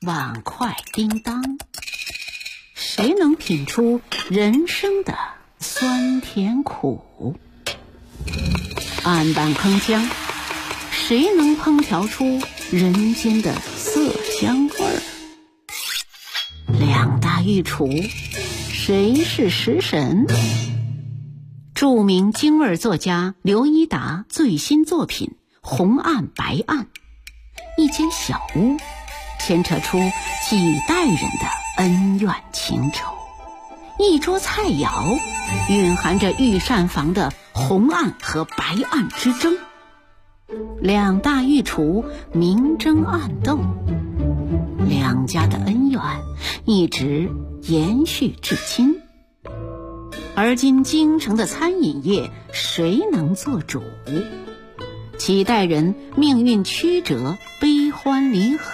碗筷叮当，谁能品出人生的酸甜苦？案板铿锵，谁能烹调出人间的色香味儿？两大御厨，谁是食神？著名京味作家刘一达最新作品《红案白案》，一间小屋牵扯出几代人的恩怨情仇，一桌菜肴蕴含着御膳房的红案和白案之争，两大御厨明争暗斗，两家的恩怨一直延续至今。而今京城的餐饮业谁能做主？几代人命运曲折，悲欢离合，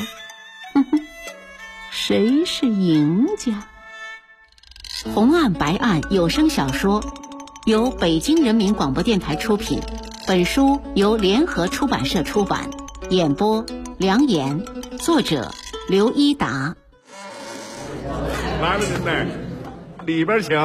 谁是赢家？红案白案有声小说由北京人民广播电台出品，本书由联合出版社出版，演播梁岩，作者刘一达。 来了，您呢？里边请。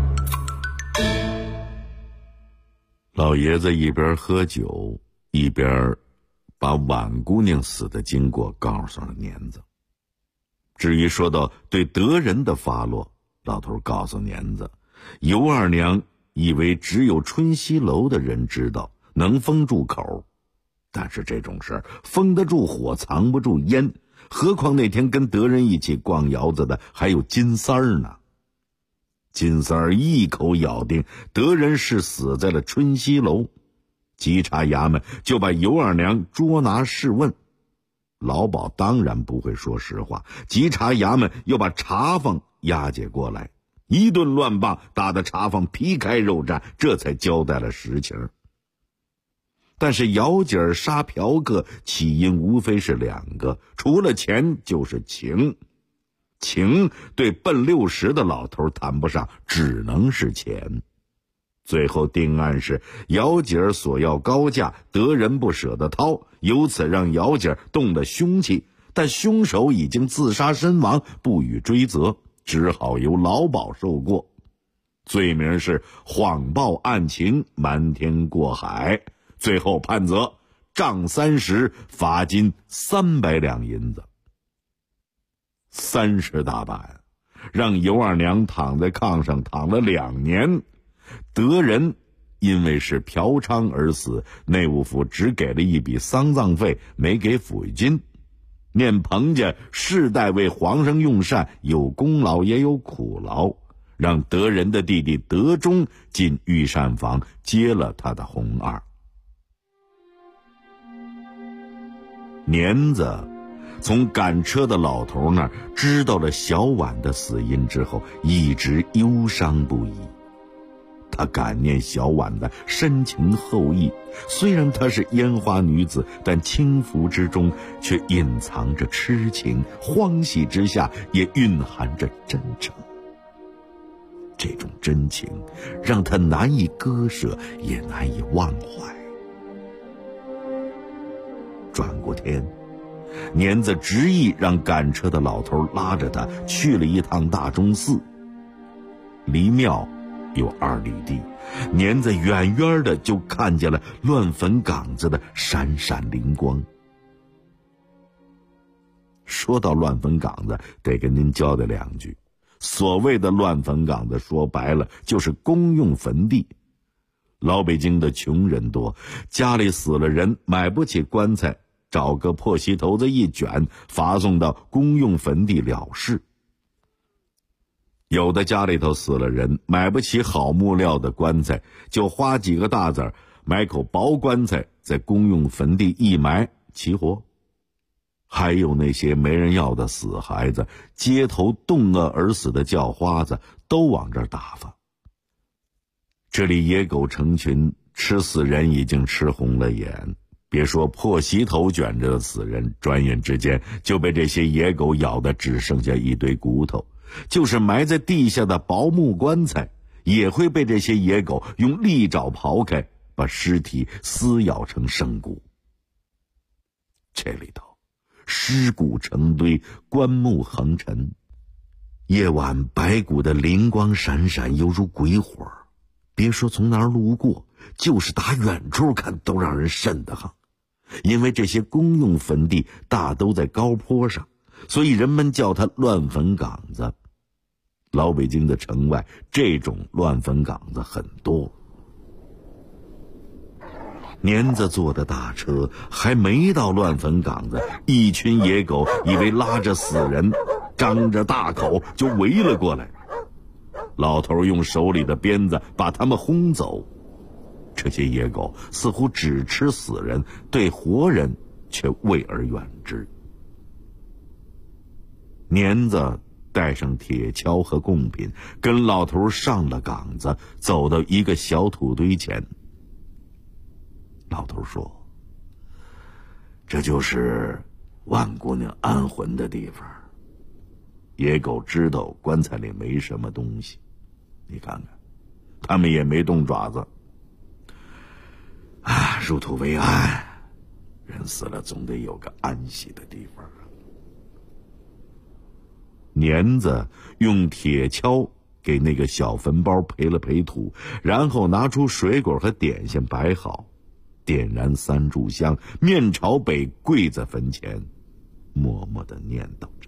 老爷子一边喝酒，一边把婉姑娘死的经过告诉了年子。至于说到对德仁的发落，老头告诉年子，尤二娘以为只有春熙楼的人知道，能封住口，但是这种事封得住火，藏不住烟，何况那天跟德仁一起逛窑子的还有金三儿呢。金三儿一口咬定德仁是死在了春熙楼，稽查衙门就把尤二娘捉拿试问。老鸨当然不会说实话，稽查衙门又把茶房押解过来，一顿乱棒打得茶房皮开肉绽，这才交代了实情。但是姚姐儿杀嫖客起因无非是两个，除了钱就是情。情对奔60的老头谈不上，只能是钱。最后定案是姚姐儿索要高价，德仁不舍得掏，由此让姚姐儿动了凶器，但凶手已经自杀身亡，不予追责，只好由老鸨受过。罪名是谎报案情，瞒天过海，最后判责杖30，罚金300两银子。30大板，让尤二娘躺在炕上躺了2年。德仁因为是嫖娼而死，内务府只给了一笔丧葬费，没给抚育金。念彭家世代为皇上用膳，有功劳也有苦劳，让德仁的弟弟德忠进御膳房接了他的红二。年子从赶车的老头那儿知道了小婉的死因之后，一直忧伤不已。他感念小婉的深情厚谊，虽然她是烟花女子，但轻浮之中却隐藏着痴情，欢喜之下也蕴含着真诚。这种真情让他难以割舍，也难以忘怀。转过天，年子执意让赶车的老头拉着他去了一趟大钟寺。离庙有2里地，年子远远的就看见了乱坟岗子的闪闪灵光。说到乱坟岗子，得跟您交代2句。所谓的乱坟岗子，说白了就是公用坟地。老北京的穷人多，家里死了人，买不起棺材，找个破席头子一卷，发送到公用坟地了事。有的家里头死了人，买不起好木料的棺材，就花几个大子买口薄棺材，在公用坟地一埋，齐活。还有那些没人要的死孩子，街头冻饿而死的叫花子，都往这儿打发。这里野狗成群，吃死人已经吃红了眼，别说破席头卷着的死人，转眼之间就被这些野狗咬得只剩下一堆骨头。就是埋在地下的薄木棺材，也会被这些野狗用利爪刨开，把尸体撕咬成生骨。这里头尸骨成堆，棺木横陈。夜晚白骨的灵光闪闪，犹如鬼火，别说从哪儿路过，就是打远处看都让人瘆得慌。因为这些公用坟地大都在高坡上，所以人们叫它乱坟岗子。老北京的城外，这种乱坟岗子很多。年子坐的大车还没到乱坟岗子，一群野狗以为拉着死人，张着大口就围了过来。老头用手里的鞭子把他们轰走。这些野狗似乎只吃死人，对活人却畏而远之。年子带上铁锹和贡品，跟老头上了岗子，走到一个小土堆前。老头说：“这就是万姑娘安魂的地方。野狗知道棺材里没什么东西，你看看，他们也没动爪子。入土为安，人死了总得有个安息的地方。”年子用铁锹给那个小坟包培了培土，然后拿出水果和点心摆好，点燃3炷香，面朝北跪在坟前，默默地念叨着：“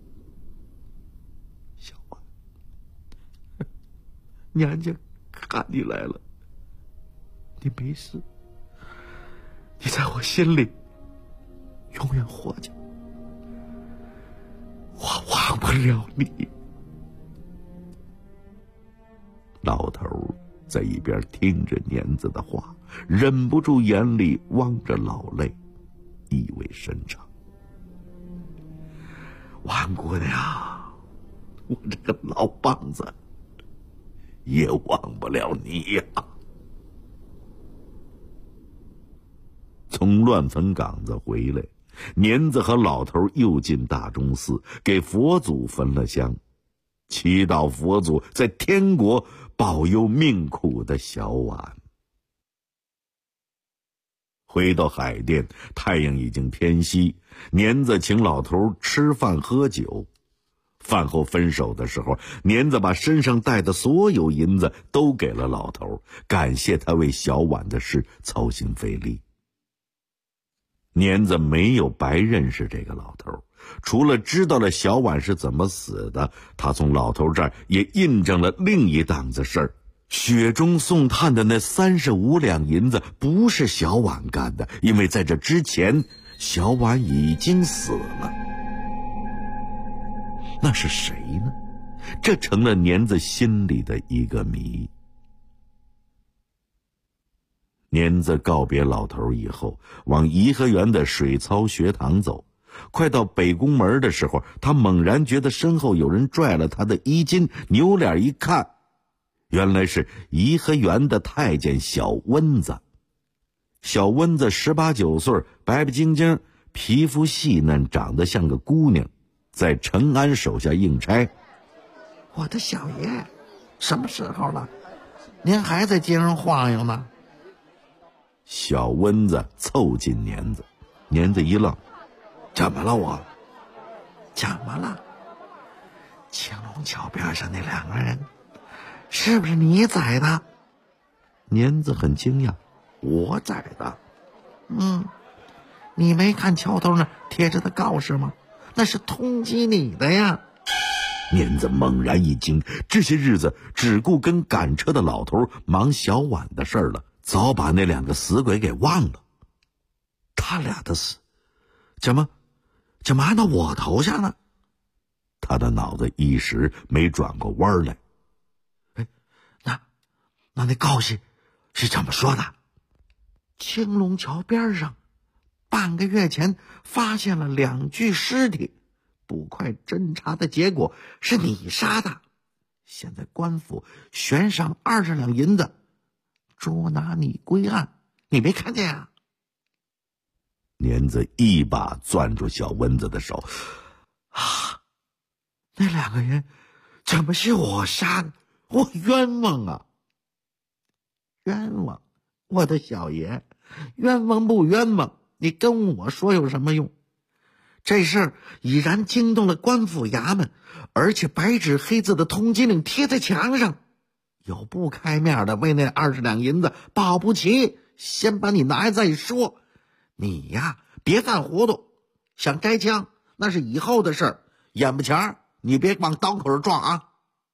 小婉，娘家看你来了，你没事，你在我心里永远活着，我忘不了你。”老头在一边听着年子的话，忍不住眼里汪着老泪，意味深长。万姑娘，我这个老棒子也忘不了你呀。从乱坟岗子回来，年子和老头又进大钟寺，给佛祖焚了香，祈祷佛祖在天国保佑命苦的小婉。回到海淀，太阳已经偏西，年子请老头吃饭喝酒。饭后分手的时候，年子把身上带的所有银子都给了老头，感谢他为小婉的事操心费力。年子没有白认识这个老头，除了知道了小婉是怎么死的，他从老头这儿也印证了另一档子事儿：雪中送炭的那35两银子不是小婉干的，因为在这之前，小婉已经死了。那是谁呢？这成了年子心里的一个谜。年子告别老头以后，往颐和园的水操学堂走。快到北宫门的时候，他猛然觉得身后有人拽了他的衣襟，扭脸一看，原来是颐和园的太监小温子。小温子18、19岁，白白净净，皮肤细嫩，长得像个姑娘，在陈安手下应差。 我的小爷，什么时候了？您还在街上晃悠呢？ 小温子凑近年子，年子一愣：“怎么了我？ 怎么了？青龙桥边上那2个人，是不是你宰的？” 年子很惊讶：“ 我宰的？你没看桥头那贴着的告示吗？那是通缉你的呀！” 年子猛然一惊，这些日子只顾跟赶车的老头忙小婉的事儿了，早把那2个死鬼给忘了。他俩的死，怎么按到我头下呢？他的脑子一时没转过弯来。 那告示是怎么说的？青龙桥边上，半个月前发现了2具尸体，捕快侦查的结果是你杀的。现在官府悬赏20两银子，捉拿你归案，你没看见啊？ 年子一把攥住小温子的手：“ 那2个人怎么是我杀的？我冤枉啊！”“冤枉？我的小爷，冤枉不冤枉？你跟我说有什么用？ 这事儿已然惊动了官府衙门，而且白纸黑字的通缉令贴在墙上。有不开面的为那20两银子保不齐，先把你拿下再说。你呀，别犯糊涂，想摘枪那是以后的事儿，眼巴前你别往刀口上撞啊！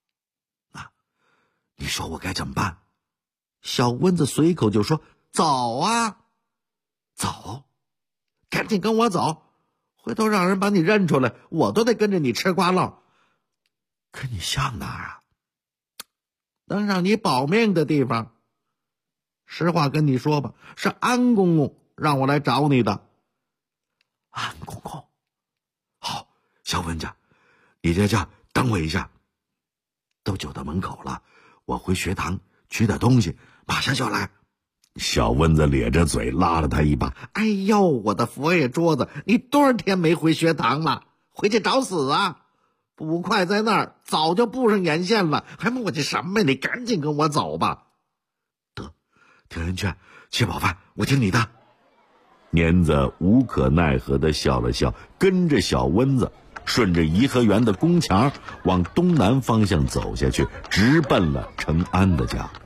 你说我该怎么办？小温子随口就说：“走啊，走，赶紧跟我走，回头让人把你认出来，我都得跟着你吃瓜漏。可你上哪儿啊？能让你保命的地方。实话跟你说吧，是安公公让我来找你的。”安公公，好，小温家，你在这等我一下，都就到门口了，我回学堂取点东西，马上就来。 小温子咧着嘴拉了他一把：“ 哎呦，我的佛爷桌子，你多少天没回学堂了？回去找死啊！捕快在那儿早就布上眼线了，还磨叽什么呀？你赶紧跟我走吧。”得，听人劝，吃饱饭，我听你的。 年子无可奈何地笑了笑，跟着小温子顺着颐和园的宫墙往东南方向走下去，直奔了程安的家。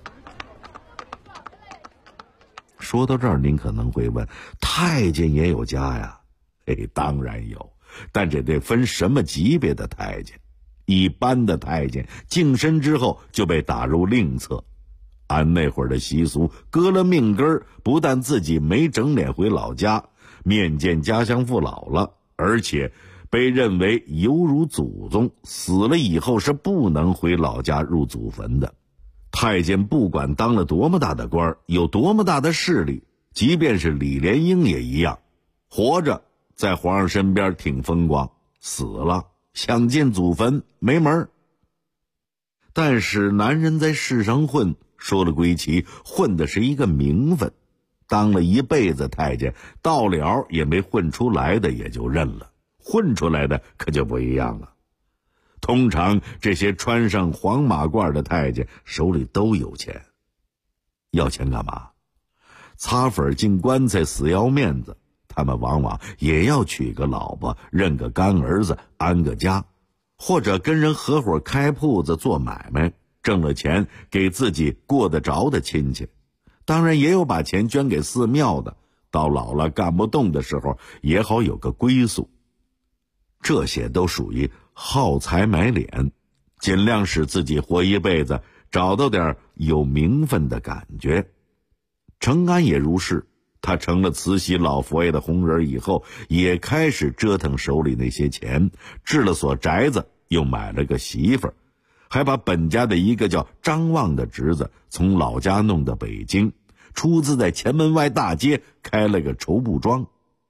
说到这儿，您可能会问，太监也有家呀？当然有，但这得分什么级别的太监。一般的太监净身之后就被打入另册，按那会儿的习俗，割了命根儿，不但自己没整脸回老家面见家乡父老了，而且被认为犹如祖宗，死了以后是不能回老家入祖坟的。太监不管当了多么大的官，有多么大的势力，即便是李莲英也一样，活着在皇上身边挺风光，死了想进祖坟没门。但是男人在世上混，说了归齐，混的是一个名分，当了一辈子太监，到了也没混出来的也就认了，混出来的可就不一样了。通常这些穿上黄马褂的太监手里都有钱，要钱干嘛？擦粉进棺材死要面子，他们往往也要娶个老婆，认个干儿子，安个家，或者跟人合伙开铺子做买卖，挣了钱给自己过得着的亲戚。当然也有把钱捐给寺庙的，到老了干不动的时候也好有个归宿。这些都属于耗财买脸，尽量使自己活一辈子，找到点有名分的感觉。程安也如是，他成了慈禧老佛爷的红人以后，也开始折腾手里那些钱，置了所宅子，又买了个媳妇儿，还把本家的一个叫张望的侄子从老家弄到北京，出资在前门外大街开了个绸布庄。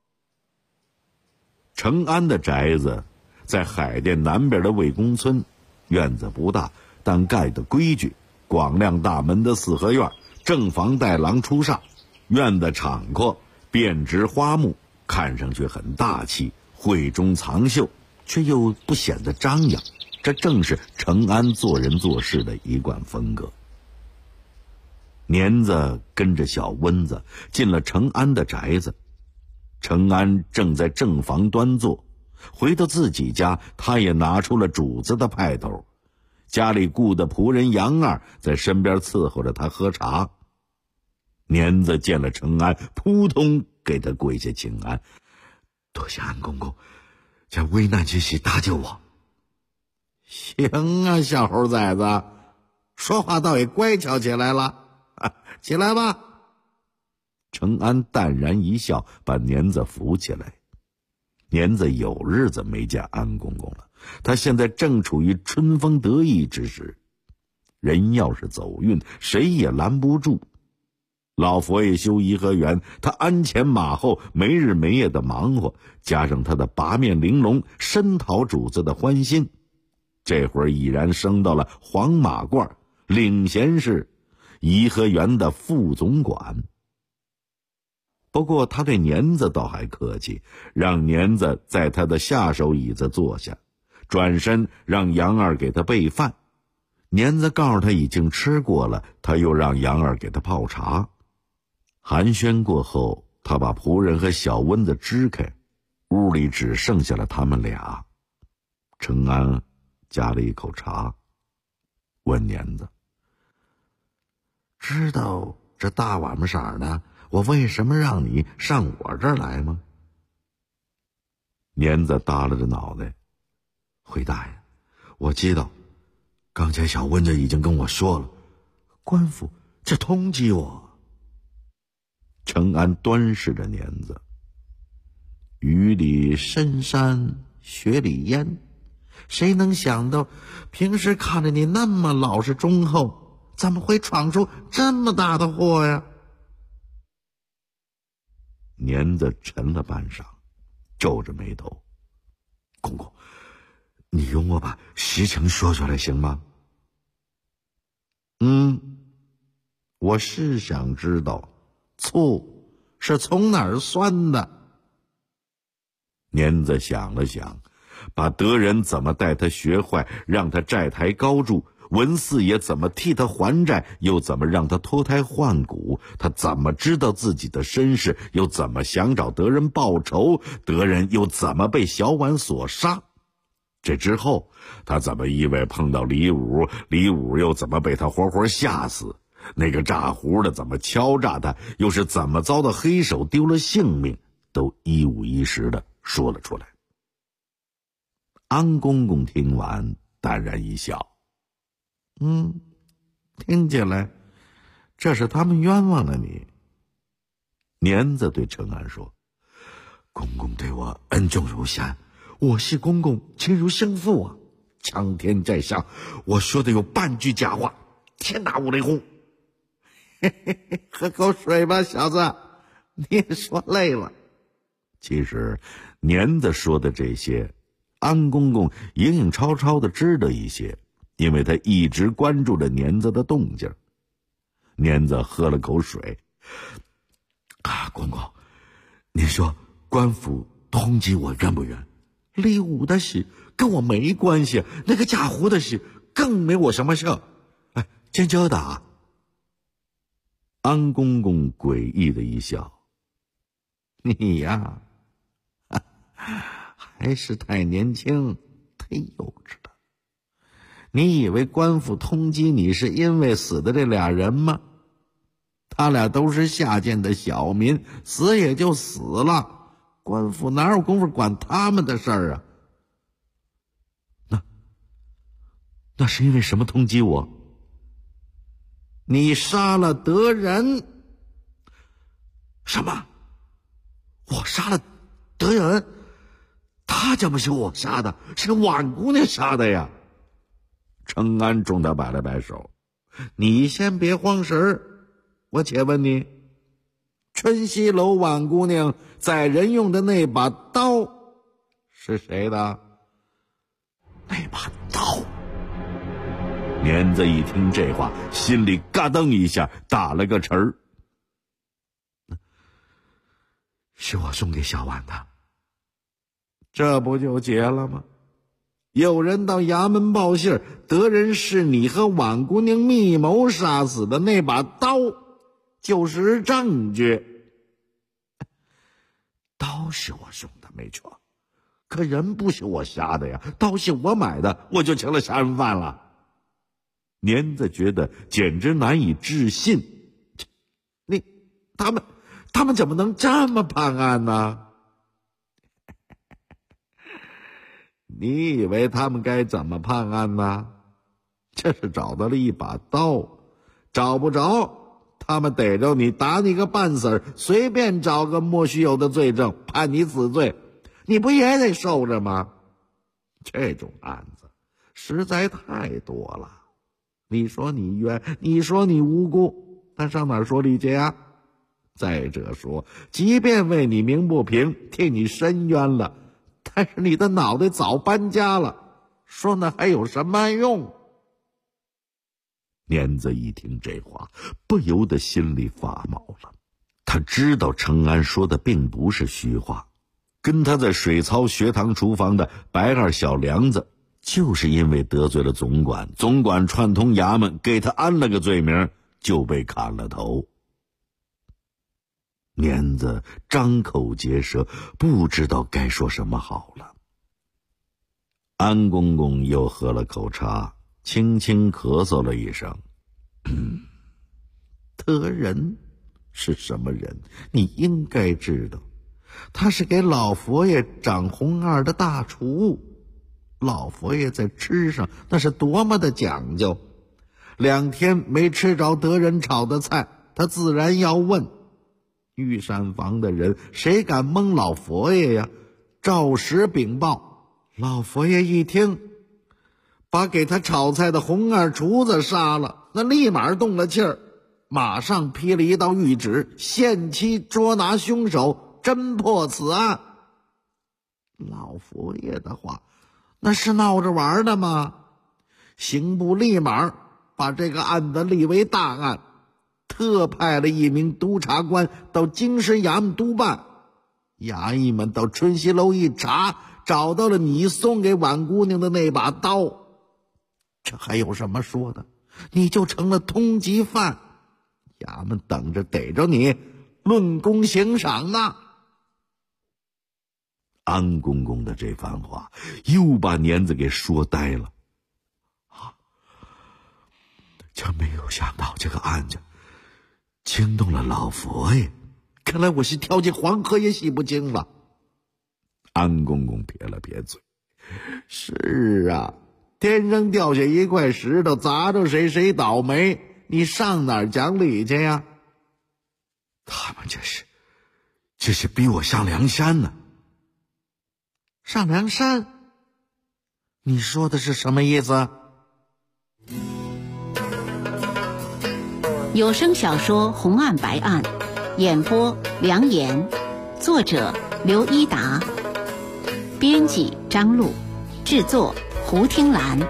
程安的宅子在海淀南边的魏公村，院子不大，但盖的规矩，广亮大门的四合院，正房带廊出煞，院子敞阔，遍植花木，看上去很大气，慧中藏秀，却又不显得张扬，这正是程安做人做事的一贯风格。年子跟着小温子进了程安的宅子，程安正在正房端坐，回到自己家，他也拿出了主子的派头，家里雇的仆人杨二在身边伺候着他喝茶。年子见了程安，扑通给他跪下请安：“多谢安公公，在危难之时搭救我。”行啊，小猴崽子，说话倒也乖巧起来了，起来吧。程安淡然一笑，把年子扶起来。年子有日子没见安公公了，他现在正处于春风得意之时，人要是走运，谁也拦不住。老佛爷修颐和园，他鞍前马后，没日没夜的忙活，加上他的八面玲珑，深讨主子的欢心。这会儿已然升到了黄马褂，领衔是颐和园的副总管。不过他对年子倒还客气，让年子在他的下手椅子坐下，转身让杨二给他备饭。年子告诉他已经吃过了，他又让杨二给他泡茶。寒暄过后，他把仆人和小温子支开， 屋里只剩下了他们俩。程安夹了一口茶，问年子：“ 知道这大晚上色的，我为什么让你上我这儿来吗？” 年子耷拉着脑袋， 回大爷，我知道，刚才小温子已经跟我说了，官府这通缉我。 程安端视着年子：“ 雨里深山，雪里烟，谁能想到，平时看着你那么老实忠厚，怎么会闯出这么大的祸呀？” 年子沉了半晌，皱着眉头：“ 公公，你容我把实情说出来行吗？”“我是想知道，醋是从哪儿酸的。” 年子想了想，把德仁怎么带他学坏，让他债台高筑，文四爷怎么替他还债，又怎么让他脱胎换骨，他怎么知道自己的身世，又怎么想找德仁报仇，德仁又怎么被小婉所杀，这之后他怎么意外碰到李武，李武又怎么被他活活吓死，那个炸糊的怎么敲诈他，又是怎么遭到黑手丢了性命，都一五一十的说了出来。安公公听完淡然一笑：“ 听起来这是他们冤枉了你。” 年子对程安说：“ 公公对我恩重如山，我视公公亲如生父啊！苍天在上，我说的有半句假话，天打五雷轰！”“喝口水吧，小子，你也说累了。” 其实年子说的这些，安公公影影绰绰的知道一些，因为他一直关注着年子的动静。年子喝了口水：“ 公公，您说官府通缉我冤不冤？李武的事跟我没关系，那个嫁胡的事更没我什么事。真的。” 安公公诡异的一笑：“ 你呀，还是太年轻，太幼稚了。你以为官府通缉你是因为死的这俩人吗？他俩都是下贱的小民，死也就死了，官府哪有功夫管他们的事儿啊？那是因为什么通缉我？你杀了德仁。”“什么？我杀了德仁？他怎么是我杀的？是婉姑娘杀的呀！” 程安冲他摆了摆手：“ 你先别慌神儿，我且问你，春熙楼婉姑娘在人用的那把刀是谁的？”“那把刀。” 年子一听这话，心里嘎噔一下，打了个沉儿。 “是我送给小婉的。”“这不就结了吗？有人到衙门报信，德仁是你和婉姑娘密谋杀死的，那把刀就是证据。刀是我送的没错，可人不是我杀的呀，刀是我买的，我就成了杀人犯了。” 年子觉得简直难以置信， 他们怎么能这么判案呢？你以为他们该怎么判案呢？这是找到了一把刀，找不着，他们逮着你，打你个半死，随便找个莫须有的罪证，判你死罪，你不也得受着吗？这种案子实在太多了。你说你冤，你说你无辜，他上哪儿说理去啊？再者说，即便为你鸣不平，替你申冤了，但是你的脑袋早搬家了，说那还有什么用？ 年子一听这话，不由得心里发毛了。他知道程安说的并不是虚话，跟他在水操学堂厨房的白二小梁子，就是因为得罪了总管，总管串通衙门给他安了个罪名，就被砍了头。 年子张口结舌，不知道该说什么好了。安公公又喝了口茶，轻轻咳嗽了一声。 德仁是什么人，你应该知道。他是给老佛爷掌红案的大厨，老佛爷在吃上那是多么的讲究。2天没吃着德仁炒的菜，他自然要问。御膳房的人谁敢蒙老佛爷呀？照实禀报。老佛爷一听，把给他炒菜的红二厨子杀了，那立马动了气儿，马上批了一道谕旨，限期捉拿凶手，侦破此案。老佛爷的话，那是闹着玩的吗？刑部立马把这个案子立为大案，特派了1名督察官到京师衙门督办。衙役们到春熙楼一查，找到了你送给婉姑娘的那把刀。这还有什么说的？你就成了通缉犯，衙门等着逮着你论功行赏呢。 安公公的这番话又把年子给说呆了。 真没有想到这个案子惊动了老佛爷，看来我是跳进黄河也洗不清了。 安公公撇了撇嘴， 是啊，天上掉下一块石头砸着谁谁倒霉，你上哪儿讲理去呀？他们这是逼我上梁山呢。上梁山？你说的是什么意思？ 有声小说《红案白案》，演播梁岩，作者刘一达，编辑张璐，制作胡听兰。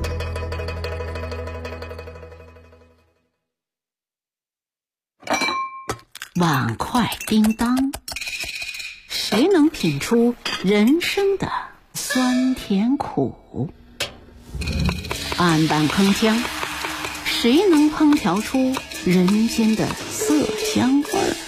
碗筷叮当，谁能品出人生的酸甜苦？案板铿锵，谁能烹调出人间的色香味儿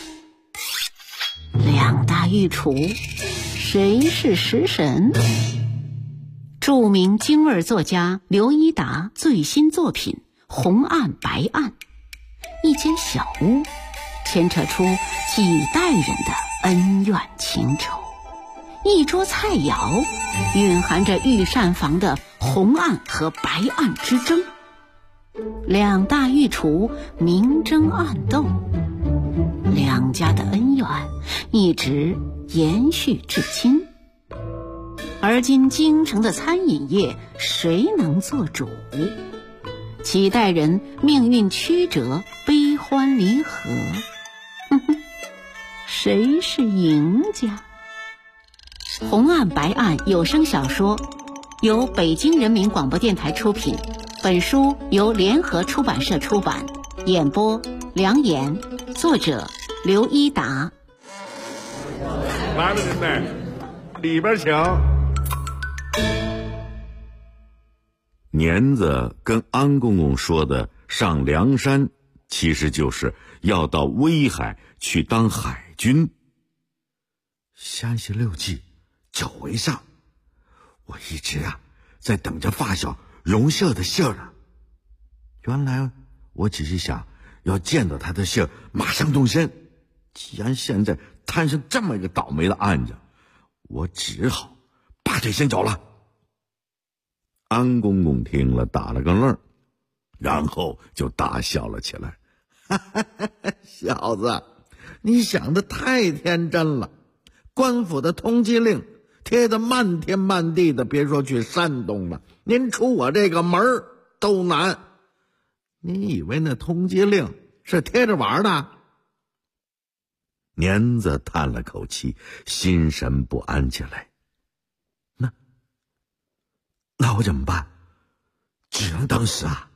？2大御厨，谁是食神？著名京味作家刘一达最新作品《红案白案》，一间小屋牵扯出几代人的恩怨情仇，一桌菜肴蕴含着御膳房的红案和白案之争。2大御厨明争暗斗，2家的恩怨一直延续至今。而今京城的餐饮业谁能做主？几代人命运曲折，悲欢离合，谁是赢家？红案白案有声小说由北京人民广播电台出品，本书由联合出版社出版，演播梁岩，作者刘一达。 来了您嘞，里边请。年子跟安公公说的上梁山，其实就是要到威海去当海军。 36计9为上，我一直在等着发小荣社的信儿呢。原来我只是想要见到他的信儿马上动身，既然现在摊上这么一个倒霉的案子，我只好拔腿先走了。 安公公听了打了个愣，然后就大笑了起来。 小子，你想的太天真了，官府的通缉令贴得漫天漫地的，别说去山东了，您出我这个门儿都难。你以为那通缉令是贴着玩的？ 年子叹了口气，心神不安起来。 那我怎么办？只能等死啊！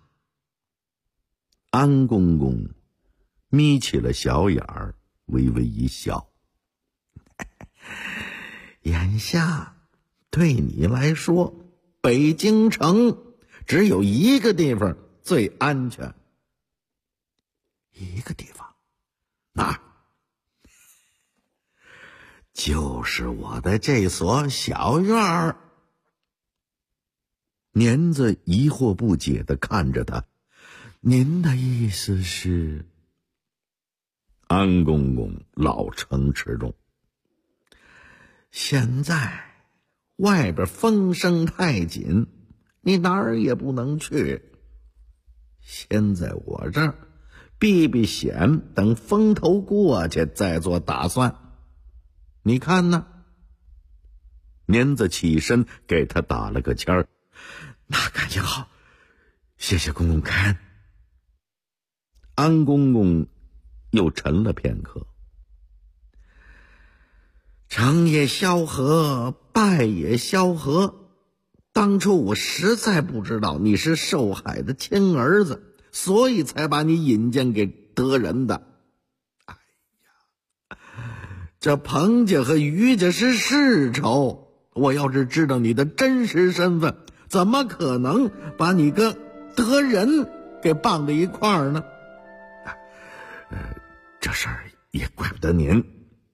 安公公眯起了小眼儿，微微一笑。 眼下对你来说，北京城只有一个地方最安全。一个地方？哪儿？ 就是我的这所小院儿。 年子疑惑不解地看着他，您的意思是？安公公老成持重， 现在外边风声太紧，你哪儿也不能去，先在我这儿避避险，等风头过去再做打算。你看呢？ 年子起身给他打了个签儿， 那感情好，谢谢公公开恩。 安公公又沉了片刻， 成也萧何，败也萧何。当初我实在不知道你是寿海的亲儿子，所以才把你引荐给德仁的。哎呀，这彭家和于家是世仇，我要是知道你的真实身份，怎么可能把你跟德仁给绑在一块儿呢？ 这事儿也怪不得您。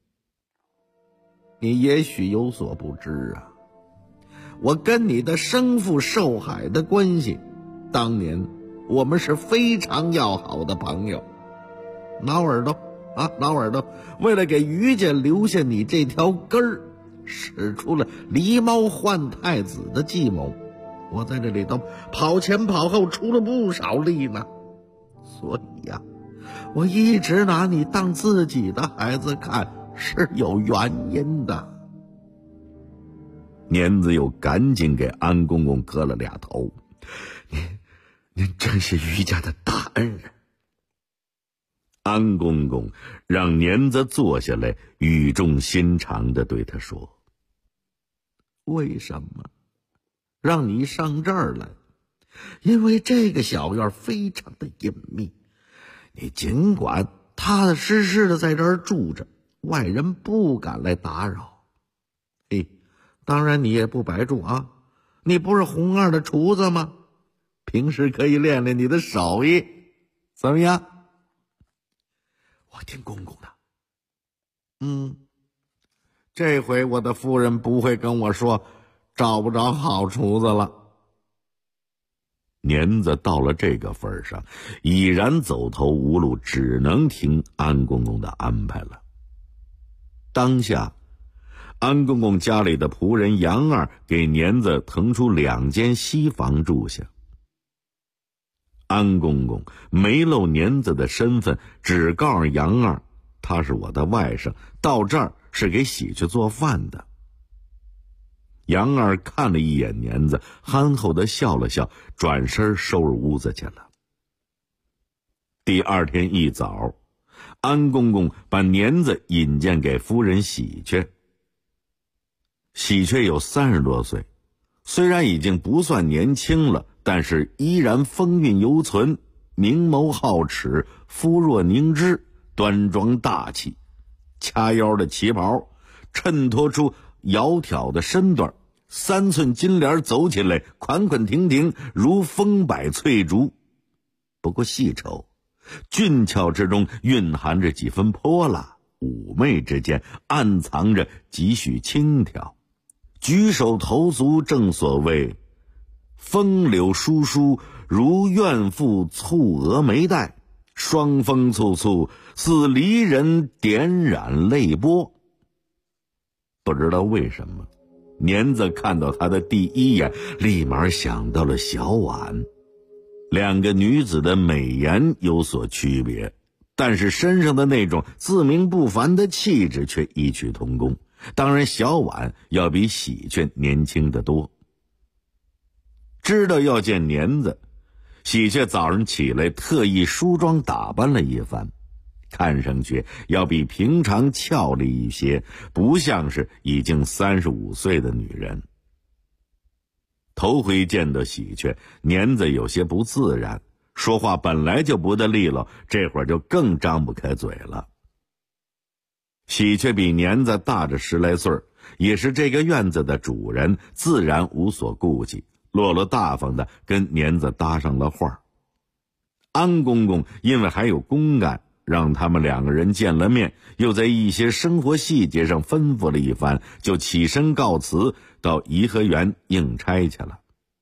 你也许有所不知啊，我跟你的生父寿海的关系，当年我们是非常要好的朋友。老耳朵啊，老耳朵，为了给于家留下你这条根儿，使出了狸猫换太子的计谋，我在这里头跑前跑后出了不少力呢。所以呀，我一直拿你当自己的孩子看，是有原因的。 年子又赶紧给安公公磕了俩头， 您真是于家的大恩人。 安公公让年子坐下来，语重心长地对他说： 为什么让你上这儿来？因为这个小院非常的隐秘，你尽管踏踏实实的在这儿住着，外人不敢来打扰。当然你也不白住啊，你不是红二的厨子吗？平时可以练练你的手艺，怎么样？我听公公的。这回我的夫人不会跟我说找不着好厨子了。 年子到了这个份上，已然走投无路，只能听安公公的安排了。当下安公公家里的仆人杨二给年子腾出2间西房住下。安公公没露年子的身份，只告诉杨二他是我的外甥，到这儿是给喜鹊做饭的。杨二看了一眼年子，憨厚地笑了笑，转身收拾屋子去了。第二天一早，安公公把年子引荐给夫人喜鹊。喜鹊有30多岁，虽然已经不算年轻了，但是依然风韵犹存，明眸皓齿，肤若凝脂，端庄大气。掐腰的旗袍衬托出窈窕的身段，3寸金莲走起来款款亭亭，如风摆翠竹。不过细瞅，俊俏之中蕴含着几分泼辣，妩媚之间暗藏着几许轻佻。举手投足正所谓风流疏疏，如怨妇蹙蛾眉黛，双风簇簇，似离人点染泪波。不知道为什么，年子看到她的第一眼，立马想到了小婉。2个女子的美颜有所区别，但是身上的那种自命不凡的气质却异曲同工。当然小婉要比喜鹊年轻得多。知道要见年子，喜鹊早上起来特意梳妆打扮了一番，看上去要比平常俏丽一些，不像是已经35岁的女人。头回见到喜鹊，年子有些不自然，说话本来就不得利落，这会儿就更张不开嘴了。喜鹊比年子大着10来岁，也是这个院子的主人，自然无所顾忌，落落大方的跟年子搭上了话。安公公因为还有公干， 让他们2个人见了面，又在一些生活细节上吩咐了一番，就起身告辞，到颐和园应差去了。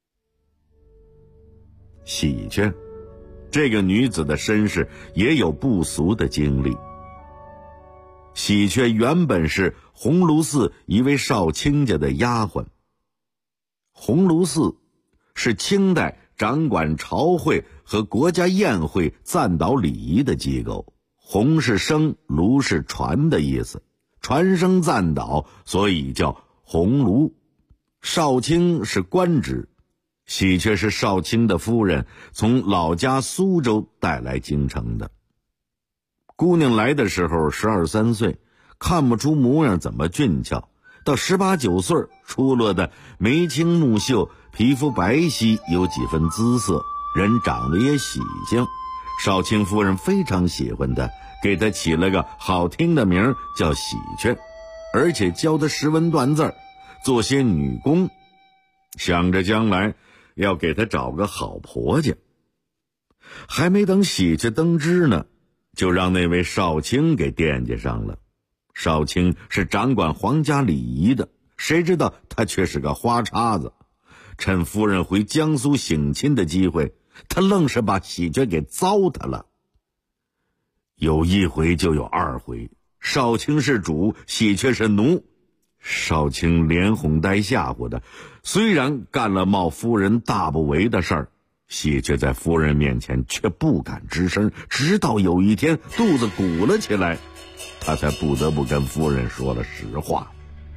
喜鹊这个女子的身世也有不俗的经历。喜鹊原本是鸿胪寺一位少卿家的丫鬟。鸿胪寺是清代掌管朝会和国家宴会赞导礼仪的机构，鸿是声，胪是传的意思，传声赞导，所以叫鸿胪。少卿是官职，喜鹊是少卿的夫人，从老家苏州带来京城的。姑娘来的时候12、13岁，看不出模样怎么俊俏，到18、19岁出落的眉清目秀，皮肤白皙，有几分姿色，人长得也喜庆。少卿夫人非常喜欢她，给她起了个好听的名叫喜鹊，而且教她识文断字，做些女工，想着将来要给她找个好婆家。还没等喜鹊登枝呢，就让那位少卿给惦记上了。少卿是掌管皇家礼仪的，谁知道他却是个花叉子。趁夫人回江苏省亲的机会，他愣是把喜鹊给糟蹋了。有一回就有2回，少卿是主，喜鹊是奴。少卿连哄带吓唬的，虽然干了冒夫人大不为的事儿，喜鹊在夫人面前却不敢吱声，直到有一天肚子鼓了起来，他才不得不跟夫人说了实话。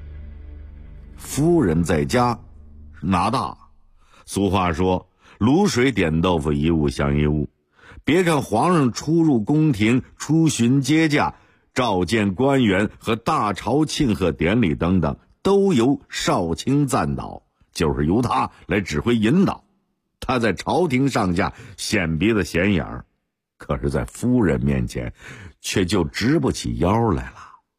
夫人在家拿大，俗话说卤水点豆腐，一物降一物。别看皇上出入宫廷、出巡接驾、召见官员和大朝庆贺典礼等等，都由少卿赞导，就是由他来指挥引导。他在朝廷上下显鼻子显眼儿，可是在夫人面前却就直不起腰来了。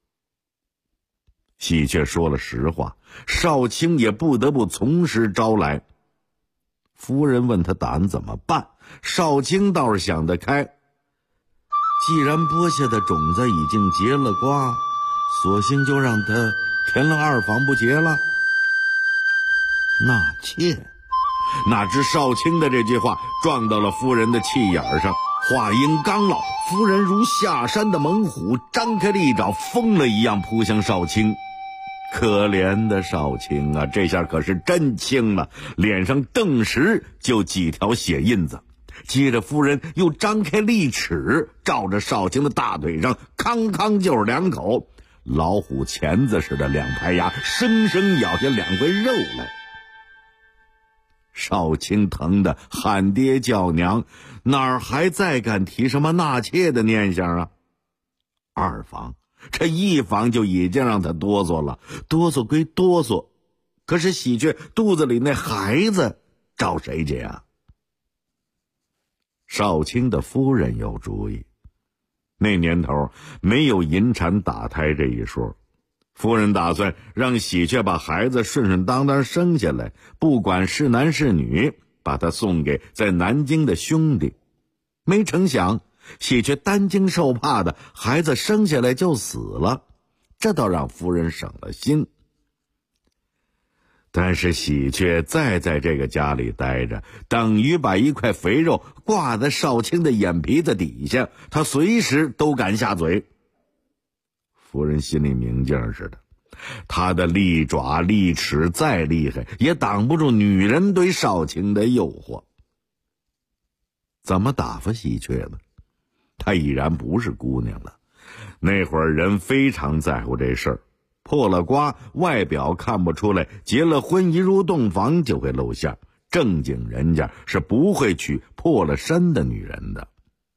喜鹊说了实话，少卿也不得不从实招来。夫人问他打算怎么办，少卿倒是想得开，既然播下的种子已经结了瓜，索性就让他填了2房不结了。纳妾，哪知少卿的这句话撞到了夫人的气眼上，话音刚落，夫人如下山的猛虎，张开利爪，疯了一样扑向少卿。可怜的少卿啊，这下可是真轻了，脸上顿时就几条血印子。接着夫人又张开利齿，照着少卿的大腿上康康就是2口，老虎钳子似的2排牙，生生咬下2块肉来。少卿疼得喊爹叫娘，哪儿还再敢提什么纳妾的念想啊？2房，这1房就已经让他哆嗦了。哆嗦归哆嗦，可是喜鹊肚子里那孩子找谁去啊？少卿的夫人有主意，那年头没有引产打胎这一说，夫人打算让喜鹊把孩子顺顺当当生下来，不管是男是女，把他送给在南京的兄弟。没成想喜鹊担惊受怕的，孩子生下来就死了，这倒让夫人省了心。但是喜鹊再在这个家里待着，等于把一块肥肉挂在少卿的眼皮子底下，他随时都敢下嘴。夫人心里明镜似的，他的利爪利齿再厉害，也挡不住女人对少卿的诱惑。怎么打发喜鹊呢？她已然不是姑娘了，那会儿人非常在乎这事儿，破了瓜外表看不出来，结了婚一入洞房就会露馅，正经人家是不会娶破了身的女人的。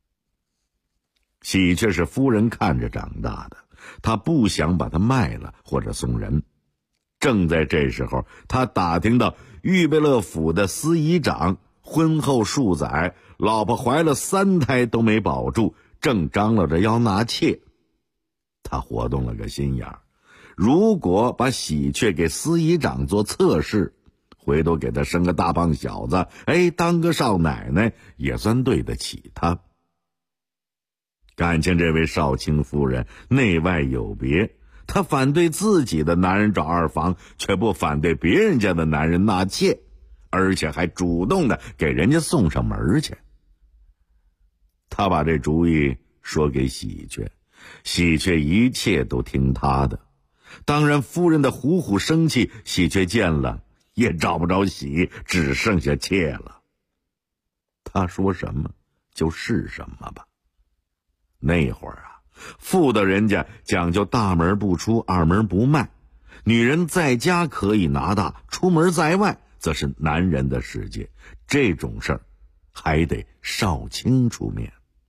喜鹊是夫人看着长大的，她不想把她卖了或者送人。正在这时候，她打听到预备乐府的司仪长婚后数载，老婆怀了3胎都没保住，正张罗着要纳妾。她活动了个心眼儿，如果把喜鹊给司仪长做侧室，回头给他生个大胖小子，当个少奶奶也算对得起他。 感情这位少卿夫人内外有别，她反对自己的男人找二房，却不反对别人家的男人纳妾，而且还主动的给人家送上门去。他把这主意说给喜鹊，喜鹊一切都听他的。当然夫人的虎虎生气，喜鹊见了也找不着喜，只剩下妾了。他说什么就是什么吧。那会儿啊，妇道人家讲究大门不出，二门不迈，女人在家可以拿大，出门在外则是男人的世界，这种事儿还得少卿出面。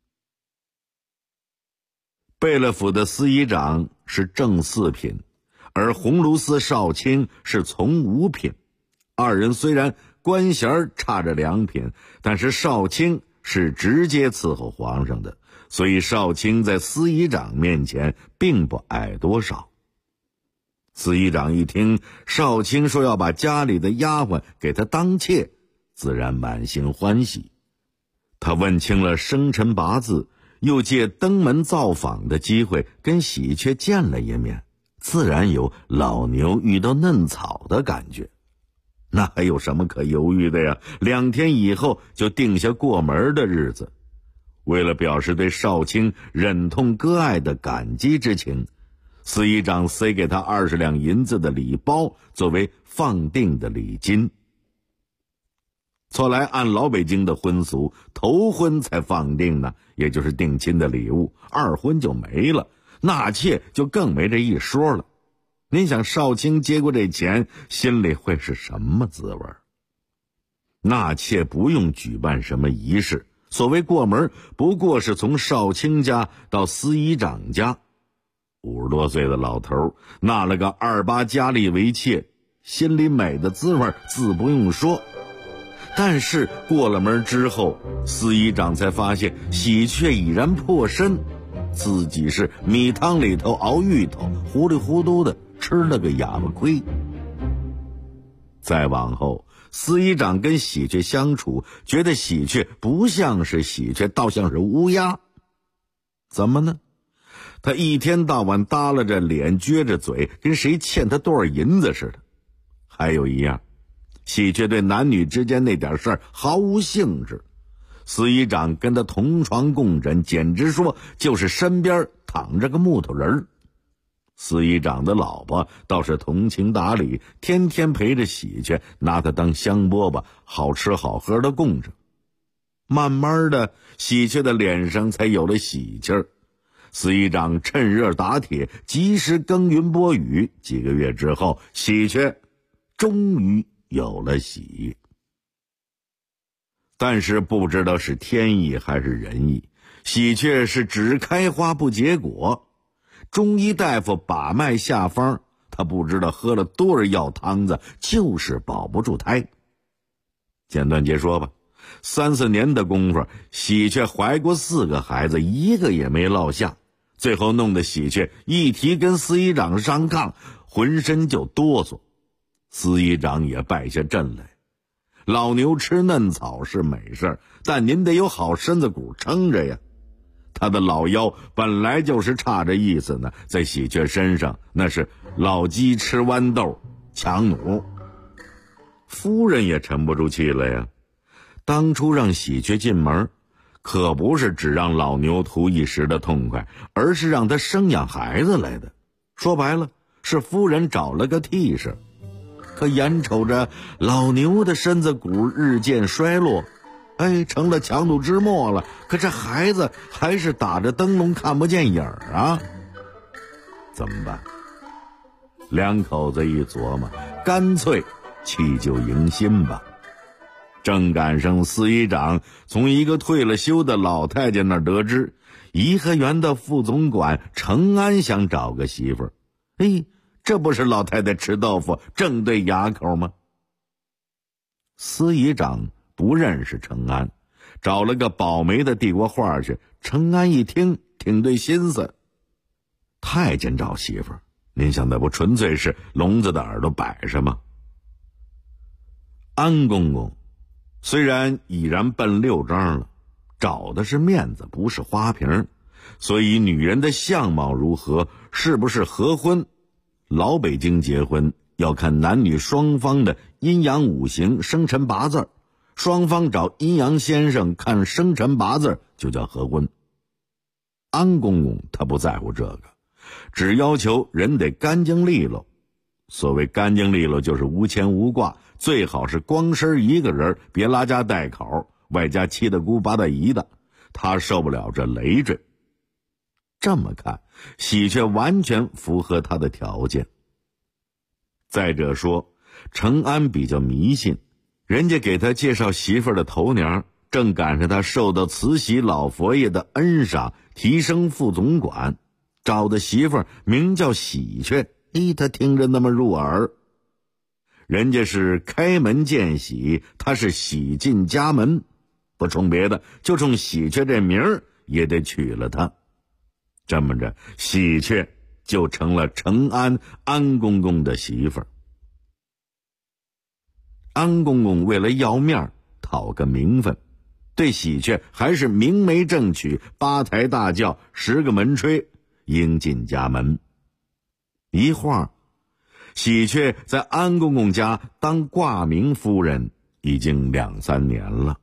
贝勒府的司仪长是正四品，而鸿胪寺少卿是从五品。二人虽然官衔差着2品，但是少卿是直接伺候皇上的，所以少卿在司仪长面前并不矮多少。司仪长一听少卿说要把家里的丫鬟给他当妾，自然满心欢喜。他问清了生辰八字，又借登门造访的机会跟喜鹊见了一面，自然有老牛遇到嫩草的感觉。那还有什么可犹豫的呀？2天以后就定下过门的日子。为了表示对少卿忍痛割爱的感激之情，司仪长塞给他20两银子的礼包作为放定的礼金。错来按老北京的婚俗，头婚才放定呢，也就是定亲的礼物，二婚就没了，纳妾就更没这一说了。您想少卿接过这钱，心里会是什么滋味？纳妾不用举办什么仪式，所谓过门，不过是从少卿家到司仪长家。50多岁的老头纳了个28佳丽为妾，心里美的滋味自不用说。但是过了门之后，司仪长才发现喜鹊已然破身，自己是米汤里头熬芋头，糊里糊涂的吃了个哑巴亏。再往后，司仪长跟喜鹊相处，觉得喜鹊不像是喜鹊，倒像是乌鸦。怎么呢？他一天到晚耷拉着脸，撅着嘴，跟谁欠他多少银子似的。还有一样，喜鹊对男女之间那点事儿毫无兴致。司仪长跟他同床共枕，简直说就是身边躺着个木头人儿。司仪长的老婆倒是通情达理，天天陪着喜鹊，拿他当香饽饽，好吃好喝的供着。慢慢的，喜鹊的脸上才有了喜气儿。司仪长趁热打铁，及时耕耘播雨。几个月之后，喜鹊终于有了喜。但是不知道是天意还是人意，喜鹊是只开花不结果。中医大夫把脉下方，他不知道喝了多少药汤子，就是保不住胎。简短截说吧，3、4年的功夫，喜鹊怀过4个孩子，一个也没落下。最后弄得喜鹊一提跟司仪长上炕，浑身就哆嗦。司仪长也败下阵来。老牛吃嫩草是美事，但您得有好身子骨撑着呀。他的老腰本来就是差着意思呢，在喜鹊身上那是老鸡吃豌豆强弩。夫人也沉不住气了呀，当初让喜鹊进门，可不是只让老牛图一时的痛快，而是让他生养孩子来的。说白了，是夫人找了个替身。可眼瞅着老牛的身子骨日渐衰落，成了强弩之末了，可这孩子还是打着灯笼看不见影儿啊。怎么办？2口子一琢磨，干脆弃旧迎新吧。正赶上司仪长从一个退了休的老太监那儿得知，颐和园的副总管程安想找个媳妇儿。这不是老太太吃豆腐正对牙口吗？司仪长不认识程安，找了个保媒的递过话去。程安一听挺对心思，太监找媳妇儿，您想那不纯粹是聋子的耳朵摆上吗？安公公虽然已然奔6张了，找的是面子不是花瓶， 所以女人的相貌如何，是不是合婚，老北京结婚要看男女双方的阴阳五行生辰八字，双方找阴阳先生看生辰八字就叫合婚。安公公他不在乎这个，只要求人得干净利落。所谓干净利落，就是无牵无挂，最好是光身一个人，别拉家带口，外加七大姑八大姨的，他受不了这累赘。这么看，喜鹊完全符合他的条件。再者说，程安比较迷信，人家给他介绍媳妇儿的头年，正赶上他受到慈禧老佛爷的恩赏，提升副总管，找的媳妇儿名叫喜鹊。他听着那么入耳，人家是开门见喜，他是喜进家门，不冲别的，就冲喜鹊这名儿也得娶了他。这么着，喜鹊就成了程安安公公的媳妇儿。安公公为了要面讨个名分，对喜鹊还是明媒正娶，8抬大轿10个门吹，迎进家门。一晃，喜鹊在安公公家当挂名夫人已经2、3年了。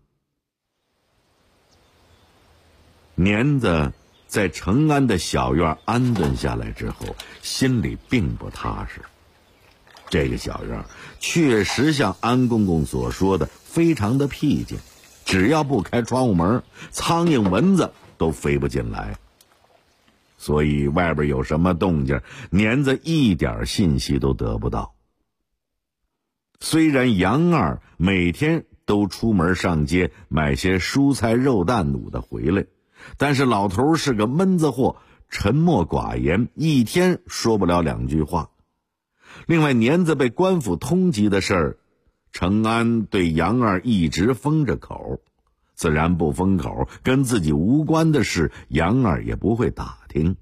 年子在程安的小院安顿下来之后，心里并不踏实。这个小院确实像安公公所说的非常的僻静，只要不开窗户门，苍蝇蚊子都飞不进来。所以外边有什么动静，年子一点信息都得不到。虽然杨二每天都出门上街买些蔬菜肉蛋卤的回来，但是老头是个闷子货，沉默寡言，一天说不了2句话。另外，年子被官府通缉的事儿，程安对杨二一直封着口，自然不封口，跟自己无关的事，杨二也不会打听。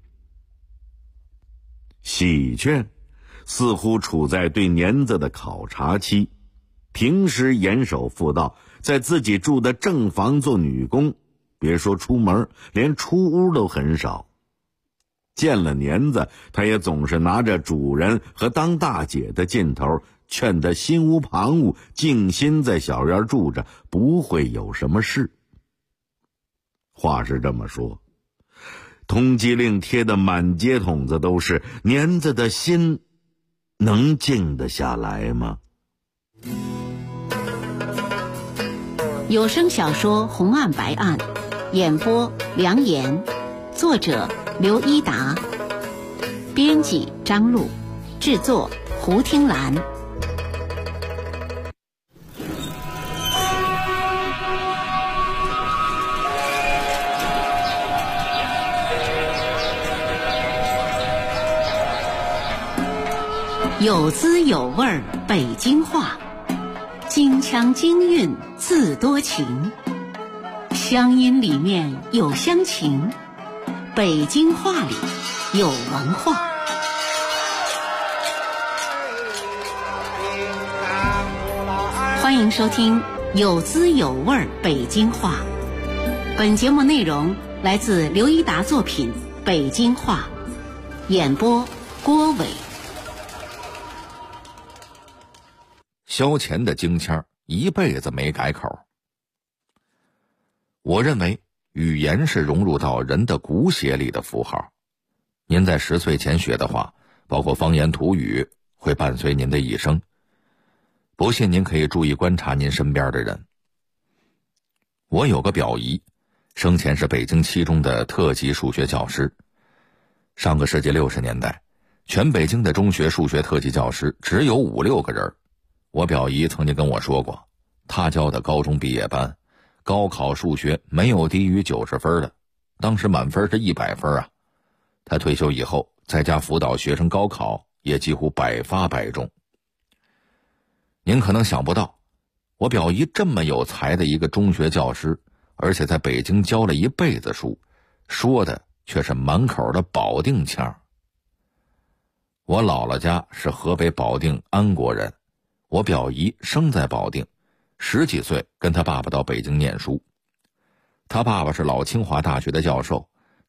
喜鹊似乎处在对年子的考察期，平时严守妇道，在自己住的正房做女工，别说出门，连出屋都很少。见了年子，他也总是拿着主人和当大姐的劲头，劝他心无旁骛，静心在小院住着，不会有什么事。话是这么说，通缉令贴的满街筒子都是，年子的心能静得下来吗？ 有声小说《红案白案》，演播梁岩，作者刘一达，编辑张璐，制作胡听兰。有滋有味儿北京话，京腔京韵字多情，乡音里面有乡情，北京话里有文化。欢迎收听有滋有味儿北京话。本节目内容来自刘一达作品《北京话》，演播郭伟。 萧乾的京腔一辈子没改口。我认为语言是融入到人的骨血里的符号，您在10岁前学的话，包括方言土语，会伴随您的一生。不信您可以注意观察您身边的人。我有个表姨，生前是北京7中的特级数学教师。上个世纪60年代，全北京的中学数学特级教师只有5、6个人。我表姨曾经跟我说过，她教的高中毕业班，高考数学没有低于90分的，当时满分是100分啊。她退休以后，在家辅导学生高考，也几乎百发百中。您可能想不到，我表姨这么有才的一个中学教师，而且在北京教了一辈子书，说的却是满口的保定腔。我姥姥家是河北保定安国人，我表姨生在保定，10几岁跟他爸爸到北京念书。他爸爸是老清华大学的教授，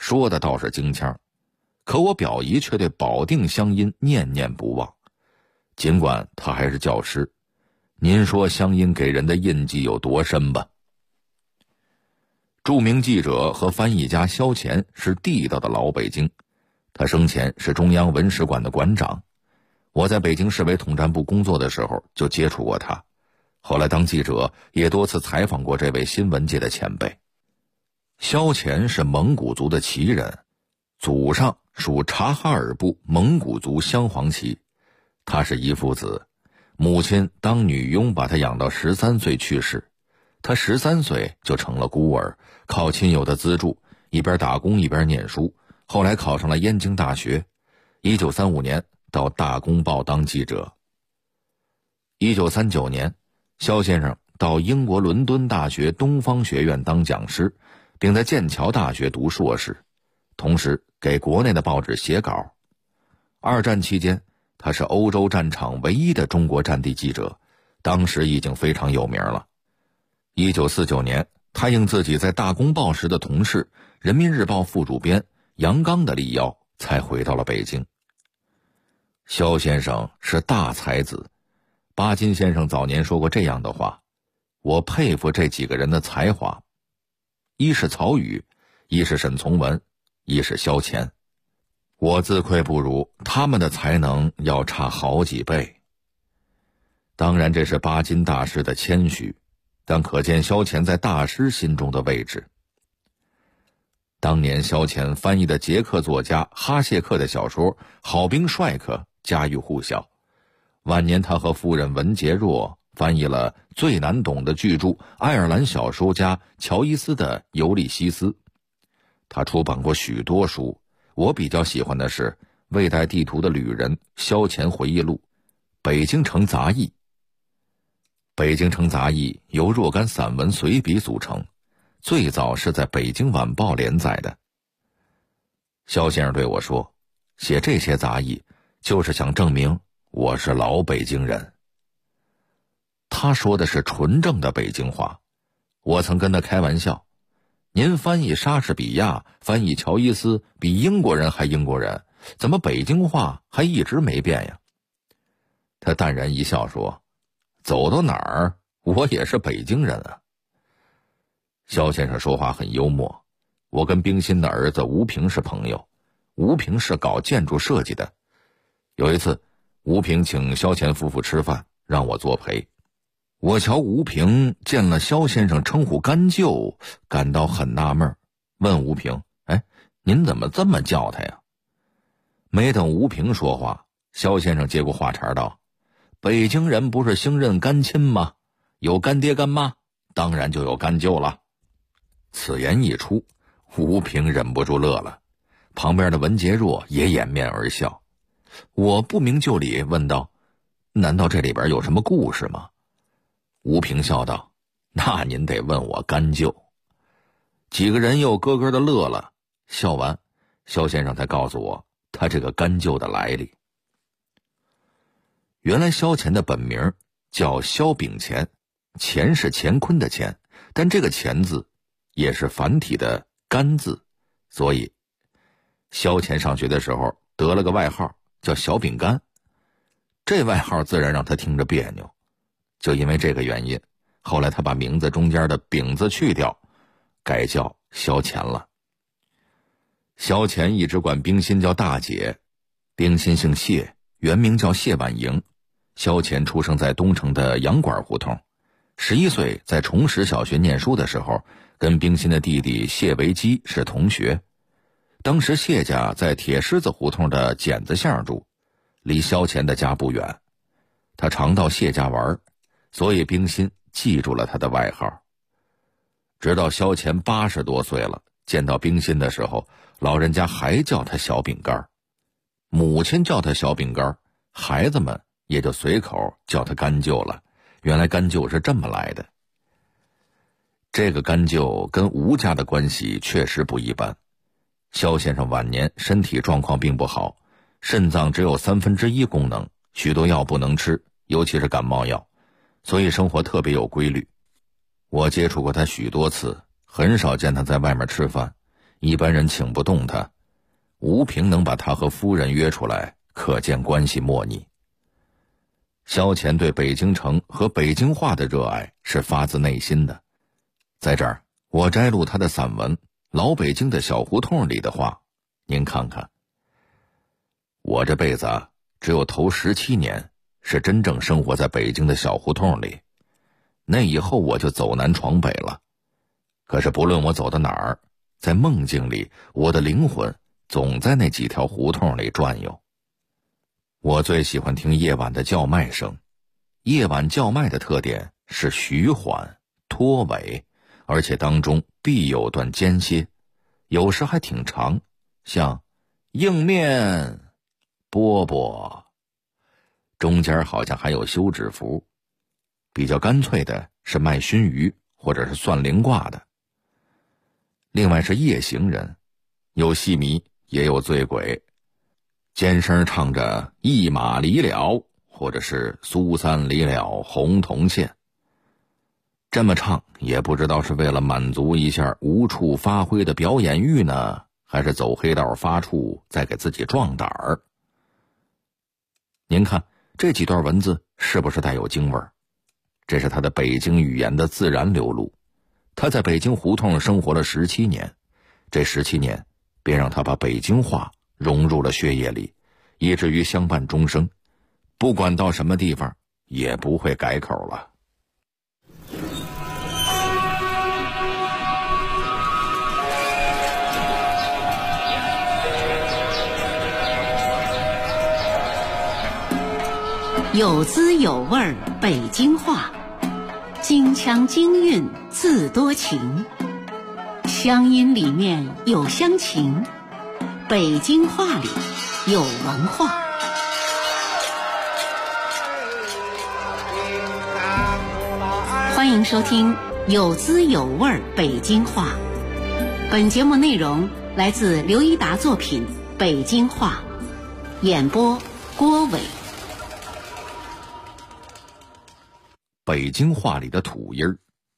说的倒是京腔，可我表姨却对保定乡音念念不忘。尽管她还是教师，您说乡音给人的印记有多深吧？著名记者和翻译家萧乾是地道的老北京，他生前是中央文史馆的馆长。我在北京市委统战部工作的时候就接触过他，后来当记者也多次采访过这位新闻界的前辈。萧乾是蒙古族的旗人，祖上属察哈尔部蒙古族镶黄旗。他是遗腹子，母亲当女佣把他养到13岁去世，他13岁就成了孤儿，靠亲友的资助，一边打工一边念书，后来考上了燕京大学。1935年到大公报当记者。1939年，萧先生到英国伦敦大学东方学院当讲师，并在剑桥大学读硕士，同时给国内的报纸写稿。二战期间，他是欧洲战场唯一的中国战地记者，当时已经非常有名了。1949年，他应自己在大公报时的同事人民日报副主编杨刚的力邀，才回到了北京。萧先生是大才子，巴金先生早年说过这样的话：我佩服这几个人的才华，一是曹禺，一是沈从文，一是萧乾。我自愧不如，他们的才能要差好几倍。当然这是巴金大师的谦虚，但可见萧乾在大师心中的位置。当年萧乾翻译的捷克作家哈谢克的小说《好兵帅克》家喻户晓，晚年他和夫人文洁若翻译了最难懂的巨著爱尔兰小说家乔伊斯的《尤利西斯》。他出版过许多书，我比较喜欢的是《未带地图的旅人》萧乾回忆录、《北京城杂役》。《北京城杂役》由若干散文随笔组成，最早是在《北京晚报》连载的。萧先生对我说，写这些杂役就是想证明我是老北京人。他说的是纯正的北京话，我曾跟他开玩笑，您翻译莎士比亚，翻译乔伊斯，比英国人还英国人，怎么北京话还一直没变呀？他淡然一笑说，走到哪儿我也是北京人啊。萧先生说话很幽默，我跟冰心的儿子吴平是朋友，吴平是搞建筑设计的。有一次，吴平请萧乾夫妇吃饭，让我作陪。我瞧吴平见了萧先生称呼干舅，感到很纳闷，问吴平，您怎么这么叫他呀？没等吴平说话，萧先生接过话茬道，北京人不是兴认干亲吗？有干爹干妈，当然就有干舅了。此言一出，吴平忍不住乐了，旁边的文洁若也掩面而笑。我不明就里问道，难道这里边有什么故事吗？吴平笑道，那您得问我干舅。几个人又咯咯的乐了，笑完，萧先生才告诉我他这个干舅的来历。原来萧乾的本名叫萧秉乾，乾是乾坤的乾，但这个乾字也是繁体的干字，所以萧乾上学的时候得了个外号叫小饼干，这外号自然让他听着别扭。就因为这个原因，后来他把名字中间的饼字去掉，改叫萧乾了。萧乾一直管冰心叫大姐，冰心姓谢，原名叫谢婉莹。萧乾出生在东城的洋馆胡同，11岁在崇实小学念书的时候，跟冰心的弟弟谢维基是同学。当时谢家在铁狮子胡同的剪子巷住，离萧乾的家不远。他常到谢家玩，所以冰心记住了他的外号。直到萧乾80多岁了，见到冰心的时候，老人家还叫他小饼干，母亲叫他小饼干，孩子们也就随口叫他干舅了。原来干舅是这么来的。这个干舅跟吴家的关系确实不一般。萧先生晚年身体状况并不好，肾脏只有1/3功能，许多药不能吃，尤其是感冒药，所以生活特别有规律。我接触过他许多次，很少见他在外面吃饭， 一般人请不动他，吴平能把他和夫人约出来，可见关系莫逆。萧乾对北京城和北京话的热爱是发自内心的。在这儿，我摘录他的散文《老北京的小胡同》里的话，您看看。我这辈子只有头17年是真正生活在北京的小胡同里，那以后我就走南闯北了。可是不论我走到哪儿，在梦境里，我的灵魂总在那几条胡同里转悠。我最喜欢听夜晚的叫卖声，夜晚叫卖的特点是徐缓、拖尾，而且当中必有段间歇，有时还挺长，像硬面、饽饽，中间好像还有休止符。比较干脆的是卖熏鱼或者是算灵卦的。另外是夜行人，有戏迷也有醉鬼，尖声唱着一马离了，或者是苏三离了红铜线。这么唱也不知道是为了满足一下无处发挥的表演欲呢，还是走黑道发怵再给自己壮胆儿。您看这几段文字是不是带有京味儿？这是他的北京语言的自然流露。他在北京胡同生活了17年，这17年便让他把北京话融入了血液里，以至于相伴终生，不管到什么地方也不会改口了。 有滋有味儿北京话，京腔京韵自多情，乡音里面有乡情，北京话里有文化。欢迎收听有滋有味儿北京话。本节目内容来自刘一达作品《北京话》，演播郭伟。 北京话里的土音儿。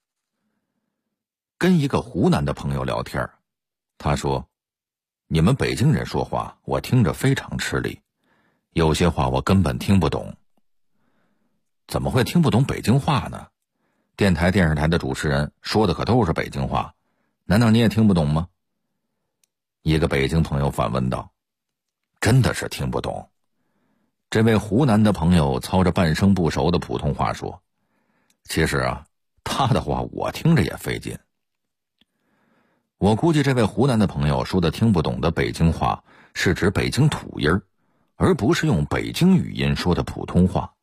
跟一个湖南的朋友聊天，他说：“你们北京人说话，我听着非常吃力，有些话我根本听不懂。”怎么会听不懂北京话呢？电台、电视台的主持人说的可都是北京话，难道你也听不懂吗？一个北京朋友反问道：“真的是听不懂。”这位湖南的朋友操着半生不熟的普通话说：“其实啊，他的话我听着也费劲。”我估计这位湖南的朋友说的听不懂的北京话，是指北京土音儿，而不是用北京语音说的普通话。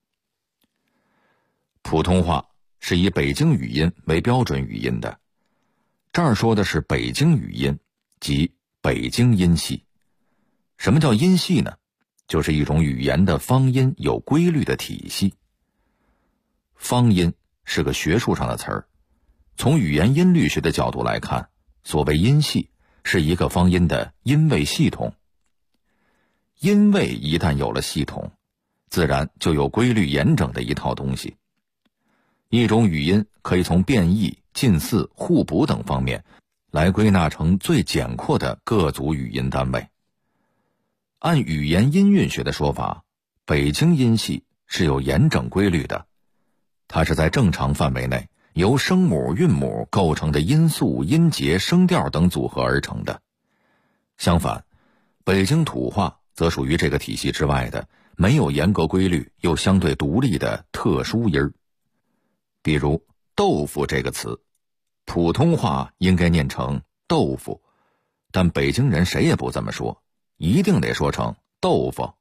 普通话是以北京语音为标准语音的，这儿说的是北京语音，即北京音系。什么叫音系呢？就是一种语言的方音有规律的体系。方音是个学术上的词儿，从语言音律学的角度来看，所谓音系是一个方音的音位系统。音位一旦有了系统，自然就有规律严整的一套东西。一种语音可以从变异、近似、互补等方面来归纳成最简括的各组语音单位。按语言音韵学的说法，北京音系是有严整规律的，它是在正常范围内由声母、韵母构成的音素、音节、声调等组合而成的。相反，北京土话则属于这个体系之外的，没有严格规律又相对独立的特殊音儿。比如豆腐这个词，普通话应该念成豆腐，但北京人谁也不这么说，一定得说成豆腐。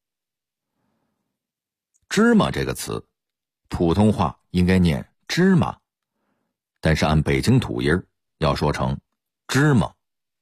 芝麻这个词，普通话应该念芝麻，但是按北京土音要说成芝麻。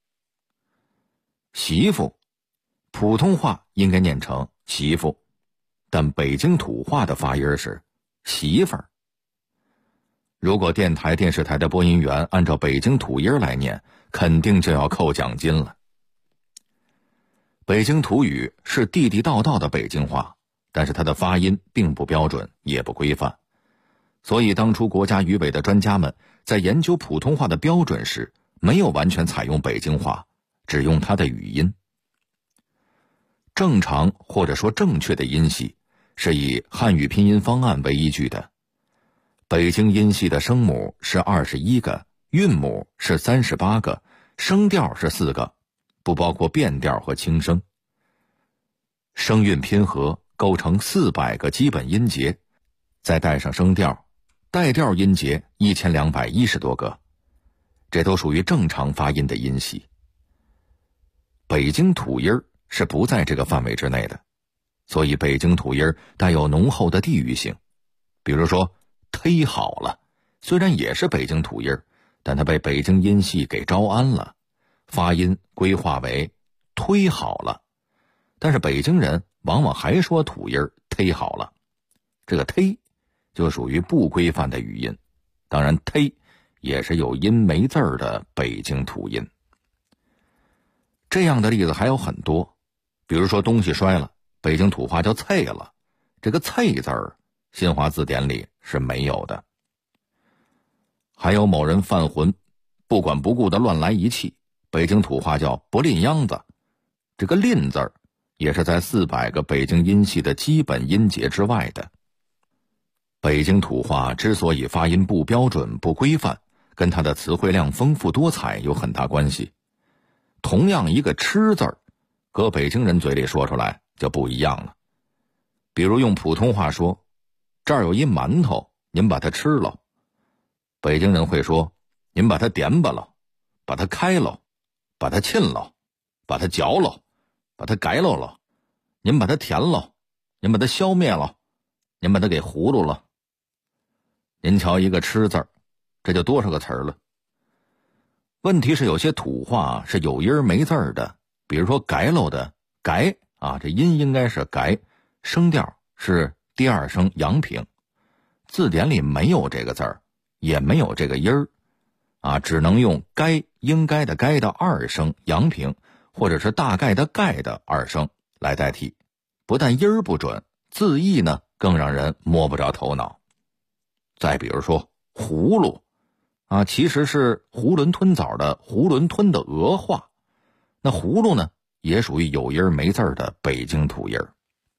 媳妇，普通话应该念成媳妇，但北京土话的发音是媳妇儿。如果电台、电视台的播音员按照北京土音来念，肯定就要扣奖金了。北京土语是地地道道的北京话，但是它的发音并不标准，也不规范。所以当初国家语委的专家们在研究普通话的标准时，没有完全采用北京话， 只用它的语音。正常或者说正确的音系是以汉语拼音方案为依据的。北京音系的声母是21个，韵母是38个，声调是4个，不包括变调和轻声。声韵拼合构成400个基本音节，再带上声调，带调音节1210多个，这都属于正常发音的音系。北京土音是不在这个范围之内的，所以北京土音带有浓厚的地域性。比如说忒好了，虽然也是北京土音，但它被北京音系给招安了，发音规划为忒好了，但是北京人往往还说土音忒好了，这个忒就属于不规范的语音。当然忒也是有音没字儿的北京土音。这样的例子还有很多，比如说东西摔了，北京土话叫啐了，这个啐字儿新华字典里是没有的。还有某人犯浑，不管不顾的乱来一气，北京土话叫不吝秧子，这个吝字儿也是在400个北京音系的基本音节之外的。北京土话之所以发音不标准不规范，跟它的词汇量丰富多彩有很大关系。同样一个吃字儿，搁北京人嘴里说出来就不一样了。比如用普通话说，这儿有一馒头，您把它吃了，北京人会说，您把它点吧了，把它开了，把它沁了，把它嚼了，把它改了，您把它填了，您把它消灭了，您把它给葫芦了。您瞧一个吃字儿，这就多少个词儿了。问题是有些土话是有音没字儿的，比如说改喽的改啊，这音应该是改，声调是第二声阳平，字典里没有这个字儿，也没有这个音儿啊，只能用该应该的该的二声阳平，或者是大概的概的二声来代替。不但音儿不准，字义呢更让人摸不着头脑。再比如说葫芦啊，其实是囫囵吞枣的囫囵吞的俄话，那葫芦呢也属于有音没字的北京土音。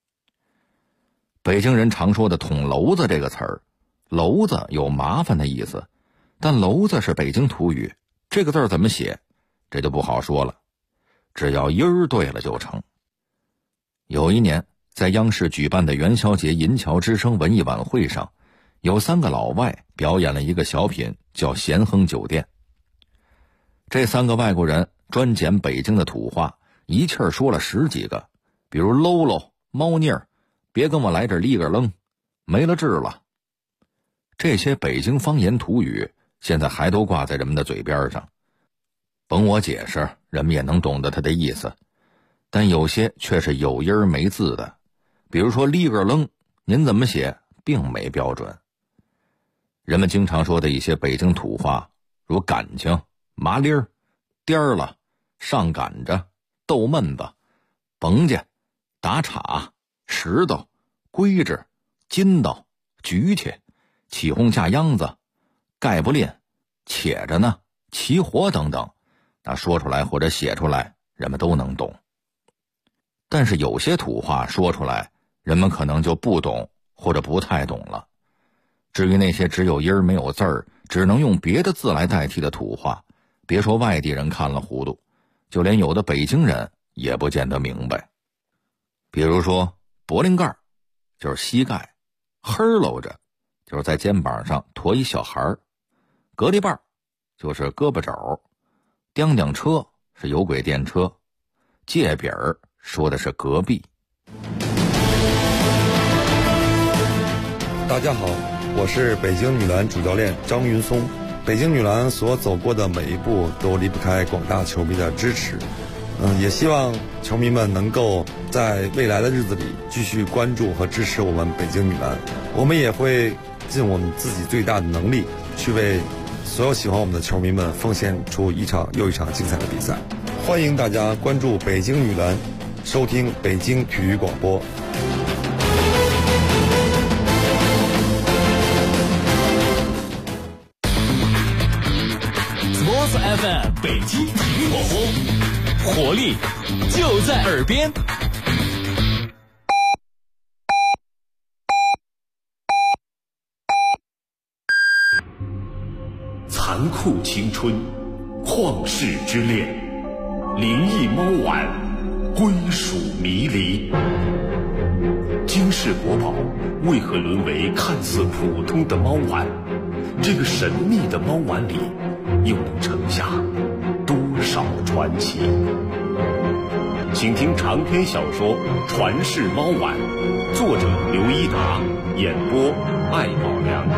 北京人常说的捅娄子这个词儿，娄子有麻烦的意思，但娄子是北京土语，这个字怎么写这就不好说了，只要音儿对了就成。有一年在央视举办的元宵节银桥之声文艺晚会上，有3个老外表演了一个小品叫咸亨酒店。这3个外国人专捡北京的土话，一气儿说了10几个，比如喽喽、猫腻儿、别跟我来这立个楞、没了治了。这些北京方言土语现在还都挂在人们的嘴边上，甭我解释，人们也能懂得它的意思，但有些却是有音没字的，比如说立个楞，您怎么写并没标准。人们经常说的一些北京土话，如感情、麻利儿、颠儿了、上赶着、逗闷子、甭家、打岔、石头、规制、筋道、举起、起哄架秧子、盖不吝、且着呢、起火等等，那说出来或者写出来人们都能懂。但是有些土话说出来人们可能就不懂或者不太懂了。至于那些只有音没有字儿，只能用别的字来代替的土话，别说外地人看了糊涂，就连有的北京人也不见得明白。比如说脖领盖就是膝盖，呵喽着就是在肩膀上驮一小孩儿，隔离棒就是胳膊肘，叮叮车是有轨电车，界饼儿说的是隔壁。 大家好，我是北京女篮主教练张云松。北京女篮所走过的每一步都离不开广大球迷的支持，也希望球迷们能够在未来的日子里继续关注和支持我们北京女篮。我们也会尽我们自己最大的能力，去为所有喜欢我们的球迷们奉献出一场又一场精彩的比赛。欢迎大家关注北京女篮，收听北京体育广播。 Sports FM 北京体育广播。 活力就在耳边。 残酷青春，旷世之恋，灵异猫碗，归属迷离。惊世国宝为何沦为看似普通的猫碗？这个神秘的猫碗里，又能盛下多少传奇？请听长篇小说《传世猫碗》，作者刘一达，演播艾宝良。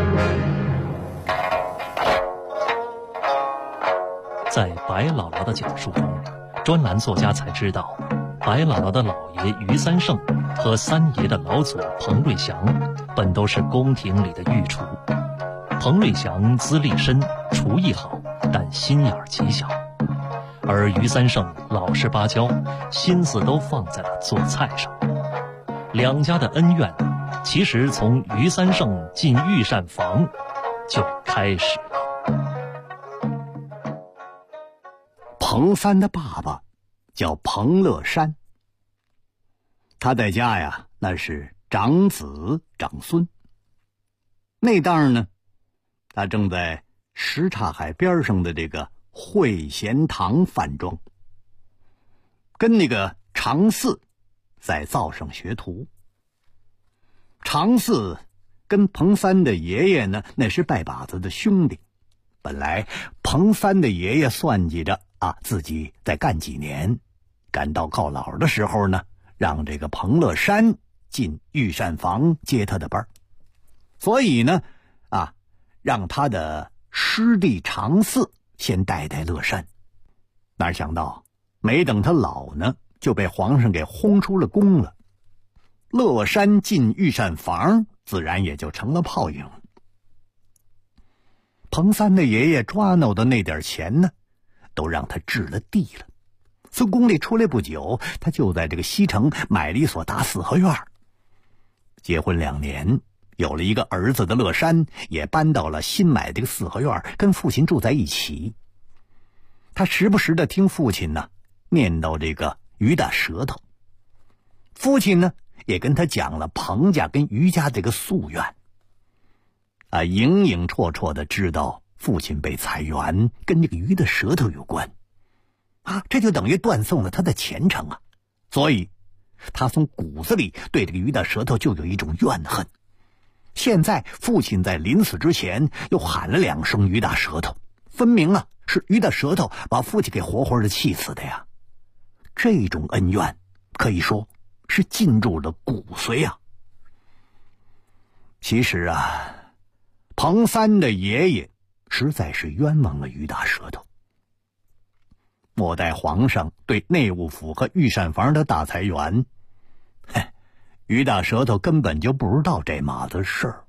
在白姥姥的讲述中，专栏作家才知道，白姥姥的姥爷于三胜和三爷的老祖彭瑞祥本都是宫廷里的御厨。彭瑞祥资历深，厨艺好，但心眼极小，而于三胜老实巴交，心思都放在了做菜上。两家的恩怨其实从于三胜进御膳房就开始了。 彭三的爸爸叫彭乐山，他在家呀那是长子长孙。那当呢，他正在什刹海边上的这个会贤堂饭庄，跟那个常四在灶上学徒。常四跟彭三的爷爷呢，那是拜把子的兄弟。本来彭三的爷爷算计着自己再干几年，干到告老的时候呢，让这个彭乐山进御膳房接他的班。所以呢让他的师弟常四先带乐山。哪想到没等他老呢，就被皇上给轰出了宫了。乐山进御膳房，自然也就成了泡影。彭三的爷爷抓挠的那点钱呢，都让他置了地了。从宫里出来不久，他就在这个西城买了一所大四合院。结婚2年，有了一个儿子的乐山也搬到了新买的这个四合院，跟父亲住在一起。他时不时的听父亲呢念叨这个于大舌头，父亲呢也跟他讲了彭家跟于家这个夙愿。隐隐绰绰的知道父亲被裁员跟这个于的舌头有关这就等于断送了他的前程所以他从骨子里对这个于大舌头就有一种怨恨。现在父亲在临死之前又喊了2声于大舌头，分明是于大舌头把父亲给活活的气死的呀。这种恩怨可以说是进入了骨髓其实彭三的爷爷实在是冤枉了于大舌头。末代皇上对内务府和御膳房的大裁员，于大舌头根本就不知道这码子事儿。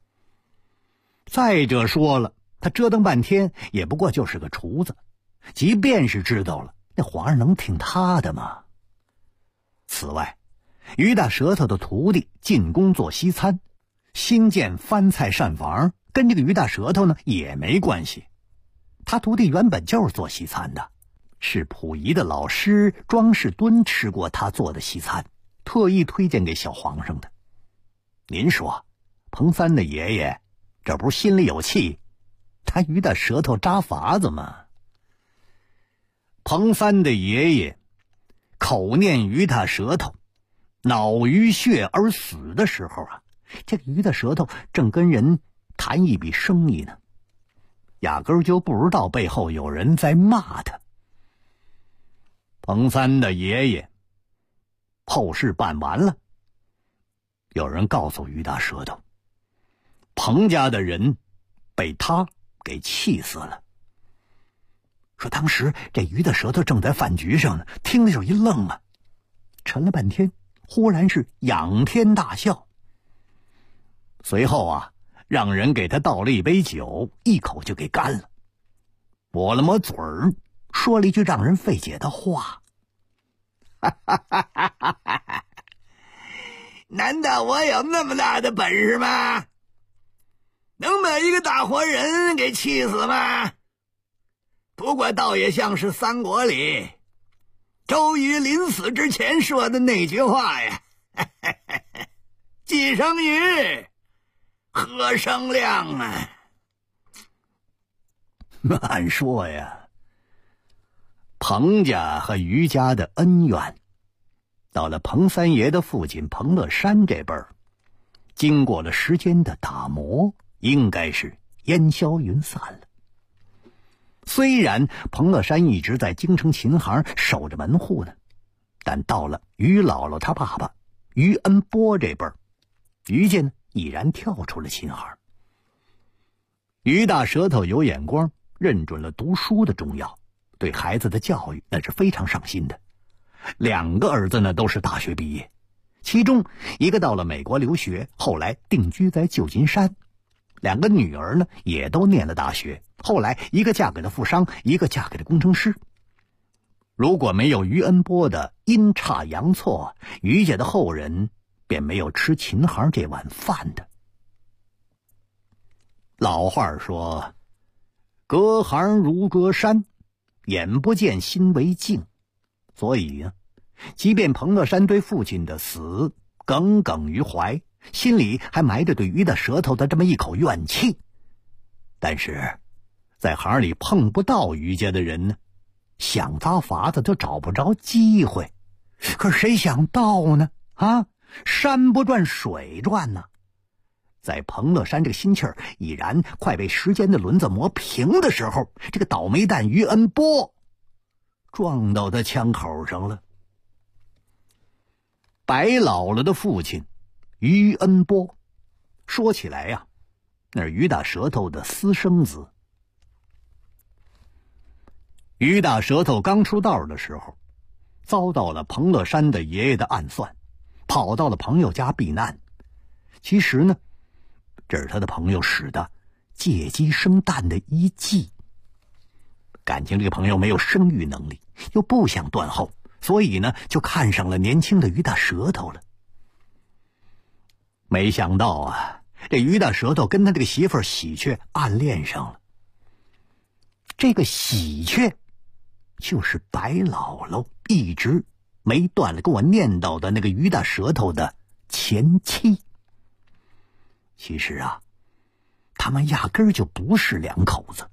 再者说了，他折腾半天也不过就是个厨子，即便是知道了，那皇上能听他的吗？此外，于大舌头的徒弟进宫做西餐，新建翻菜膳房，跟这个于大舌头呢也没关系。他徒弟原本就是做西餐的，是溥仪的老师庄士敦吃过他做的西餐，特意推荐给小皇上的。您说彭三的爷爷这不是心里有气，他于大舌头扎法子吗？彭三的爷爷口念于大舌头脑淤血而死的时候这个于大舌头正跟人谈一笔生意呢，压根儿就不知道背后有人在骂他。彭三的爷爷后事办完了，有人告诉于大舌头，彭家的人被他给气死了。说当时这于大舌头正在饭局上呢，听了就一愣沉了半天，忽然是仰天大笑。随后让人给他倒了一杯酒，一口就给干了，抹了抹嘴儿，说了一句让人费解的话：难道我有那么大的本事吗？能把一个大活人给气死吗？不过倒也像是三国里周瑜临死之前说的那句话呀，既生瑜，何生亮啊。按说呀，彭家和于家的恩怨，到了彭三爷的父亲彭乐山这辈儿，经过了时间的打磨，应该是烟消云散了。虽然彭乐山一直在京城琴行守着门户呢，但到了于姥姥他爸爸于恩波这辈儿，于家呢已然跳出了琴行。于大舌头有眼光，认准了读书的重要，对孩子的教育那是非常上心的。2个儿子呢都是大学毕业，其中一个到了美国留学，后来定居在旧金山；2个女儿呢也都念了大学，后来一个嫁给了富商，一个嫁给了工程师。如果没有于恩波的阴差阳错，于家的后人便没有吃琴行这碗饭的。老话说，隔行如隔山，眼不见心为净。所以呢，即便彭乐山对父亲的死耿耿于怀，心里还埋着对于大舌头的这么一口怨气，但是在行里碰不到于家的人呢，想砸法子就找不着机会。可谁想到呢？山不转水转呢。在彭乐山这个心气儿已然快被时间的轮子磨平的时候，这个倒霉蛋于恩波撞到他枪口上了。白姥姥的父亲于恩波，说起来呀，那是于大舌头的私生子。于大舌头刚出道的时候，遭到了彭乐山的爷爷的暗算，跑到了朋友家避难。其实呢，这是他的朋友使的借鸡生蛋的一计。感情这个朋友没有生育能力，又不想断后，所以呢就看上了年轻的于大舌头了。没想到啊，这于大舌头跟他这个媳妇儿喜鹊暗恋上了。这个喜鹊就是白姥姥一直没断了跟我念叨的那个于大舌头的前妻。其实啊，他们压根儿就不是两口子。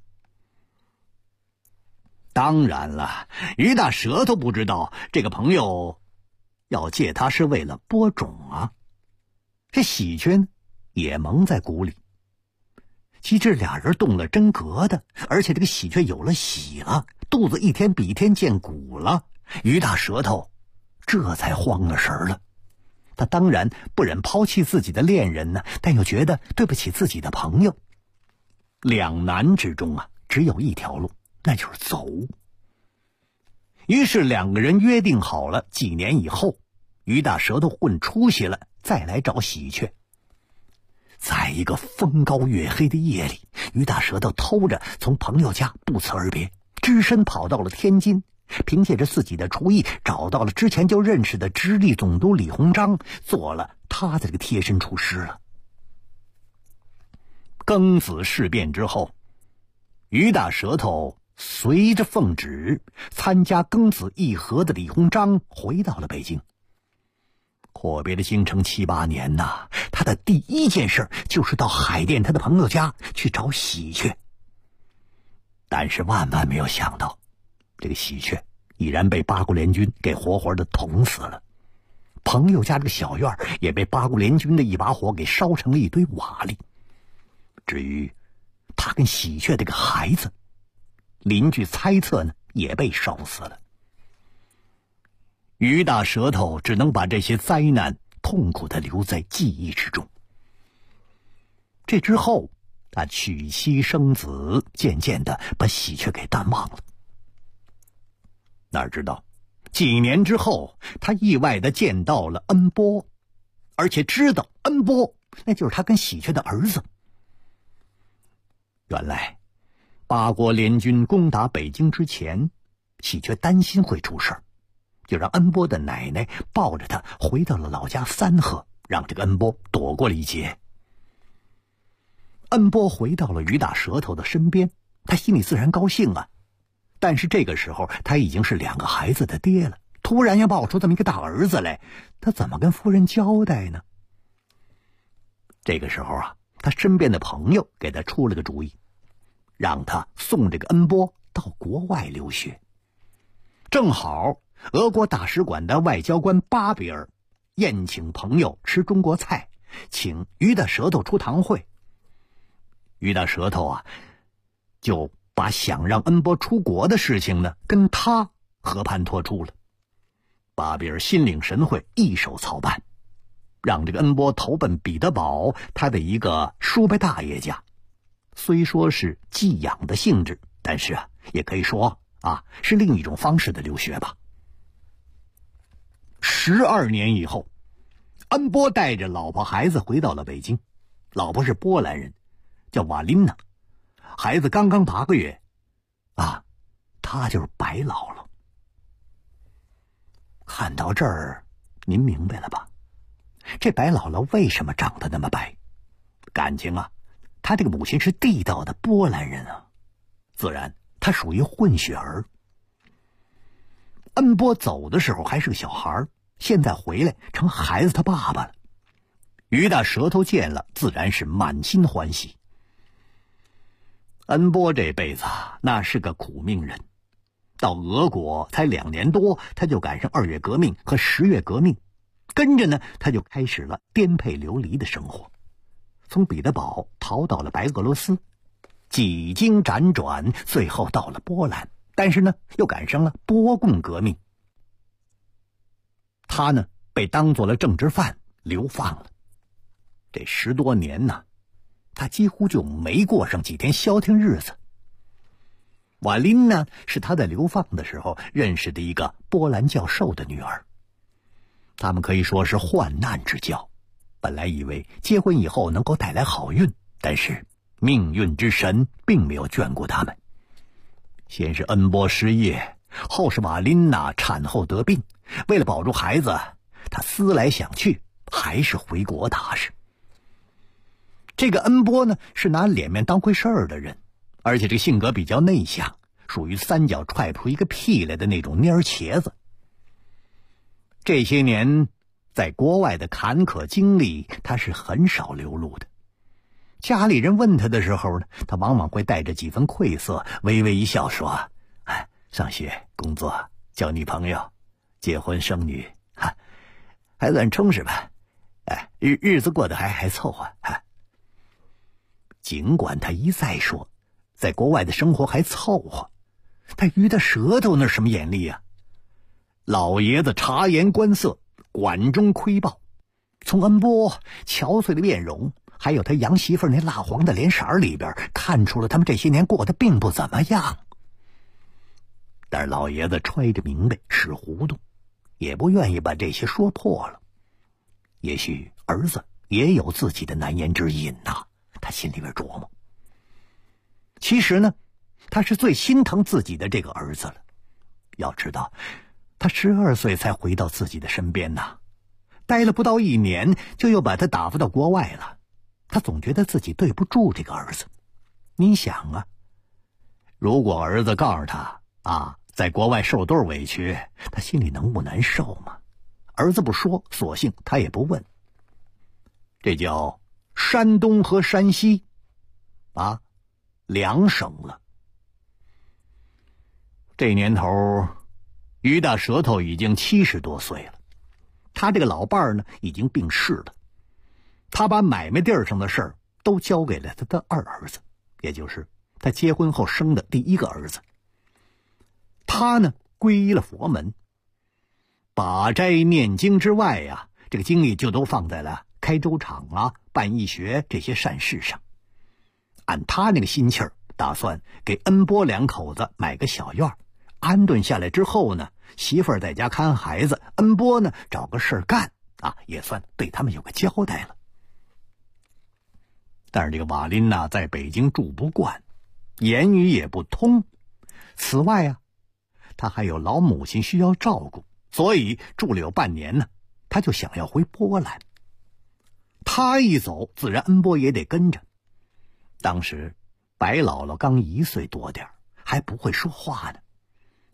当然了，于大舌头不知道这个朋友要借他是为了播种啊。这喜鹊呢也蒙在鼓里。其实俩人动了真格的，而且这个喜鹊有了喜了，肚子一天比一天见鼓了。于大舌头这才慌了神了。他当然不忍抛弃自己的恋人呢，但又觉得对不起自己的朋友。两难之中啊，只有一条路，那就是走。于是2个人约定好了，几年以后，于大舌头混出息了，再来找喜鹊。在一个风高月黑的夜里，于大舌头偷着从朋友家不辞而别，只身跑到了天津，凭借着自己的厨艺，找到了之前就认识的直隶总督李鸿章，做了他的这个贴身厨师了。庚子事变之后，于大舌头随着奉旨参加庚子议和的李鸿章回到了北京。阔别了京城7、8年呐，他的第一件事就是到海淀他的朋友家去找喜鹊。但是万万没有想到，这个喜鹊已然被八国联军给活活的捅死了。朋友家这个小院也被八国联军的一把火给烧成了一堆瓦砾。至于他跟喜鹊这个孩子，邻居猜测呢也被烧死了。于大舌头只能把这些灾难痛苦地留在记忆之中。这之后，他娶妻生子，渐渐地把喜鹊给淡忘了。哪知道几年之后，他意外地见到了恩波，而且知道恩波那就是他跟喜鹊的儿子。原来八国联军攻打北京之前，喜鹊担心会出事儿，就让恩波的奶奶抱着他回到了老家三河，让这个恩波躲过了一劫。恩波回到了于大舌头的身边，他心里自然高兴啊。但是这个时候他已经是2个孩子的爹了， 突然要冒出这么一个大儿子来，他怎么跟夫人交代呢？这个时候啊，他身边的朋友给他出了个主意，让他送这个恩波到国外留学。正好俄国大使馆的外交官巴比尔宴请朋友吃中国菜，请于大舌头出堂会。于大舌头啊，就把想让恩波出国的事情呢，跟他和盘托出了。巴比尔心领神会，一手操办，让这个恩波投奔彼得堡他的一个叔伯大爷家。虽说是寄养的性质，但是啊，也可以说啊，是另一种方式的留学吧。12年以后，恩波带着老婆孩子回到了北京。老婆是波兰人，叫瓦琳娜，孩子刚刚8个月啊，他就是白姥姥。看到这儿，您明白了吧？这白姥姥为什么长得那么白？感情啊，她这个母亲是地道的波兰人啊，自然她属于混血儿。恩波走的时候还是个小孩，现在回来成孩子他爸爸了。于大舌头见了，自然是满心欢喜。恩波这辈子那是个苦命人，到俄国才2年多，他就赶上2月革命和10月革命，跟着呢，他就开始了颠沛流离的生活，从彼得堡逃到了白俄罗斯，几经辗转，最后到了波兰，但是呢，又赶上了波共革命，他呢被当作了政治犯流放了。这10多年呢，他几乎就没过上几天消停日子。瓦琳呢，是他在流放的时候认识的一个波兰教授的女儿，他们可以说是患难之交。本来以为结婚以后能够带来好运，但是命运之神并没有眷顾他们。先是恩波失业，后是瓦琳娜产后得病，为了保住孩子，他思来想去，还是回国踏实。这个恩波呢，是拿脸面当回事儿的人，而且这个性格比较内向，属于3脚踹不出一个屁来的那种蔫茄子。这些年在国外的坎坷经历，他是很少流露的。家里人问他的时候呢，他往往会带着几分愧色，微微一笑说：“哎，上学、工作、交女朋友、结婚生女，还算充实吧？哎，日子过得还凑合。”尽管他一再说在国外的生活还凑合，但于他舌头那什么眼力啊？老爷子察言观色，管中窥豹，从恩波憔悴的面容，还有他洋媳妇那蜡黄的脸色里边，看出了他们这些年过得并不怎么样。但是老爷子揣着明白，使糊涂，也不愿意把这些说破了。也许儿子也有自己的难言之隐呐，他心里边琢磨。其实呢，他是最心疼自己的这个儿子了。要知道，他12岁才回到自己的身边呐，待了不到1年，就又把他打发到国外了。他总觉得自己对不住这个儿子。你想啊，如果儿子告诉他在国外受多少委屈，他心里能不难受吗？儿子不说，索性他也不问。这叫山东和山西2省了。这年头，于大舌头已经70多岁了，他这个老伴儿呢已经病逝了。他把买卖地上的事儿都交给了他的2儿子，也就是他结婚后生的第1个儿子。他呢皈依了佛门，把斋念经之外呀，这个精力就都放在了开粥厂办义学这些善事上。按他那个心气儿，打算给恩波2口子买个小院，安顿下来之后呢，媳妇儿在家看孩子，恩波呢找个事儿干也算对他们有个交代了。但是这个瓦琳娜在北京住不惯，言语也不通，此外她还有老母亲需要照顾，所以住了有半年呢，她就想要回波兰。她一走，自然恩波也得跟着。当时白姥姥刚1岁多点，还不会说话呢。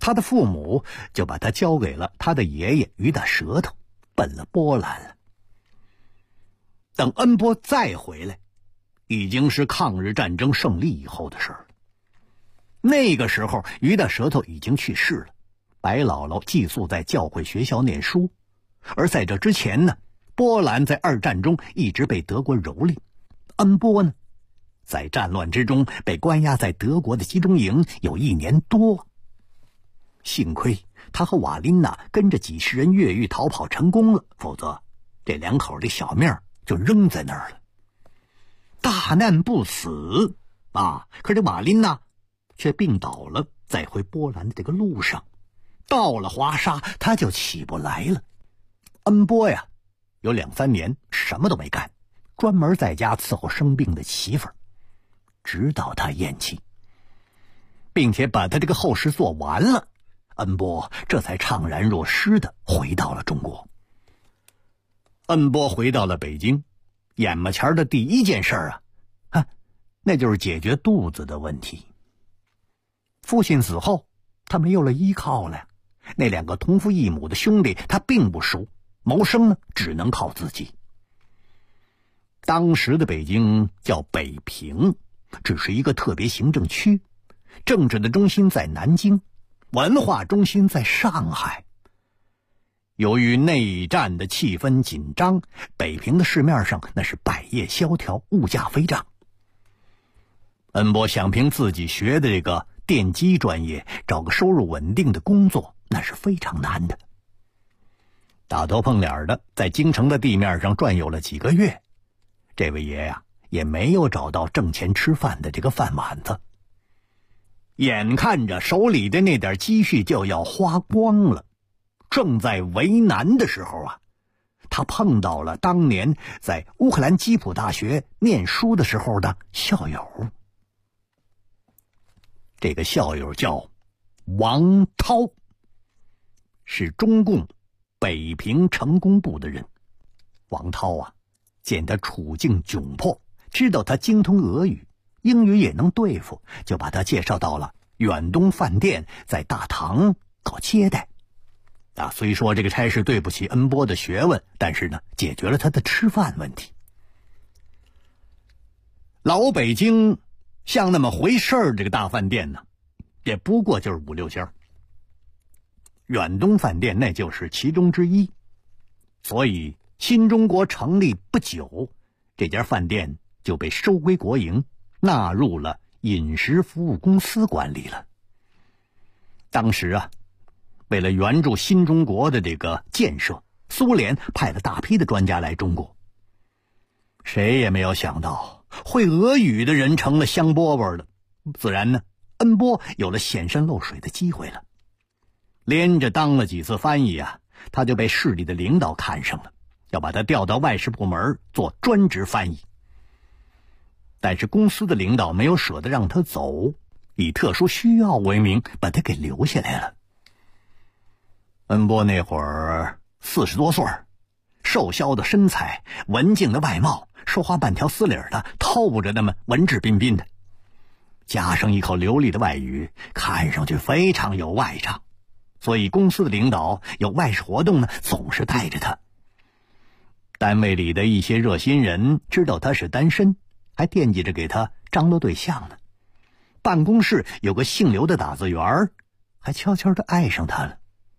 他的父母就把他交给了他的爷爷于大舌头，奔了波兰了。等恩波再回来，已经是抗日战争胜利以后的事儿了。那个时候于大舌头已经去世了，白姥姥寄宿在教会学校念书。而在这之前呢，波兰在二战中一直被德国蹂躏，恩波呢在战乱之中被关押在德国的集中营有1年多。幸亏他和瓦琳娜跟着几十人越狱逃跑成功了，否则这两口的小命就扔在那儿了。大难不死啊！可这瓦琳娜却病倒了，在回波兰的这个路上，到了华沙他就起不来了。恩波呀，有2、3年什么都没干，专门在家伺候生病的媳妇儿，直到他咽气，并且把他这个后事做完了，恩波这才怅然若失地回到了中国。恩波回到了北京，眼巴前的第一件事那就是解决肚子的问题。父亲死后，他没有了依靠了，那2个同父异母的兄弟他并不熟，谋生呢只能靠自己。当时的北京叫北平，只是一个特别行政区，政治的中心在南京，文化中心在上海。由于内战的气氛紧张，北平的市面上那是百业萧条，物价飞涨。恩波想凭自己学的这个电机专业找个收入稳定的工作，那是非常难的。打头碰脸的在京城的地面上转悠了几个月，这位爷呀也没有找到挣钱吃饭的这个饭碗子。眼看着手里的那点积蓄就要花光了，正在为难的时候他碰到了当年在乌克兰基辅大学念书的时候的校友。这个校友叫王涛，是中共北平成工部的人。王涛见他处境窘迫，知道他精通俄语，英语也能对付，就把他介绍到了远东饭店，在大堂搞接待。虽说这个差事对不起恩波的学问，但是呢，解决了他的吃饭问题。老北京像那么回事儿，这个大饭店呢，也不过就是5、6家。远东饭店那就是其中之一，所以新中国成立不久，这家饭店就被收归国营，纳入了饮食服务公司管理了。当时为了援助新中国的这个建设，苏联派了大批的专家来中国。谁也没有想到，会俄语的人成了香饽饽了，自然呢，恩波有了显身露水的机会了。连着当了几次翻译他就被市里的领导看上了，要把他调到外事部门做专职翻译。但是公司的领导没有舍得让他走，以特殊需要为名把他给留下来了。恩波那会儿40多岁，瘦削的身材，文静的外貌，说话半条丝理的，透着那么文质彬彬的，加上一口流利的外语，看上去非常有外仗。所以公司的领导有外事活动呢，总是带着他。单位里的一些热心人知道他是单身，还惦记着给他张罗对象呢。办公室有个姓刘的打字员，还悄悄地爱上他了。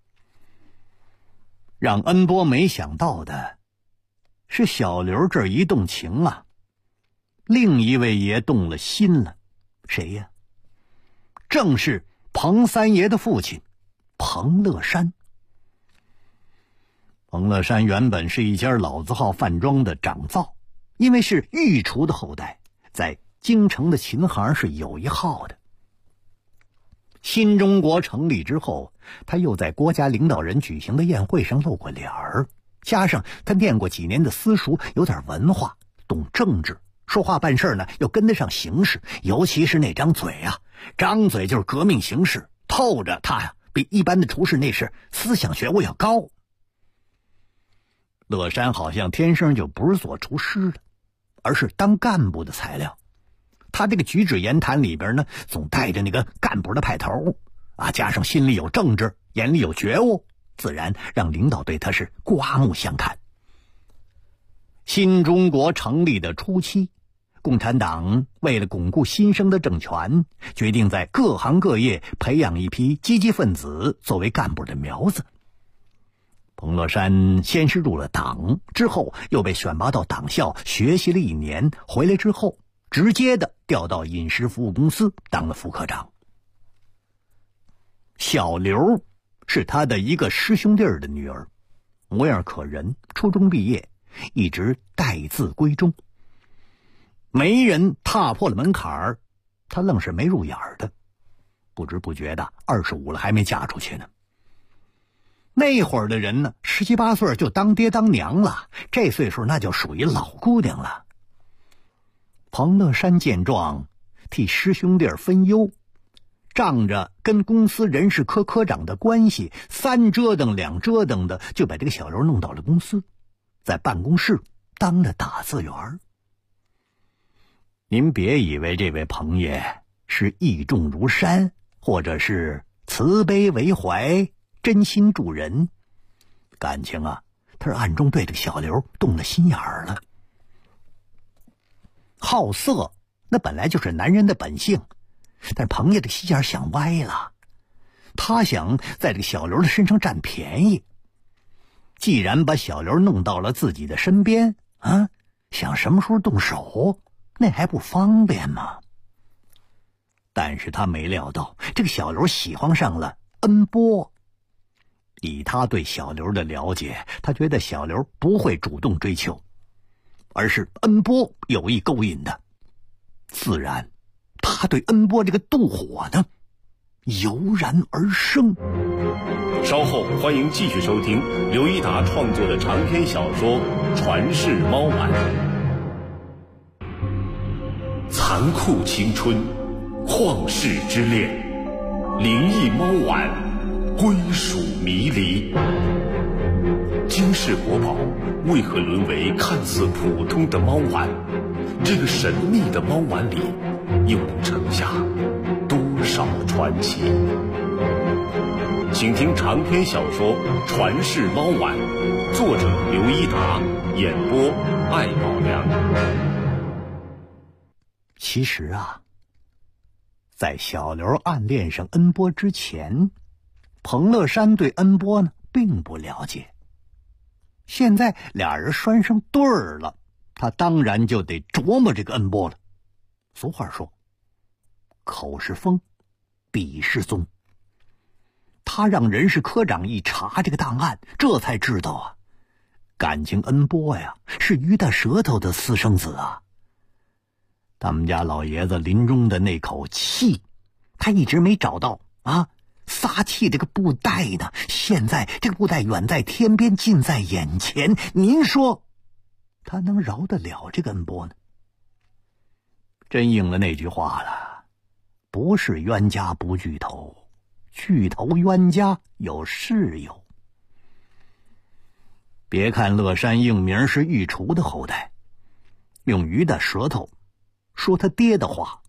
让恩波没想到的是，小刘这一动情另一位爷动了心了。谁呀？正是彭三爷的父亲彭乐山。彭乐山原本是一家老字号饭庄的掌灶，因为是御厨的后代，在京城的琴行是有一号的。新中国成立之后，他又在国家领导人举行的宴会上露过脸儿，加上他念过几年的私塾，有点文化，懂政治，说话办事呢又跟得上形势，尤其是那张嘴张嘴就是革命形势，透着他比一般的厨师那是思想学问要高。乐山好像天生就不是做厨师的，而是当干部的材料。他这个举止言谈里边呢，总带着那个干部的派头， 加上心里有正直，眼里有觉悟，自然让领导对他是刮目相看。新中国成立的初期，共产党为了巩固新生的政权，决定在各行各业培养一批积极分子作为干部的苗子。彭乐山先是入了党，之后又被选拔到党校学习了1年，回来之后直接的调到饮食服务公司当了副科长。小刘是他的一个师兄弟的女儿，模样可人，初中毕业，一直待字闺中。没人踏破了门槛儿，他愣是没入眼的。不知不觉的25了还没嫁出去呢。那会儿的人呢，17、18岁就当爹当娘了，这岁数那就属于老姑娘了。彭乐山见状，替师兄弟分忧，仗着跟公司人事科科长的关系，3折腾2折腾的就把这个小刘弄到了公司，在办公室当了打字员。您别以为这位彭爷是义重如山，或者是慈悲为怀，真心助人，感情他是暗中对这个小刘动了心眼儿了。好色那本来就是男人的本性，但彭爷的心眼想歪了，他想在这个小刘的身上占便宜。既然把小刘弄到了自己的身边想什么时候动手那还不方便吗？但是他没料到这个小刘喜欢上了恩波。以他对小刘的了解，他觉得小刘不会主动追求，而是恩波有意勾引的。自然他对恩波这个妒火呢油然而生。 稍后欢迎继续收听刘一达创作的长篇小说《传世猫丸》。残酷青春，旷世之恋，灵异猫丸，归属迷离。惊世国宝为何沦为看似普通的猫丸？这个神秘的猫丸里又能盛下多少传奇？请听长篇小说《传世猫丸》，作者刘一达，演播艾宝良。 其实在小刘暗恋上恩波之前，彭乐山对恩波呢并不了解。现在俩人拴上对儿了，他当然就得琢磨这个恩波了。俗话说，口是风，笔是踪。他让人事科长一查这个档案，这才知道感情恩波是于大舌头的私生子他们家老爷子临终的那口气，他一直没找到撒气这个布袋呢。现在这个布袋远在天边，近在眼前，您说他能饶得了这个恩波呢？真应了那句话了，不是冤家不聚头，聚头冤家有室友。别看乐山应名是御厨的后代，用鱼的舌头说他爹的话，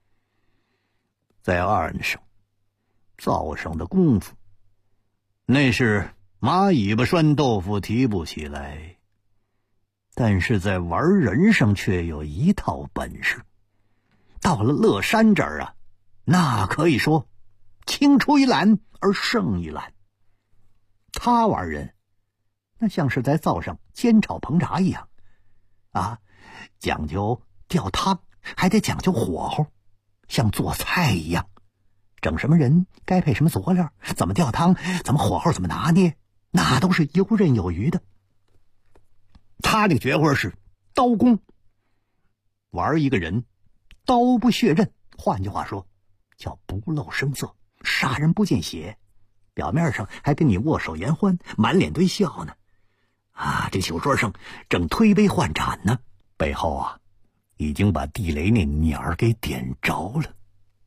在岸上灶上的功夫，那是蚂蚁巴拴豆腐提不起来，但是在玩人上却有一套本事。到了乐山这儿那可以说青出于蓝而胜于蓝。他玩人那像是在灶上煎炒烹炸一样讲究吊汤，还得讲究火候，像做菜一样，整什么人该配什么佐料，怎么吊汤，怎么火候，怎么拿捏，那都是游刃有余的。他这个绝活是刀工，玩一个人刀不血刃，换句话说叫不露声色，杀人不见血，表面上还跟你握手言欢，满脸堆笑呢这酒桌上正推杯换盏呢，背后已经把地雷那鸟儿给点着了。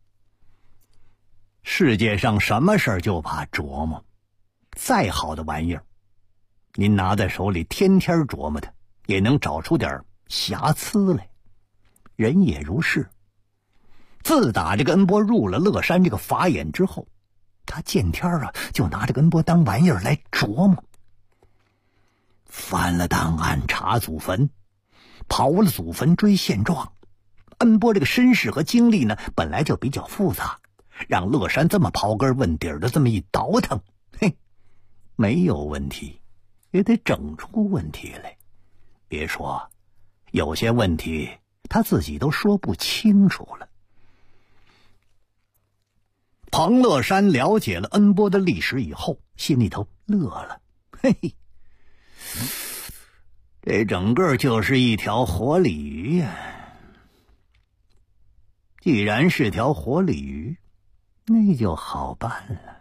世界上什么事儿就怕琢磨，再好的玩意儿您拿在手里天天琢磨它，也能找出点瑕疵来。人也如是，自打这个恩波入了乐山这个法眼之后， 他见天啊就拿这个恩波当玩意儿来琢磨，翻了档案查祖坟，刨了祖坟追现状。恩波这个身世和经历呢本来就比较复杂，让乐山这么刨根问底的这么一倒腾，嘿，没有问题也得整出问题来。别说有些问题他自己都说不清楚了。彭乐山了解了恩波的历史以后，心里头乐了，嘿嘿，这整个就是一条活鲤鱼呀！既然是条活鲤鱼，那就好办了。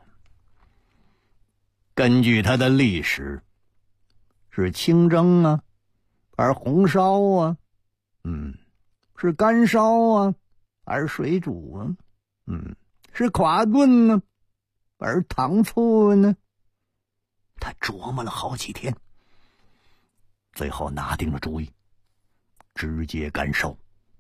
根据它的历史，是清蒸啊，还是红烧啊？是干烧啊，还是水煮啊？是垮炖呢，还是糖醋呢？他琢磨了好几天，最后拿定了主意，直接干烧。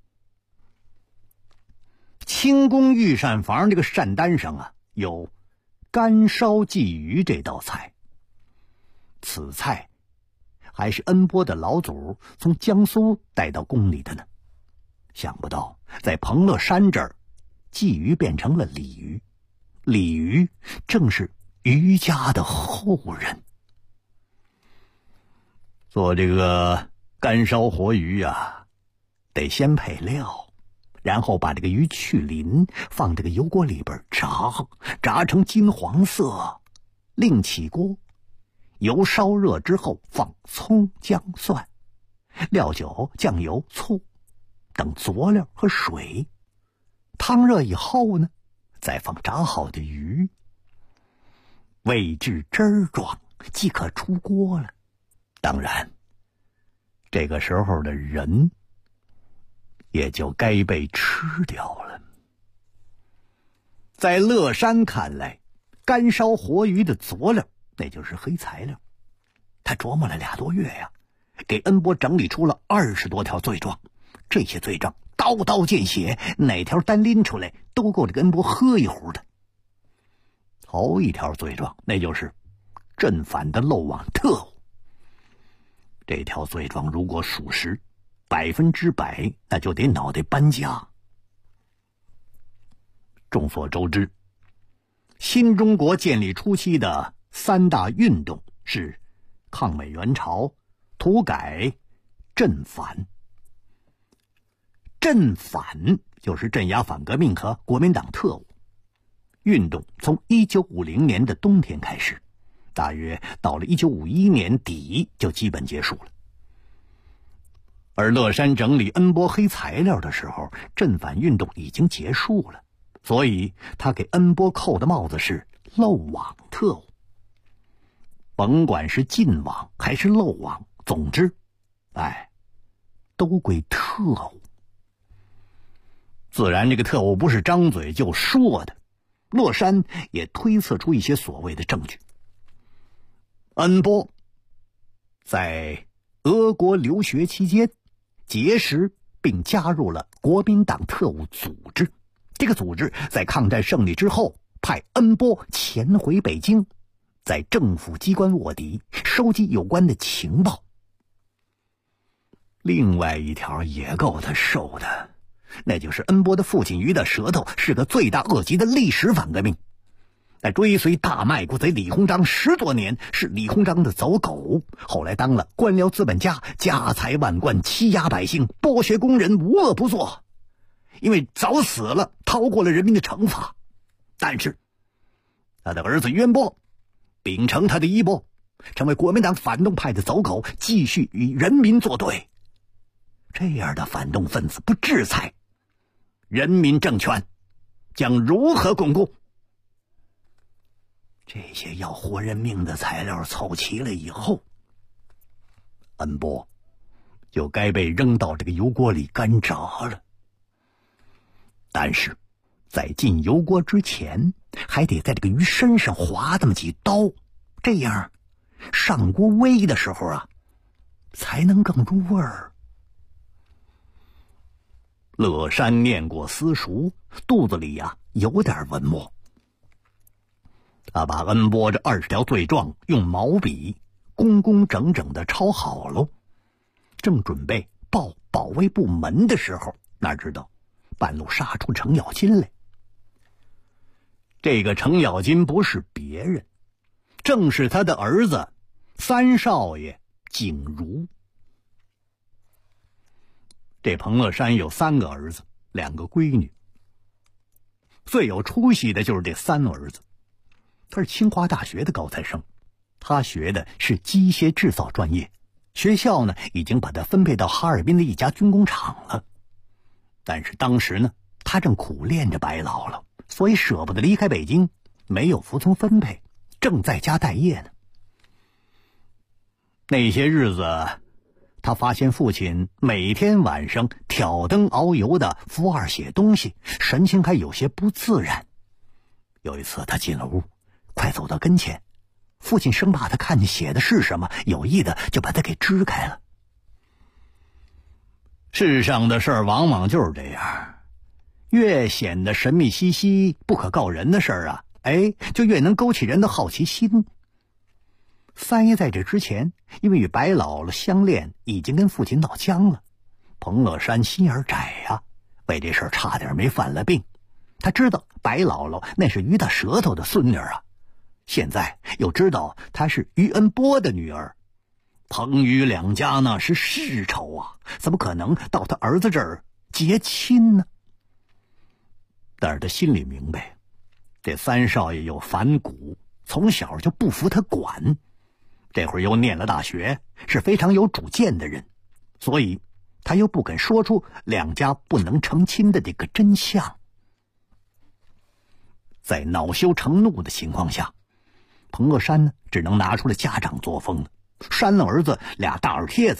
清宫御膳房这个膳单上啊，有干烧鲫鱼这道菜。此菜还是恩波的老祖从江苏带到宫里的呢。想不到在彭乐山这儿，鲫鱼变成了鲤鱼，鲤鱼正是鱼家的后人。做这个干烧活鱼啊，得先配料，然后把这个鱼去鳞，放这个油锅里边炸成金黄色，另起锅，油烧热之后放葱姜蒜、料酒、酱油、醋等佐料和水，汤热以后呢，再放炸好的鱼，煨至汁儿状即可出锅了。当然这个时候的人也就该被吃掉了。在乐山看来，干烧活鱼的佐料那就是黑材料。他琢磨了2多月呀，给恩波整理出了20多条罪状。这些罪状刀刀见血，哪条单拎出来都够这个恩波喝一壶的。头一条罪状，那就是镇反的漏网特务。这条罪状如果属实，100%那就得脑袋搬家。众所周知，新中国建立初期的3大运动是抗美援朝、土改、镇反。镇反就是镇压反革命和国民党特务。运动从1950年的冬天开始，大约到了1951年底就基本结束了。而乐山整理恩波黑材料的时候，镇反运动已经结束了，所以他给恩波扣的帽子是漏网特务。甭管是禁网还是漏网，总之都归特务。自然这个特务不是张嘴就说的，乐山也推测出一些所谓的证据。恩波在俄国留学期间结识并加入了国民党特务组织，这个组织在抗战胜利之后派恩波潜回北京，在政府机关卧底，收集有关的情报。另外一条也够他受的，那就是恩波的父亲于的舌头是个罪大恶极的历史反革命。在追随大卖国贼李鸿章10多年，是李鸿章的走狗，后来当了官僚资本家，家财万贯，欺压百姓，剥削工人，无恶不作。因为早死了，逃过了人民的惩罚。但是他的儿子于恩波秉承他的衣钵，成为国民党反动派的走狗，继续与人民作对。这样的反动分子不制裁，人民政权将如何巩固？这些要活人命的材料凑齐了以后，恩波就该被扔到这个油锅里干炸了。但是在进油锅之前，还得在这个鱼身上划那么几刀，这样上锅煨的时候啊，才能更入味儿。乐山念过私塾，肚子里有点文墨。 他把恩波这20条罪状用毛笔工工整整的抄好了，正准备报保卫部门的时候，哪知道半路杀出程咬金来。这个程咬金不是别人，正是他的儿子三少爷景如。这彭乐山有3个儿子，2个闺女。最有出息的就是这3儿子，他是清华大学的高材生，他学的是机械制造专业，学校呢已经把他分配到哈尔滨的一家军工厂了。但是当时呢，他正苦练着白姥姥，所以舍不得离开北京，没有服从分配，正在家待业呢。那些日子，他发现父亲每天晚上挑灯熬油的伏案写东西，神情还有些不自然。有一次他进了屋，快走到跟前，父亲生怕他看见写的是什么，有意的就把他给支开了。世上的事儿往往就是这样，越显得神秘兮兮不可告人的事儿啊，就越能勾起人的好奇心。三爷在这之前，因为与白姥姥相恋，已经跟父亲闹僵了。彭乐山心眼窄呀，为这事儿差点没犯了病。他知道白姥姥那是于大舌头的孙女啊，现在又知道她是于恩波的女儿，彭于两家呢是世仇啊，怎么可能到他儿子这儿结亲呢？但是他心里明白，这三少爷有反骨，从小就不服他管，这会儿又念了大学，是非常有主见的人，所以他又不肯说出两家不能成亲的这个真相。在恼羞成怒的情况下，彭乐山呢只能拿出了家长作风了，扇了儿子俩大耳贴子。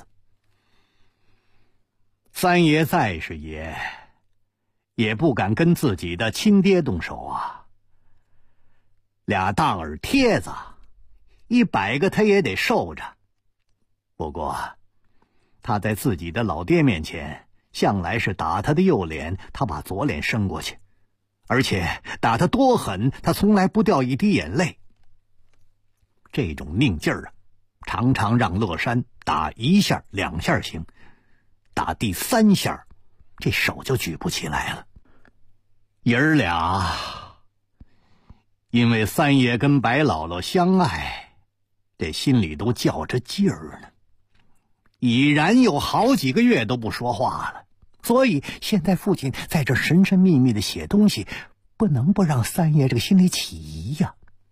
三爷再是爷，也不敢跟自己的亲爹动手啊。俩大耳贴子100个他也得受着。不过他在自己的老爹面前向来是打他的右脸，他把左脸伸过去，而且打他多狠，他从来不掉一滴眼泪。这种拧劲儿啊，常常让乐山打1下2下行，打第3下这手就举不起来了。爷儿俩因为三爷跟白姥姥相爱，这心里都较着劲儿呢，已然有好几个月都不说话了。所以现在父亲在这神神秘秘的写东西，不能不让三爷这个心里起疑呀。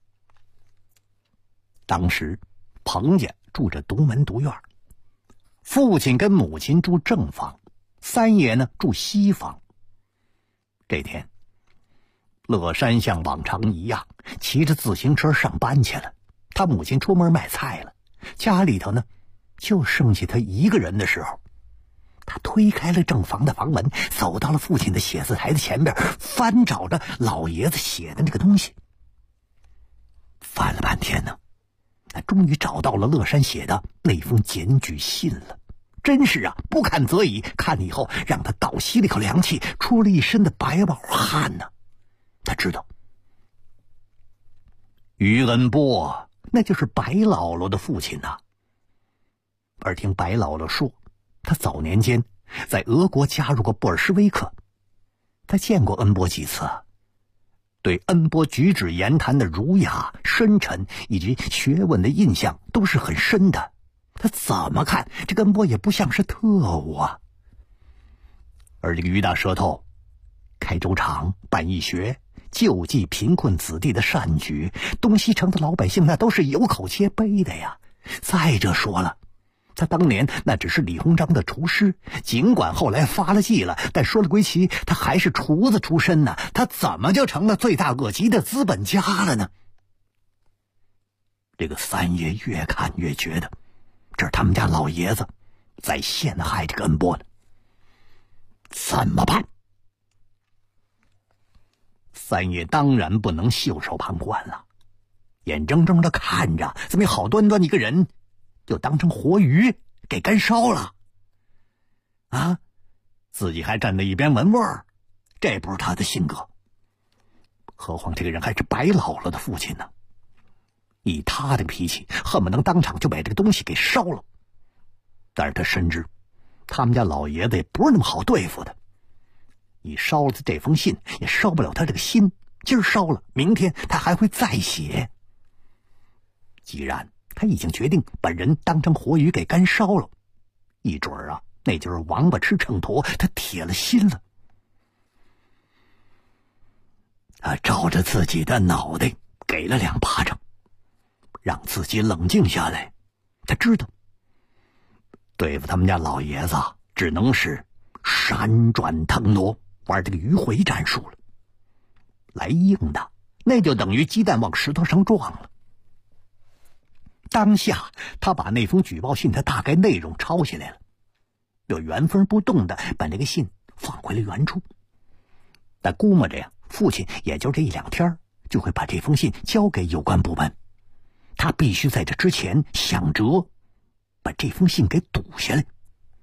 当时彭家住着独门独院，父亲跟母亲住正房，三爷呢住西房。这天乐山像往常一样骑着自行车上班去了，他母亲出门卖菜了，家里头呢就剩下他一个人的时候，他推开了正房的房门，走到了父亲的写字台的前边，翻找着老爷子写的那个东西。翻了半天呢，他终于找到了乐山写的那封检举信了。真是啊，不看则已，看以后让他倒吸了一口凉气，出了一身的白毛汗呢。他知道于恩波那就是白姥姥的父亲呐。而听白姥姥说，他早年间在俄国加入过布尔什维克，他见过恩波几次，对恩波举止言谈的儒雅深沉以及学问的印象都是很深的。他怎么看这个恩波也不像是特务啊。而这个于大舌头开粥厂办义学救济贫困子弟的善举，东西城的老百姓那都是有口皆碑的呀。再者说了，他当年那只是李鸿章的厨师，尽管后来发了迹了，但说了归齐，他还是厨子出身呢。他怎么就成了罪大恶极的资本家了呢？这个三爷越看越觉得，这是他们家老爷子在陷害这个恩波呢。怎么办？三爷当然不能袖手旁观了，眼睁睁的看着这么好端端一个人就当成活鱼给干烧了啊！自己还站在一边闻味儿，这不是他的性格。何况这个人还是白姥姥的父亲呢， 以他的脾气，恨不能当场就把这个东西给烧了。但是他深知，他们家老爷子也不是那么好对付的。你烧了这封信，也烧不了他这个心。今儿烧了，明天他还会再写。既然他已经决定把人当成活鱼给干烧了，一准儿啊，那就是王八吃秤砣，他铁了心了。他照着自己的脑袋给了2巴掌，让自己冷静下来。他知道，对付他们家老爷子只能是闪转腾挪，玩这个迂回战术了。来硬的，那就等于鸡蛋往石头上撞了。当下他把那封举报信的大概内容抄下来了，又原封不动的把那个信放回了原处。但估摸着呀，父亲也就这1-2天就会把这封信交给有关部门，他必须在这之前想辙，把这封信给堵下来。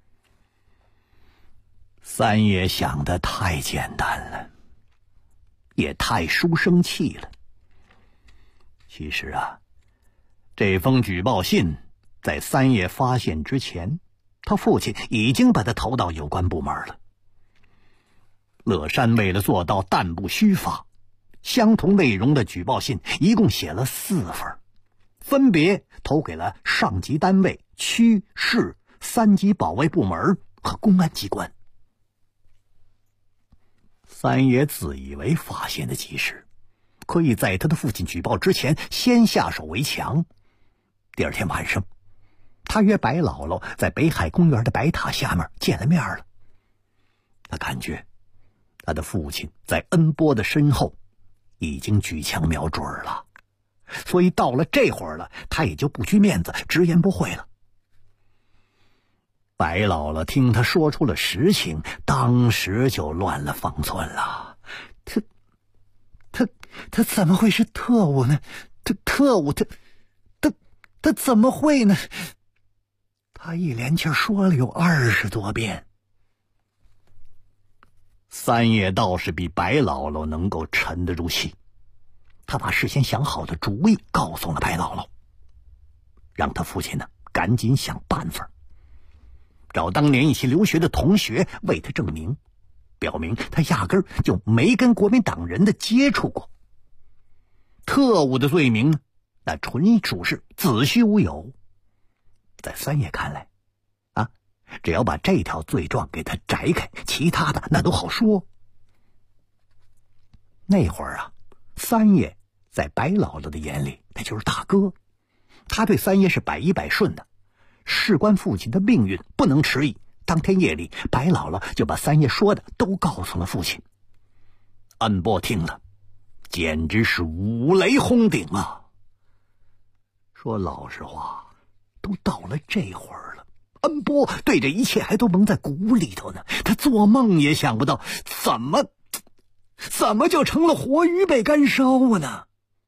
三爷想的太简单了，也太书生气了。其实啊，这封举报信在三爷发现之前，他父亲已经把他投到有关部门了。乐山为了做到弹不虚发，相同内容的举报信一共写了4份，分别投给了上级单位、区、市、3级保卫部门和公安机关。三爷自以为发现的及时，可以在他的父亲举报之前先下手为强。第2天晚上，他约白姥姥在北海公园的白塔下面见了面了。他感觉他的父亲在恩波的身后已经举枪瞄准了，所以到了这会儿了，他也就不拘面子，直言不讳了。白姥姥听他说出了实情，当时就乱了方寸了。他怎么会是特务呢？他怎么会呢？他一连气说了有20多遍。三爷倒是比白姥姥能够沉得住气，他把事先想好的主意告诉了白姥姥，让他父亲呢赶紧想办法，找当年一起留学的同学为他证明，表明他压根儿就没跟国民党人的接触过。特务的罪名呢，那纯属是子虚乌有。在三爷看来啊，只要把这条罪状给他摘开，其他的那都好说。那会儿啊，三爷在白姥姥的眼里那就是大哥，他对三爷是百依百顺的，事关父亲的命运不能迟疑。当天夜里，白姥姥就把三爷说的都告诉了父亲。恩波听了简直是五雷轰顶啊！说老实话，都到了这会儿了，恩波对这一切还都蒙在鼓里头呢，他做梦也想不到怎么就成了活鱼被干烧呢？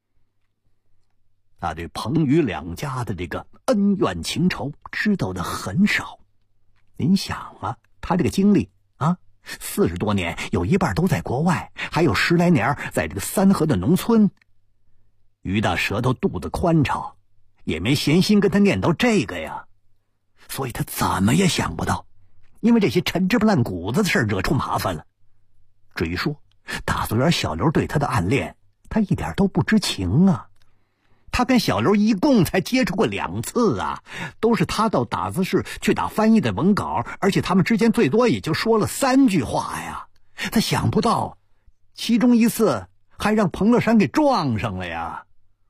他对彭于两家的这个恩怨情仇知道的很少。您想啊，他这个经历啊，40多年有一半都在国外，还有10来年在这个三河的农村。于大舌头肚子宽敞，也没闲心跟他念叨这个呀，所以他怎么也想不到，因为这些陈芝麻烂谷子的事惹出麻烦了。至于说打字员小刘对他的暗恋，他一点都不知情啊。他跟小刘一共才接触过2次啊，都是他到打字室去打翻译的文稿，而且他们之间最多也就说了3句话呀。他想不到，其中一次还让彭乐山给撞上了呀。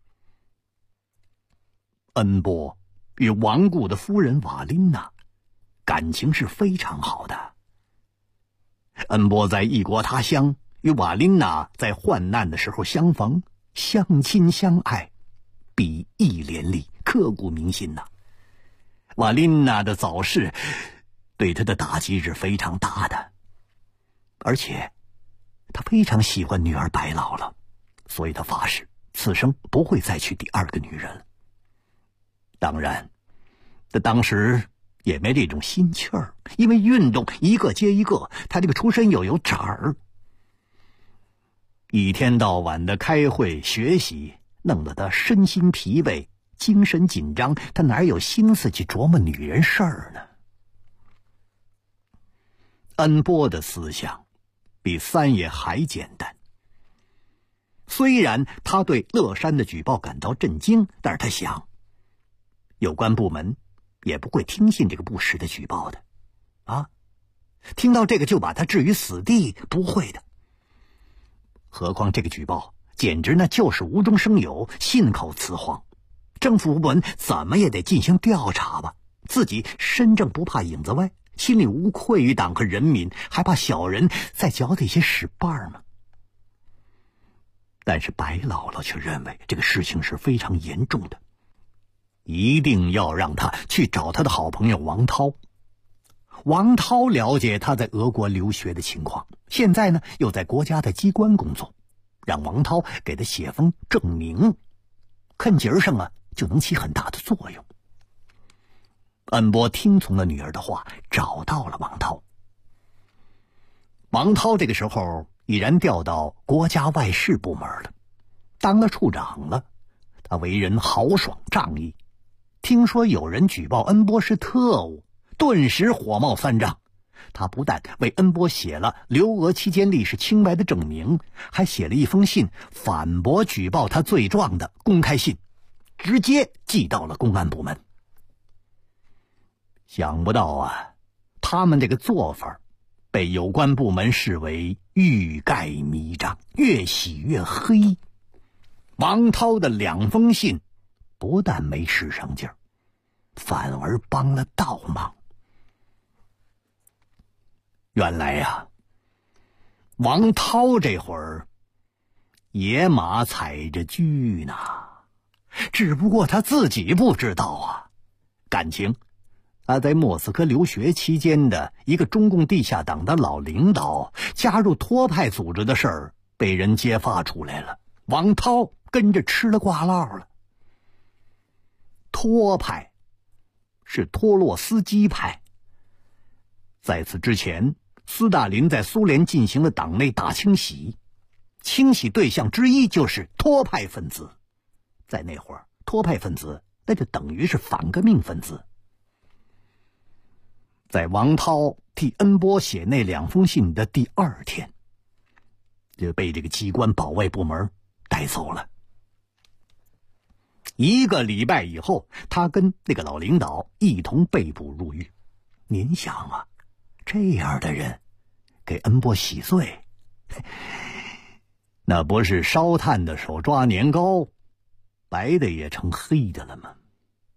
恩波与亡故的夫人瓦琳娜感情是非常好的。恩波在异国他乡与瓦琳娜在患难的时候相逢，相亲相爱，比翼连理，刻骨铭心呐。瓦琳娜的早逝对他的打击是非常大的，而且他非常喜欢女儿白姥姥，所以他发誓此生不会再娶第2个女人了。当然他当时也没这种心气儿，因为运动一个接一个，他这个出身又有褶儿，一天到晚的开会学习， 弄得他身心疲惫，精神紧张，他哪有心思去琢磨女人事儿呢？恩波的思想比三爷还简单。虽然他对乐山的举报感到震惊，但是他想，有关部门也不会听信这个不实的举报的，听到这个就把他置于死地，不会的。何况这个举报简直呢就是无中生有，信口雌黄，政府部门怎么也得进行调查吧。自己身正不怕影子歪，心里无愧于党和人民，还怕小人再搅他一些使绊吗？但是白姥姥却认为这个事情是非常严重的，一定要让他去找他的好朋友王涛。王涛了解他在俄国留学的情况，现在呢又在国家的机关工作，让王涛给他写封证明，看节上就能起很大的作用。恩波听从了女儿的话，找到了王涛。王涛这个时候已然调到国家外事部门了，当了处长了。他为人豪爽仗义，听说有人举报恩波是特务，顿时火冒三丈。他不但为恩波写了留俄期间历史清白的证明，还写了一封信反驳举报他罪状的公开信，直接寄到了公安部门。想不到他们这个做法被有关部门视为欲盖弥彰，越洗越黑。王涛的2封信不但没使上劲儿，反而帮了倒忙。原来王涛这会儿野马踩着车呢，只不过他自己不知道感情他在莫斯科留学期间的一个中共地下党的老领导加入托派组织的事儿被人揭发出来了，王涛跟着吃了挂落了。托派是托洛斯基派，在此之前，斯大林在苏联进行了党内大清洗，清洗对象之一就是托派分子。在那会儿，托派分子那就等于是反革命分子。在王涛替恩波写那2封信的第2天，就被这个机关保卫部门带走了。1个礼拜以后，他跟那个老领导一同被捕入狱。您想这样的人给恩波洗罪，那不是烧炭的手抓年糕，白的也成黑的了吗？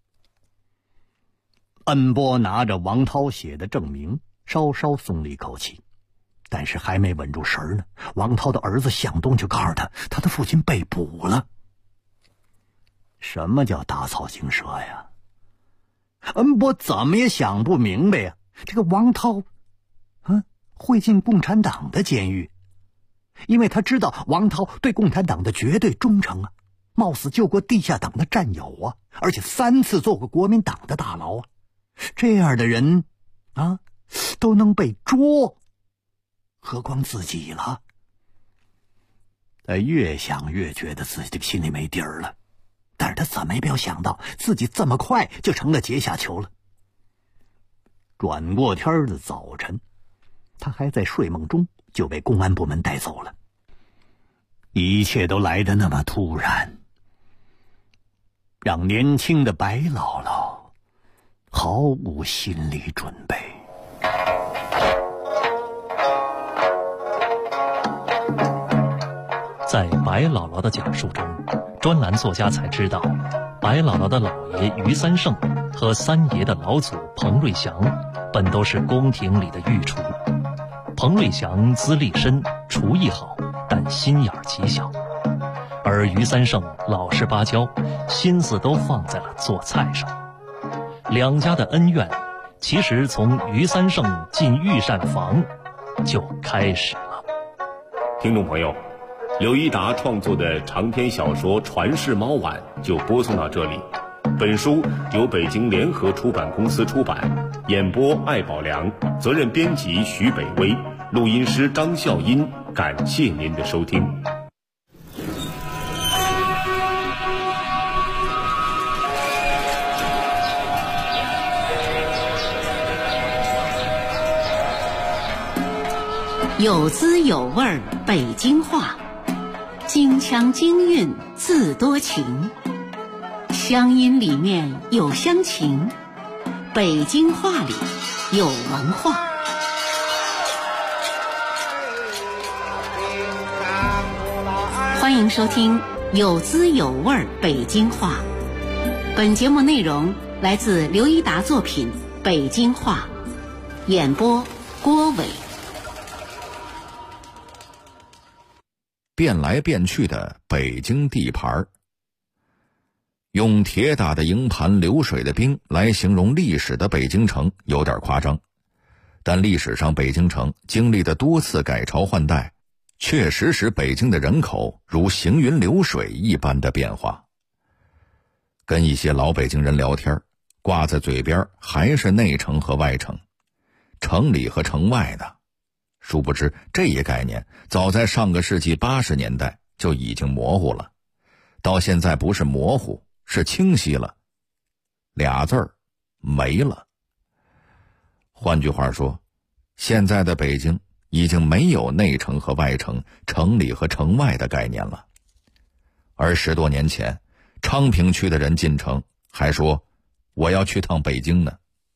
恩波拿着王涛写的证明，稍稍松了一口气，但是还没稳住神呢，王涛的儿子向东就告诉他，他的父亲被捕了。什么叫打草惊蛇呀？恩波怎么也想不明白这个王涛会进共产党的监狱，因为他知道王涛对共产党的绝对忠诚貌似救过地下党的战友而且3次做过国民党的大牢这样的人都能被捉，何况自己了？他越想越觉得自己这个心里没底儿了，但是他怎么也没有想到自己这么快就成了阶下囚了。转过天的早晨，他还在睡梦中就被公安部门带走了。一切都来得那么突然，让年轻的白姥姥毫无心理准备。 在白姥姥的讲述中，专栏作家才知道，白姥姥的姥爷于三胜和三爷的老祖彭瑞祥本都是宫廷里的御厨。彭瑞祥资历深，厨艺好，但心眼极小；而于三胜老实巴交，心思都放在了做菜上。两家的恩怨，其实从于三胜进御膳房就开始了。 听众朋友，刘一达创作的长篇小说《传世猫碗》就播送到这里。本书由北京联合出版公司出版，演播艾宝良，责任编辑徐北威，录音师张孝音。感谢您的收听。 有滋有味北京话，京腔京韵自多情，乡音里面有乡情，北京话里有文化。欢迎收听有滋有味北京话。本节目内容来自刘一达作品《北京话》，演播郭伟。 变来变去的北京地盘，用铁打的营盘流水的兵来形容历史的北京城有点夸张，但历史上北京城经历的多次改朝换代，确实使北京的人口如行云流水一般的变化。跟一些老北京人聊天，挂在嘴边还是内城和外城，城里和城外的。殊不知这一概念早在上个世纪80年代就已经模糊了，到现在不是模糊，是清晰了，俩字儿没了。换句话说，现在的北京已经没有内城和外城、城里和城外的概念了。而10多年前，昌平区的人进城还说我要去趟北京呢。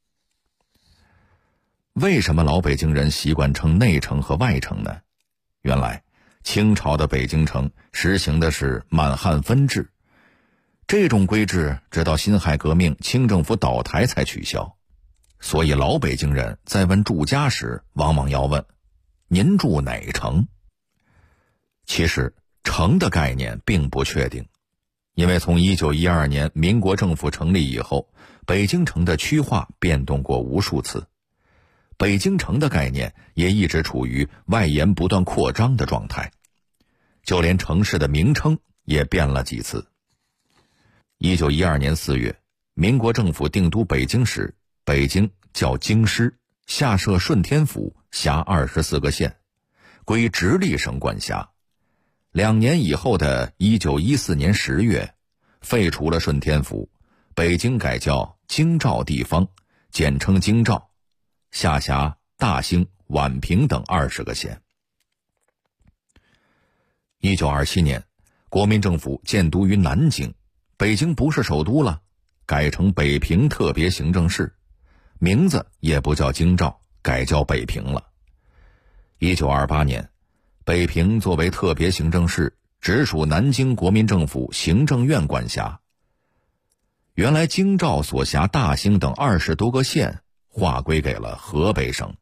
为什么老北京人习惯称内城和外城呢？原来清朝的北京城实行的是满汉分治，这种规制直到辛亥革命清政府倒台才取消。所以老北京人在问住家时往往要问您住哪城。其实城的概念并不确定，因为从1912年民国政府成立以后，北京城的区划变动过无数次，北京城的概念也一直处于外延不断扩张的状态，就连城市的名称也变了几次。1912年4月，民国政府定都北京时，北京叫京师，下设顺天府，辖24个县，归直隶省管辖。2年以后的1914年10月，废除了顺天府，北京改叫京兆地方，简称京兆，下辖大兴、宛平等20个县。1927年，国民政府建都于南京，北京不是首都了，改成北平特别行政市，名字也不叫京兆，改叫北平了。1928年，北平作为特别行政市，直属南京国民政府行政院管辖。原来京兆所辖大兴等20多个县划归给了河北省。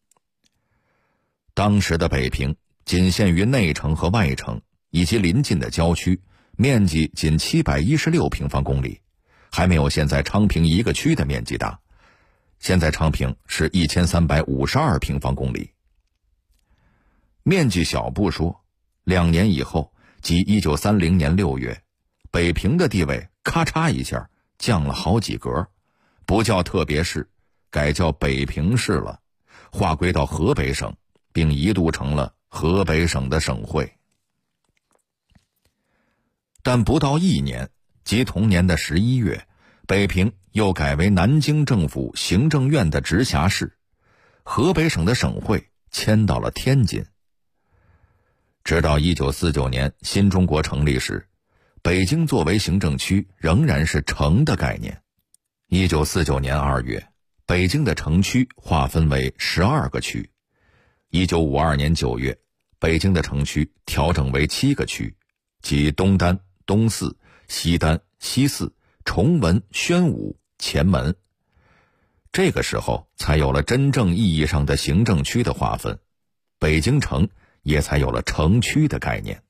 当时的北平仅限于内城和外城以及邻近的郊区，面积仅716平方公里，还没有现在昌平一个区的面积大。现在昌平是1352平方公里。面积小不说，2年以后，即1930年6月，北平的地位咔嚓一下降了好几格，不叫特别市，改叫北平市了，划归到河北省，并一度成了河北省的省会。但不到1年，即同年的11月，北平又改为南京政府行政院的直辖市，河北省的省会迁到了天津。直到1949年新中国成立时，北京作为行政区仍然是城的概念。1949年2月，北京的城区划分为12个区。1952年9月，北京的城区调整为7个区，即东单、东四、西单、西四、崇文、宣武、前门。这个时候才有了真正意义上的行政区的划分，北京城也才有了城区的概念。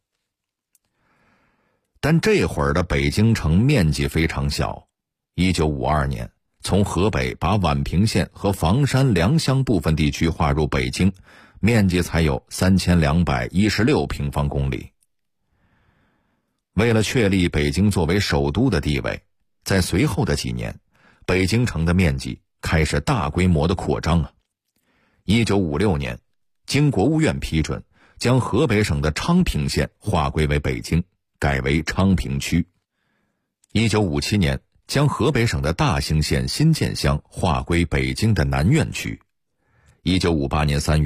但这会儿的北京城面积非常小。1952年，从河北把宛平县和房山、良乡部分地区划入北京，面积才有3216平方公里。为了确立北京作为首都的地位，在随后的几年，北京城的面积开始大规模的扩张啊。1956年，经国务院批准，将河北省的昌平县划归为北京，改为昌平区。1957年，将河北省的大兴县新建乡划归北京的南苑区。1958年3月，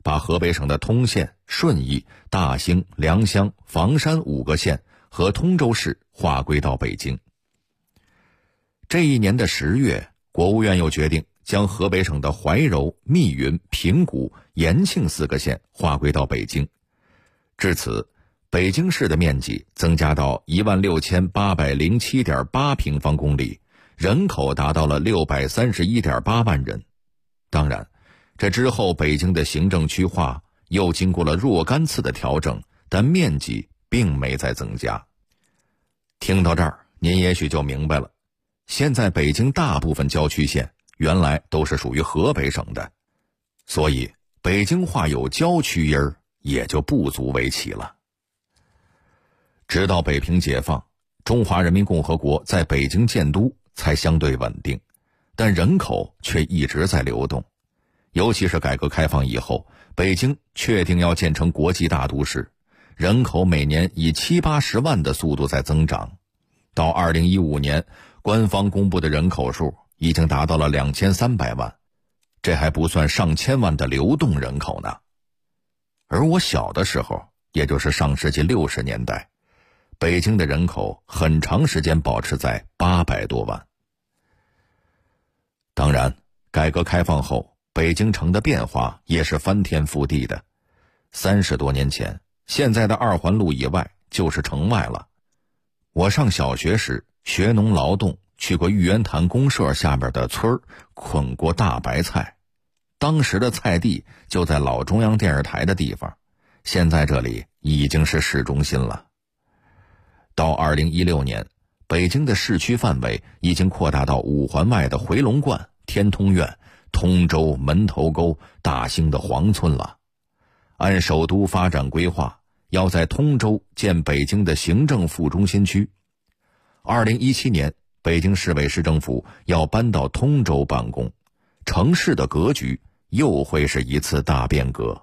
把河北省的通县、顺义、大兴、良乡、房山5个县和通州市划归到北京。这一年的10月，国务院又决定将河北省的怀柔、密云、平谷、延庆4个县划归到北京。至此，北京市的面积增加到16807.8平方公里，人口达到了631.8万人。当然，这之后北京的行政区划又经过了若干次的调整，但面积并没再增加。听到这儿，您也许就明白了，现在北京大部分郊区县原来都是属于河北省的，所以北京话有郊区音儿也就不足为奇了。直到北平解放，中华人民共和国在北京建都才相对稳定，但人口却一直在流动。尤其是改革开放以后，北京确定要建成国际大都市，人口每年以70-80万的速度在增长。到2015年，官方公布的人口数已经达到了2300万，这还不算上千万的流动人口呢。而我小的时候，也就是上世纪60年代，北京的人口很长时间保持在800多万。当然，改革开放后，北京城的变化也是翻天覆地的。30多年前，现在的2环路以外就是城外了。我上小学时学农劳动，去过玉渊潭公社下边的村儿，捆过大白菜。当时的菜地就在老中央电视台的地方，现在这里已经是市中心了。到2016年，北京的市区范围已经扩大到5环外的回龙观、天通苑、通州、门头沟、大兴的黄村了。按首都发展规划，要在通州建北京的行政副中心区。2017年，北京市委市政府要搬到通州办公，城市的格局又会是一次大变革。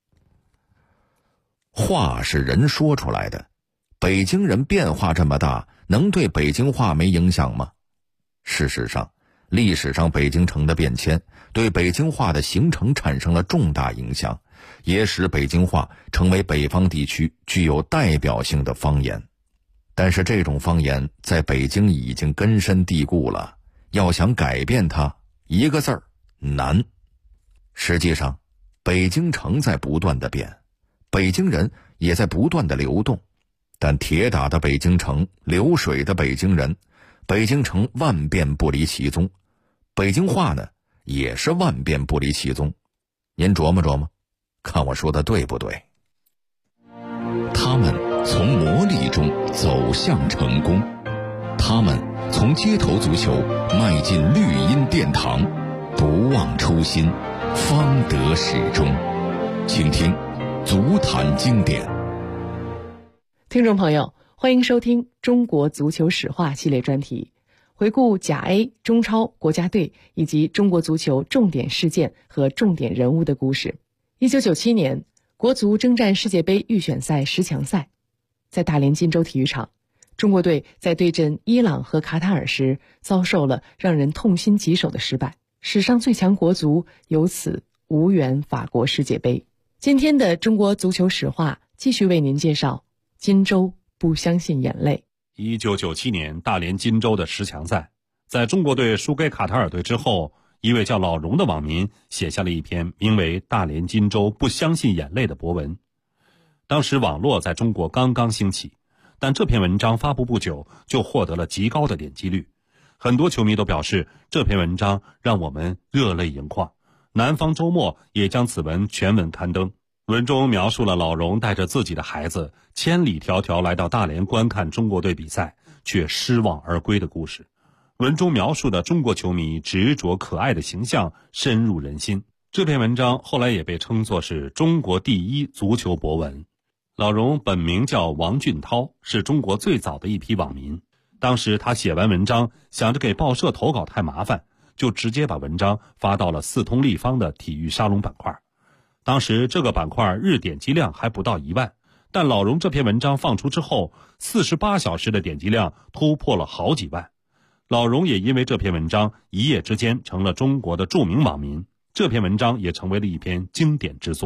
话是人说出来的，北京人变化这么大，能对北京话没影响吗？事实上，历史上北京城的变迁对北京话的形成产生了重大影响，也使北京话成为北方地区具有代表性的方言。但是这种方言在北京已经根深蒂固了，要想改变它，一个字儿，难。实际上，北京城在不断的变，北京人也在不断的流动，但铁打的北京城，流水的北京人，北京城万变不离其宗，北京话呢，也是万变不离其宗。您琢磨琢磨，看我说的对不对？ 他们从磨砺中走向成功，他们从街头足球迈进绿茵殿堂，不忘初心，方得始终。请听足坛经典。 听众朋友，欢迎收听中国足球史话系列专题，回顾甲 A、中超、国家队以及中国足球重点事件和重点人物的故事。1997年，国足征战世界杯预选赛10强赛，在大连金州体育场，中国队在对阵伊朗和卡塔尔时遭受了让人痛心疾首的失败，史上最强国足由此无缘法国世界杯。今天的中国足球史话继续为您介绍金州不相信眼泪。 1997年大连金州的10强赛，在中国队输给卡塔尔队之后，一位叫老荣的网民写下了一篇名为《大连金州不相信眼泪》的博文。当时网络在中国刚刚兴起，但这篇文章发布不久就获得了极高的点击率，很多球迷都表示这篇文章让我们热泪盈眶。南方周末也将此文全文刊登，文中描述了老荣带着自己的孩子千里迢迢来到大连观看中国队比赛，却失望而归的故事。文中描述的中国球迷执着可爱的形象深入人心。这篇文章后来也被称作是中国第一足球博文。老荣本名叫王俊涛，是中国最早的一批网民。当时他写完文章，想着给报社投稿太麻烦，就直接把文章发到了四通立方的体育沙龙板块。当时这个板块日点击量还不到1万，但老荣这篇文章放出之后，48小时的点击量突破了好几万。老荣也因为这篇文章一夜之间成了中国的著名网民，这篇文章也成为了一篇经典之作。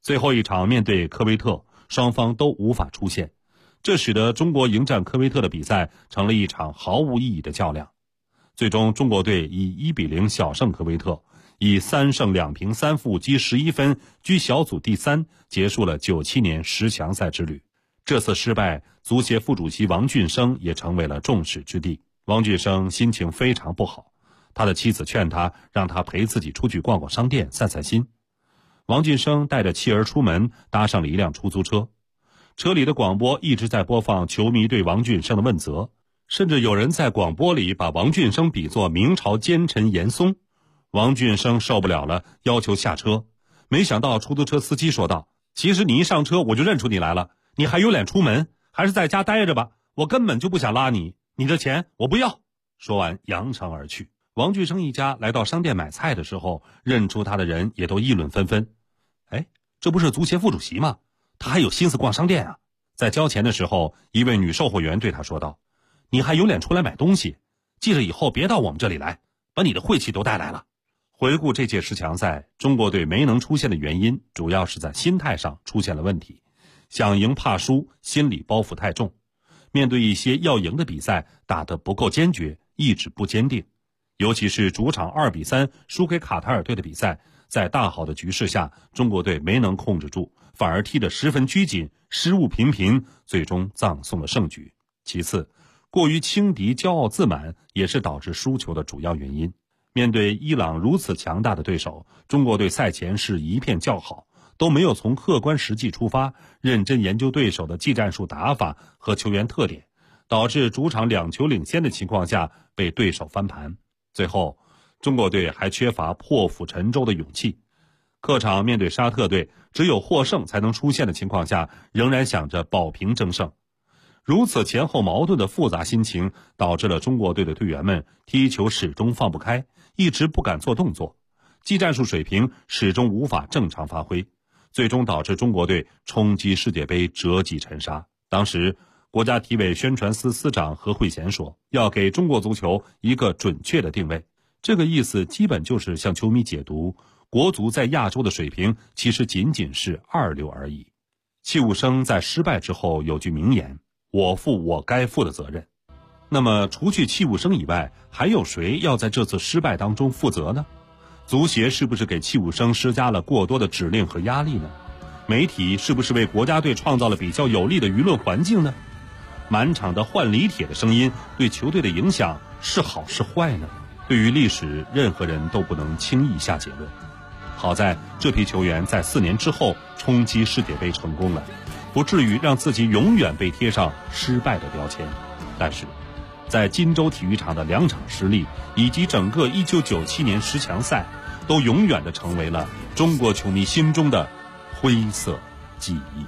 最后一场面对科威特，双方都无法出线，这使得中国迎战科威特的比赛成了一场毫无意义的较量。最终中国队以1-0小胜科威特，以3胜2平3负积11分居小组第3，结束了97年10强赛之旅。这次失败，足协副主席王俊生也成为了众矢之的。王俊生心情非常不好，他的妻子劝他，让他陪自己出去逛逛商店散散心。王俊生带着妻儿出门，搭上了一辆出租车，车里的广播一直在播放球迷对王俊生的问责，甚至有人在广播里把王俊生比作明朝奸臣严嵩。王俊生受不了了，要求下车，没想到出租车司机说道：其实你一上车我就认出你来了，你还有脸出门？还是在家待着吧，我根本就不想拉你，你的钱我不要。说完扬长而去。王俊生一家来到商店买菜的时候，认出他的人也都议论纷纷。这不是足协副主席吗？他还有心思逛商店啊。在交钱的时候，一位女售货员对他说道：你还有脸出来买东西，记着以后别到我们这里来，把你的晦气都带来了。回顾这届10强赛，中国队没能出现的原因主要是在心态上出现了问题，想赢怕输，心理包袱太重，面对一些要赢的比赛打得不够坚决，意志不坚定。尤其是主场2-3输给卡塔尔队的比赛，在大好的局势下，中国队没能控制住，反而踢得十分拘谨，失误频频，最终葬送了胜局。其次，过于轻敌、骄傲自满也是导致输球的主要原因。面对伊朗如此强大的对手，中国队赛前是一片叫好，都没有从客观实际出发，认真研究对手的技战术打法和球员特点，导致主场2球领先的情况下被对手翻盘。最后，中国队还缺乏破釜沉舟的勇气，客场面对沙特队，只有获胜才能出现的情况下，仍然想着保平争胜。如此前后矛盾的复杂心情，导致了中国队的队员们踢球始终放不开，一直不敢做动作，技战术水平始终无法正常发挥，最终导致中国队冲击世界杯折戟沉沙。当时国家体委宣传司司长何惠贤说，要给中国足球一个准确的定位，这个意思基本就是向球迷解读，国足在亚洲的水平其实仅仅是2流而已。戚务生在失败之后有句名言：我负我该负的责任。那么除去戚务生以外，还有谁要在这次失败当中负责呢？足协是不是给戚务生施加了过多的指令和压力呢？媒体是不是为国家队创造了比较有利的舆论环境呢？满场的换李铁的声音对球队的影响是好是坏呢？对于历史，任何人都不能轻易下结论。好在这批球员在4年之后冲击世界杯成功了，不至于让自己永远被贴上失败的标签。但是在金州体育场的2场失利，以及整个1997年10强赛，都永远地成为了中国球迷心中的灰色记忆。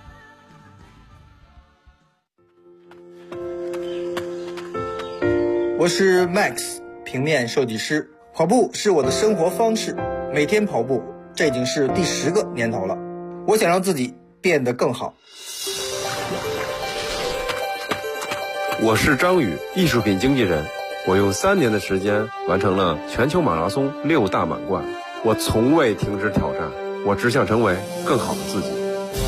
我是 Max， 平面设计师。跑步是我的生活方式，每天跑步，这已经是第10个年头了。我想让自己变得更好。 我是张宇，艺术品经纪人。我用3年的时间完成了全球马拉松6大满贯。我从未停止挑战，我只想成为更好的自己。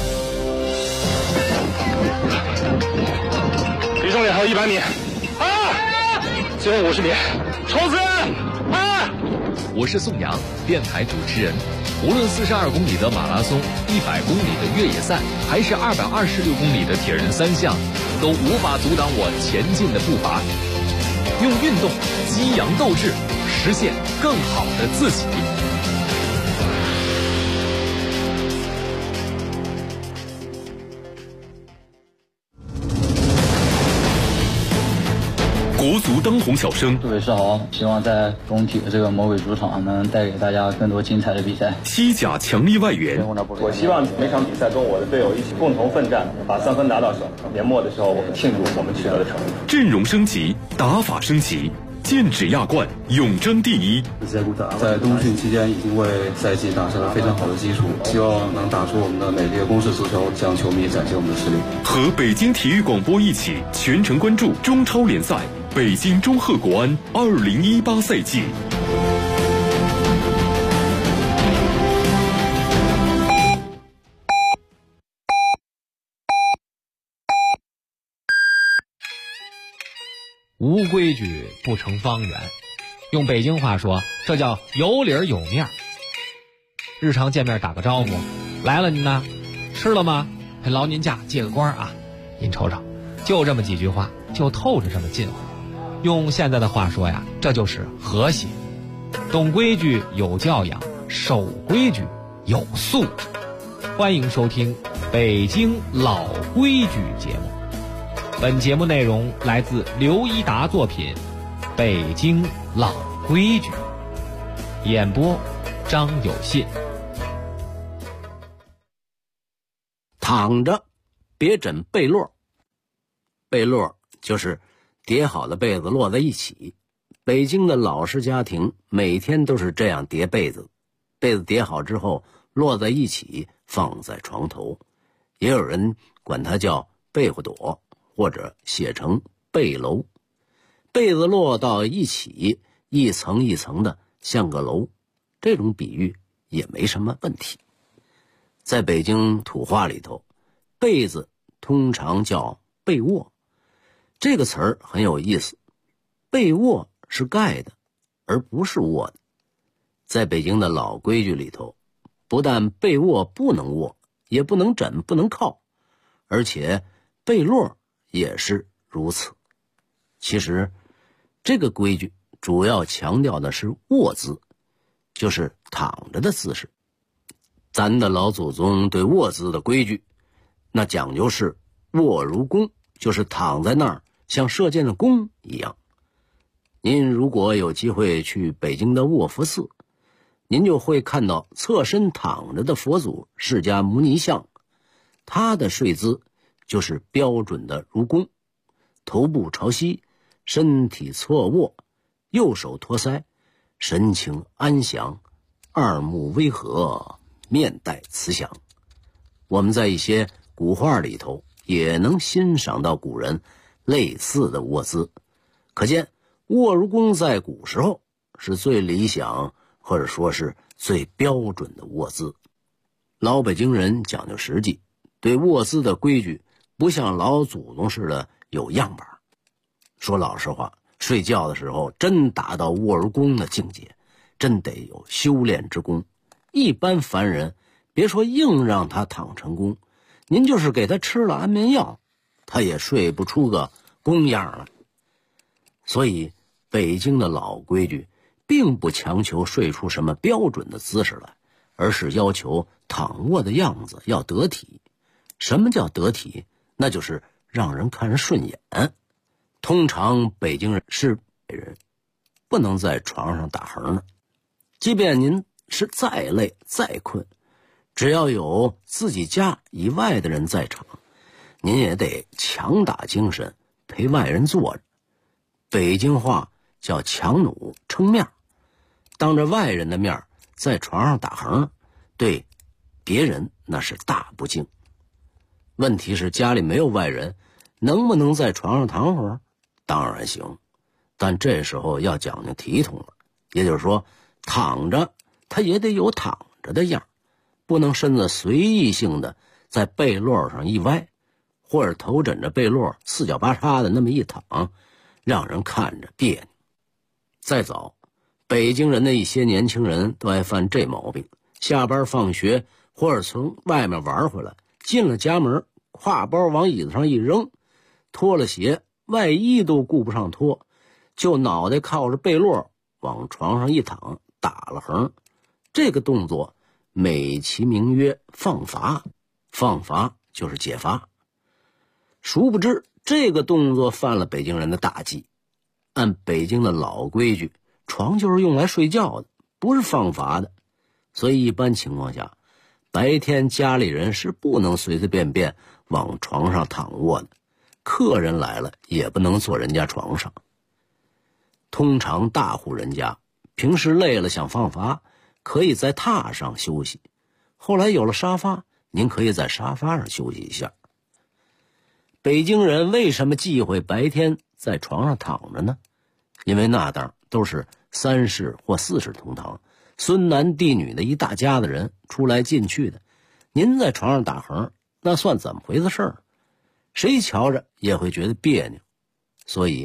离终点还有100米。最后50米，冲刺！ 我是宋阳，电台主持人。无论42公里的马拉松、100公里的越野赛，还是226公里的铁人3项，都无法阻挡我前进的步伐。用运动激扬斗志，实现更好的自己。 国足当红小生， 各位是好，希望在中体的这个魔鬼主场能带给大家更多精彩的比赛。 西甲强力外援， 我希望每场比赛跟我的队友一起共同奋战，把3分拿到手。年末的时候，我们庆祝我们取得的成绩。 阵容升级，打法升级，剑指亚冠，永争第一。 在冬训期间已经为赛季打下了非常好的基础，希望能打出我们的美丽的攻势足球，向球迷展现我们的实力。 和北京体育广播一起全程关注中超联赛。北京中赫国安2018赛季。 无规矩不成方圆。用北京话说，这叫有理儿有面儿。日常见面打个招呼，来了您呢，吃了吗？还劳您驾，借个光啊。您瞅瞅，就这么几句话，就透着这么近乎。用现在的话说呀，这就是和谐。懂规矩有教养，守规矩有素质。欢迎收听北京老规矩节目。本节目内容来自刘一达作品《北京老规矩》，演播张有信。 躺着别枕被落，被落就是叠好的被子摞在一起。北京的老式家庭每天都是这样叠被子，被子叠好之后摞在一起放在床头，也有人管它叫被窝垛，或者写成被楼。被子摞到一起，一层一层的像个楼，这种比喻也没什么问题。在北京土话里头，被子通常叫被窝，这个词儿很有意思。被窝是盖的，而不是卧的。在北京的老规矩里头，不但被窝不能卧，也不能枕，不能靠，而且被落也是如此。其实这个规矩主要强调的是卧姿，就是躺着的姿势。咱的老祖宗对卧姿的规矩，那讲究是卧如弓，就是躺在那儿像射箭的弓一样。您如果有机会去北京的卧佛寺，您就会看到侧身躺着的佛祖释迦牟尼像，他的睡姿就是标准的如弓，头部朝西，身体侧卧，右手托腮，神情安详，二目微合，面带慈祥。我们在一些古画里头也能欣赏到古人类似的卧姿，可见卧如弓在古时候是最理想，或者说是最标准的卧姿。老北京人讲究实际，对卧姿的规矩不像老祖宗似的有样板。说老实话，睡觉的时候真达到卧如弓的境界，真得有修炼之功。一般凡人别说硬让他躺成功，您就是给他吃了安眠药，他也睡不出个弓样来。所以北京的老规矩并不强求睡出什么标准的姿势来，而是要求躺卧的样子要得体。什么叫得体？那就是让人看着顺眼。通常北京人是人，不能在床上打横的。即便您是再累再困，只要有自己家以外的人在场，您也得强打精神陪外人坐着。北京话叫强弩撑面，当着外人的面在床上打横，对别人那是大不敬。问题是家里没有外人，能不能在床上躺会儿？当然行，但这时候要讲究体统了。也就是说，躺着他也得有躺着的样，不能身子随意性的在被落上一歪，或者头枕着被落四脚八叉的那么一躺，让人看着别扭。再早，北京人的一些年轻人都爱犯这毛病，下班放学或者从外面玩回来，进了家门，挎包往椅子上一扔，脱了鞋，外衣都顾不上脱，就脑袋靠着被落往床上一躺，打了横。这个动作美其名曰放罚，放罚就是解罚。殊不知这个动作犯了北京人的大忌。按北京的老规矩，床就是用来睡觉的，不是放罚的。所以一般情况下，白天家里人是不能随随便便往床上躺卧的，客人来了也不能坐人家床上。通常大户人家平时累了想放罚，可以在榻上休息，后来有了沙发，您可以在沙发上休息一下。北京人为什么忌讳白天在床上躺着呢？因为那当都是3世或4世同堂，孙男弟女的一大家子人出来进去的，您在床上打横，那算怎么回事儿？谁瞧着也会觉得别扭。所以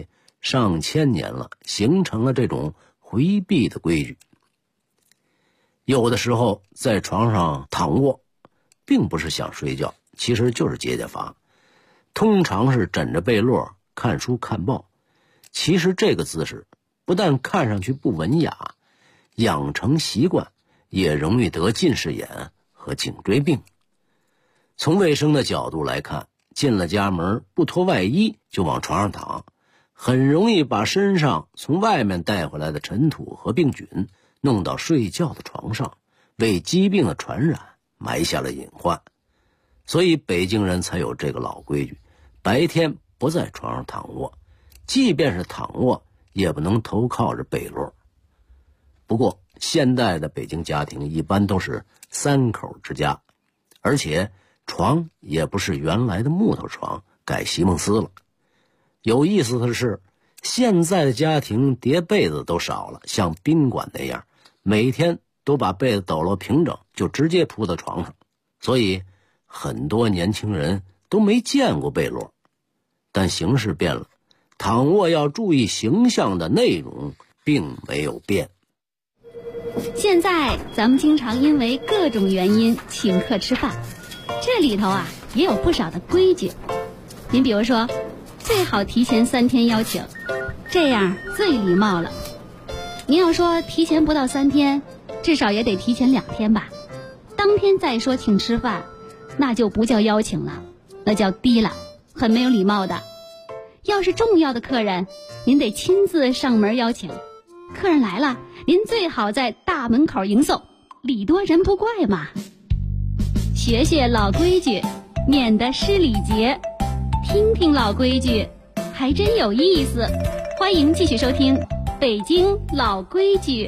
上千年了，形成了这种回避的规矩。有的时候在床上躺卧，并不是想睡觉，其实就是解解乏，通常是枕着被褥看书看报。其实这个姿势不但看上去不文雅，养成习惯也容易得近视眼和颈椎病。从卫生的角度来看，进了家门不脱外衣就往床上躺，很容易把身上从外面带回来的尘土和病菌弄到睡觉的床上，为疾病的传染埋下了隐患。所以北京人才有这个老规矩，白天不在床上躺卧，即便是躺卧也不能头靠着被褥。不过现代的北京家庭一般都是3口之家，而且床也不是原来的木头床，改席梦思了。有意思的是，现在的家庭叠被子都少了，像宾馆那样每天都把被子抖落平整就直接铺到床上，所以很多年轻人都没见过被褥。但形势变了，躺卧要注意形象的内容并没有变。 现在咱们经常因为各种原因请客吃饭，这里头也有不少的规矩。您比如说，最好提前3天邀请，这样最礼貌了。您要说提前不到3天，至少也得提前2天吧。当天再说请吃饭，那就不叫邀请了，那叫低了，很没有礼貌的。要是重要的客人，您得亲自上门邀请。客人来了，您最好在大门口迎送，礼多人不怪嘛。学学老规矩，免得失礼节。听听老规矩，还真有意思。欢迎继续收听《北京老规矩》。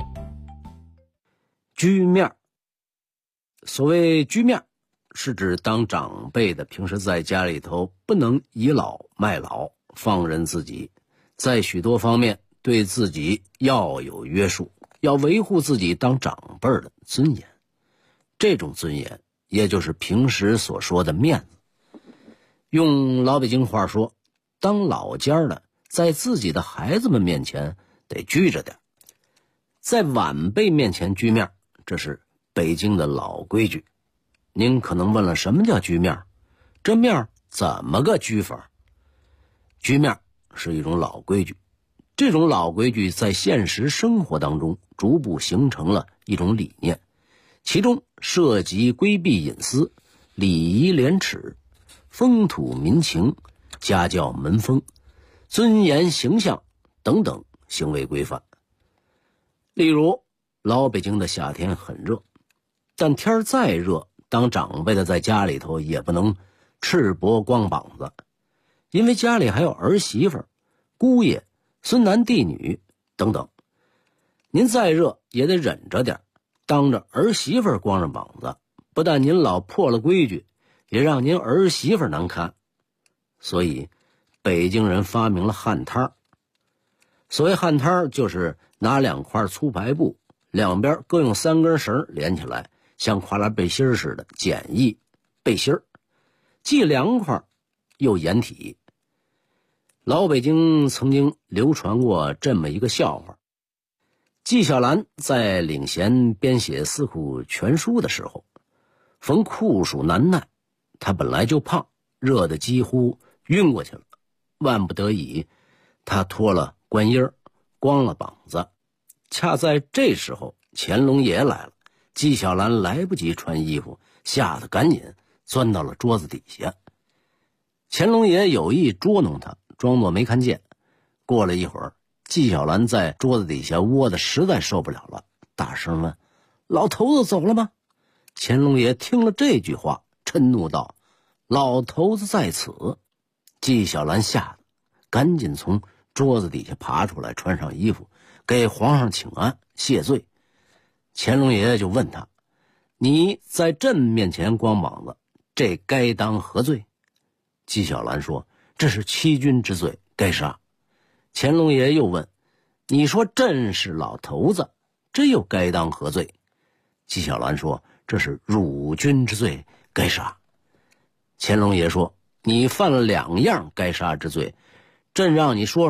居面，所谓居面，是指当长辈的平时在家里头不能倚老卖老，放任自己，在许多方面对自己要有约束，要维护自己当长辈的尊严。这种尊严也就是平时所说的面子。用老北京话说，当老家的在自己的孩子们面前得拘着点，在晚辈面前居面，这是北京的老规矩。您可能问了，什么叫居面？这面怎么个居法？居面是一种老规矩，这种老规矩在现实生活当中逐步形成了一种理念，其中涉及规避隐私、礼仪廉耻、风土民情、家教门风、尊严形象等等行为规范。例如，老北京的夏天很热，但天再热，当长辈的在家里头也不能赤膊光膀子，因为家里还有儿媳妇、姑爷、孙男弟女等等。您再热也得忍着点，当着儿媳妇光着膀子，不但您老破了规矩，也让您儿媳妇难堪。所以北京人发明了旱摊儿。所谓旱摊儿，就是拿2块粗白布，两边各用3根绳连起来，像跨栏背心似的简易背心，既凉快又掩体。老北京曾经流传过这么一个笑话：纪晓岚在领衔编写《四库全书》的时候，逢酷暑难耐，他本来就胖，热得几乎晕过去了。万不得已，他脱了官衣，光了膀子。恰在这时候，乾隆爷来了，纪晓岚来不及穿衣服，吓得赶紧钻到了桌子底下。乾隆爷有意捉弄他，装作没看见。过了一会儿，纪晓岚在桌子底下窝得实在受不了了，大声问：“老头子走了吗？”乾隆爷听了这句话，嗔怒道：“老头子在此！”纪晓岚吓得赶紧从桌子底下爬出来，穿上衣服，给皇上请安谢罪。乾隆爷就问他：“你在朕面前光膀子，这该当何罪？”纪晓岚说：“这是欺君之罪，该杀。”乾隆爷又问：“你说朕是老头子，这又该当何罪？”纪晓岚说：“这是辱君之罪，该杀。”乾隆爷说：“你犯了2样该杀之罪，朕让你说说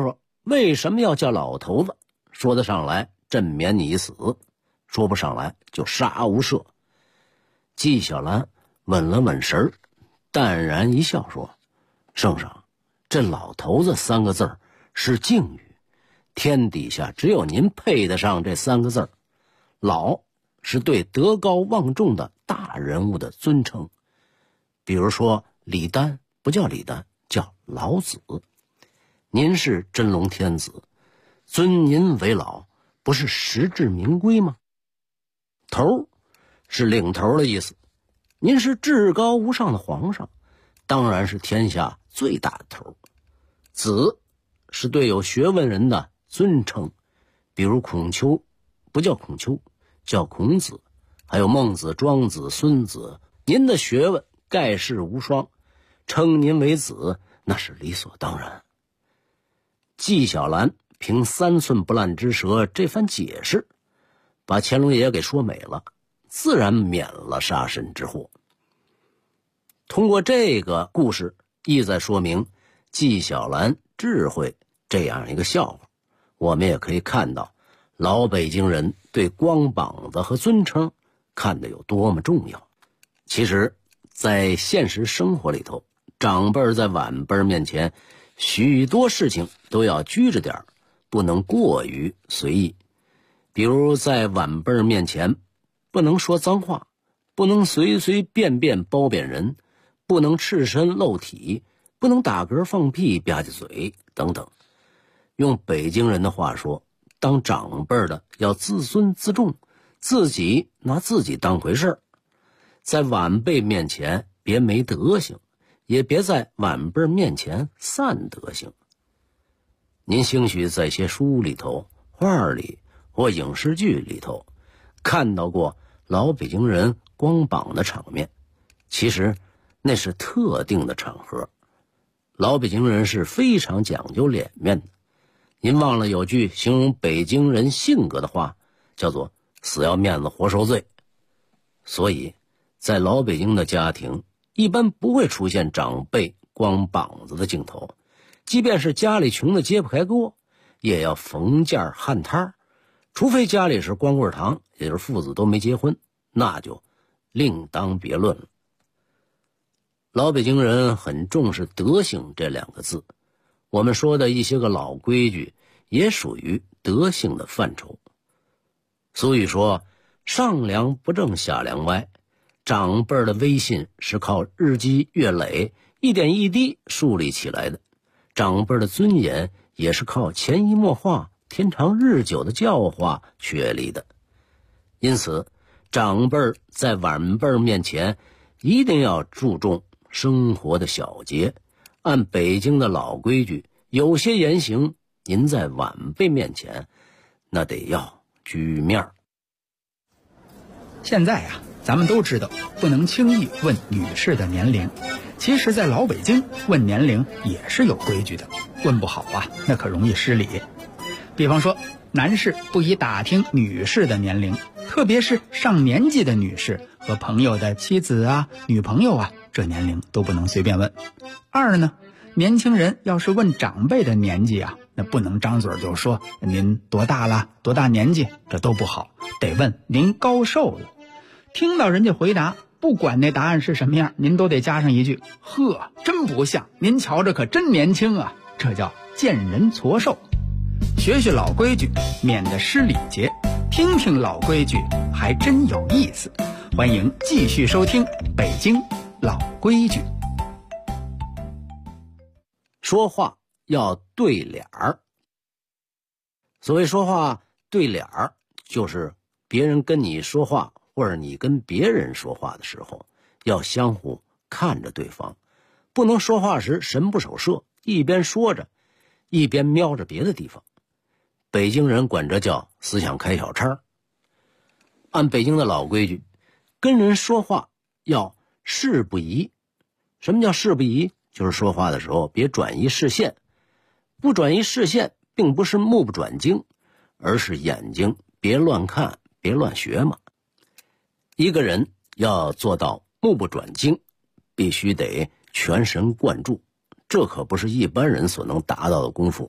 为什么要叫老头子？说得上来，朕免你一死；说不上来，就杀无赦。纪晓岚稳了稳神儿，淡然一笑说：“圣上，这老头子3个字是敬语，天底下只有您配得上这3个字。老是对德高望重的大人物的尊称，比如说李丹不叫李丹，叫老子。您是真龙天子，尊您为老，不是实至名归吗？头是领头的意思，您是至高无上的皇上，当然是天下最大的头。子是对有学问人的尊称，比如孔丘不叫孔丘，叫孔子，还有孟子、庄子、孙子，您的学问盖世无双，称您为子那是理所当然。纪晓岚凭3寸不烂之舌这番解释，把乾隆爷给说美了，自然免了杀身之祸。通过这个故事，意在说明纪晓岚智慧这样一个笑话，我们也可以看到老北京人对光膀子和尊称看得有多么重要。其实在现实生活里头，长辈在晚辈面前许多事情都要拘着点，不能过于随意。比如在晚辈面前不能说脏话，不能随随便便褒贬人，不能赤身露体，不能打嗝放屁吧唧嘴等等。用北京人的话说，当长辈的要自尊自重，自己拿自己当回事儿。在晚辈面前别没德行，也别在晚辈面前散德行。您兴许在些书里头、画里或影视剧里头看到过老北京人光膀的场面，其实那是特定的场合。老北京人是非常讲究脸面的。您忘了有句形容北京人性格的话，叫做死要面子活受罪。所以在老北京的家庭一般不会出现长辈光膀子的镜头，即便是家里穷的揭不开锅，也要缝件焊摊，除非家里是光棍堂，也就是父子都没结婚，那就另当别论了。老北京人很重视德性这2个字，我们说的一些个老规矩也属于德性的范畴。俗语说上梁不正下梁歪，长辈的威信是靠日积月累一点一滴树立起来的，长辈的尊严也是靠潜移默化天长日久的教化确立的。因此长辈在晚辈面前一定要注重生活的小节，按北京的老规矩，有些言行您在晚辈面前那得要居面。 现在啊，咱们都知道不能轻易问女士的年龄，其实在老北京问年龄也是有规矩的，问不好啊那可容易失礼。比方说男士不宜打听女士的年龄，特别是上年纪的女士和朋友的妻子啊、女朋友啊，这年龄都不能随便问。二呢，年轻人要是问长辈的年纪啊，那不能张嘴就说您多大了、多大年纪，这都不好，得问您高寿了。听到人家回答，不管那答案是什么样，您都得加上一句：呵，真不像，您瞧着可真年轻啊，这叫见人矬瘦。学学老规矩，免得失礼节，听听老规矩还真有意思。欢迎继续收听北京老规矩。 说话要对脸儿。所谓说话对脸儿，就是别人跟你说话或者你跟别人说话的时候，要相互看着对方，不能说话时神不守舍，一边说着一边瞄着别的地方。北京人管这叫思想开小差。按北京的老规矩，跟人说话要事不移。什么叫事不移？就是说话的时候别转移视线。不转移视线并不是目不转睛，而是眼睛别乱看，别乱学嘛。一个人要做到目不转睛，必须得全神贯注，这可不是一般人所能达到的功夫。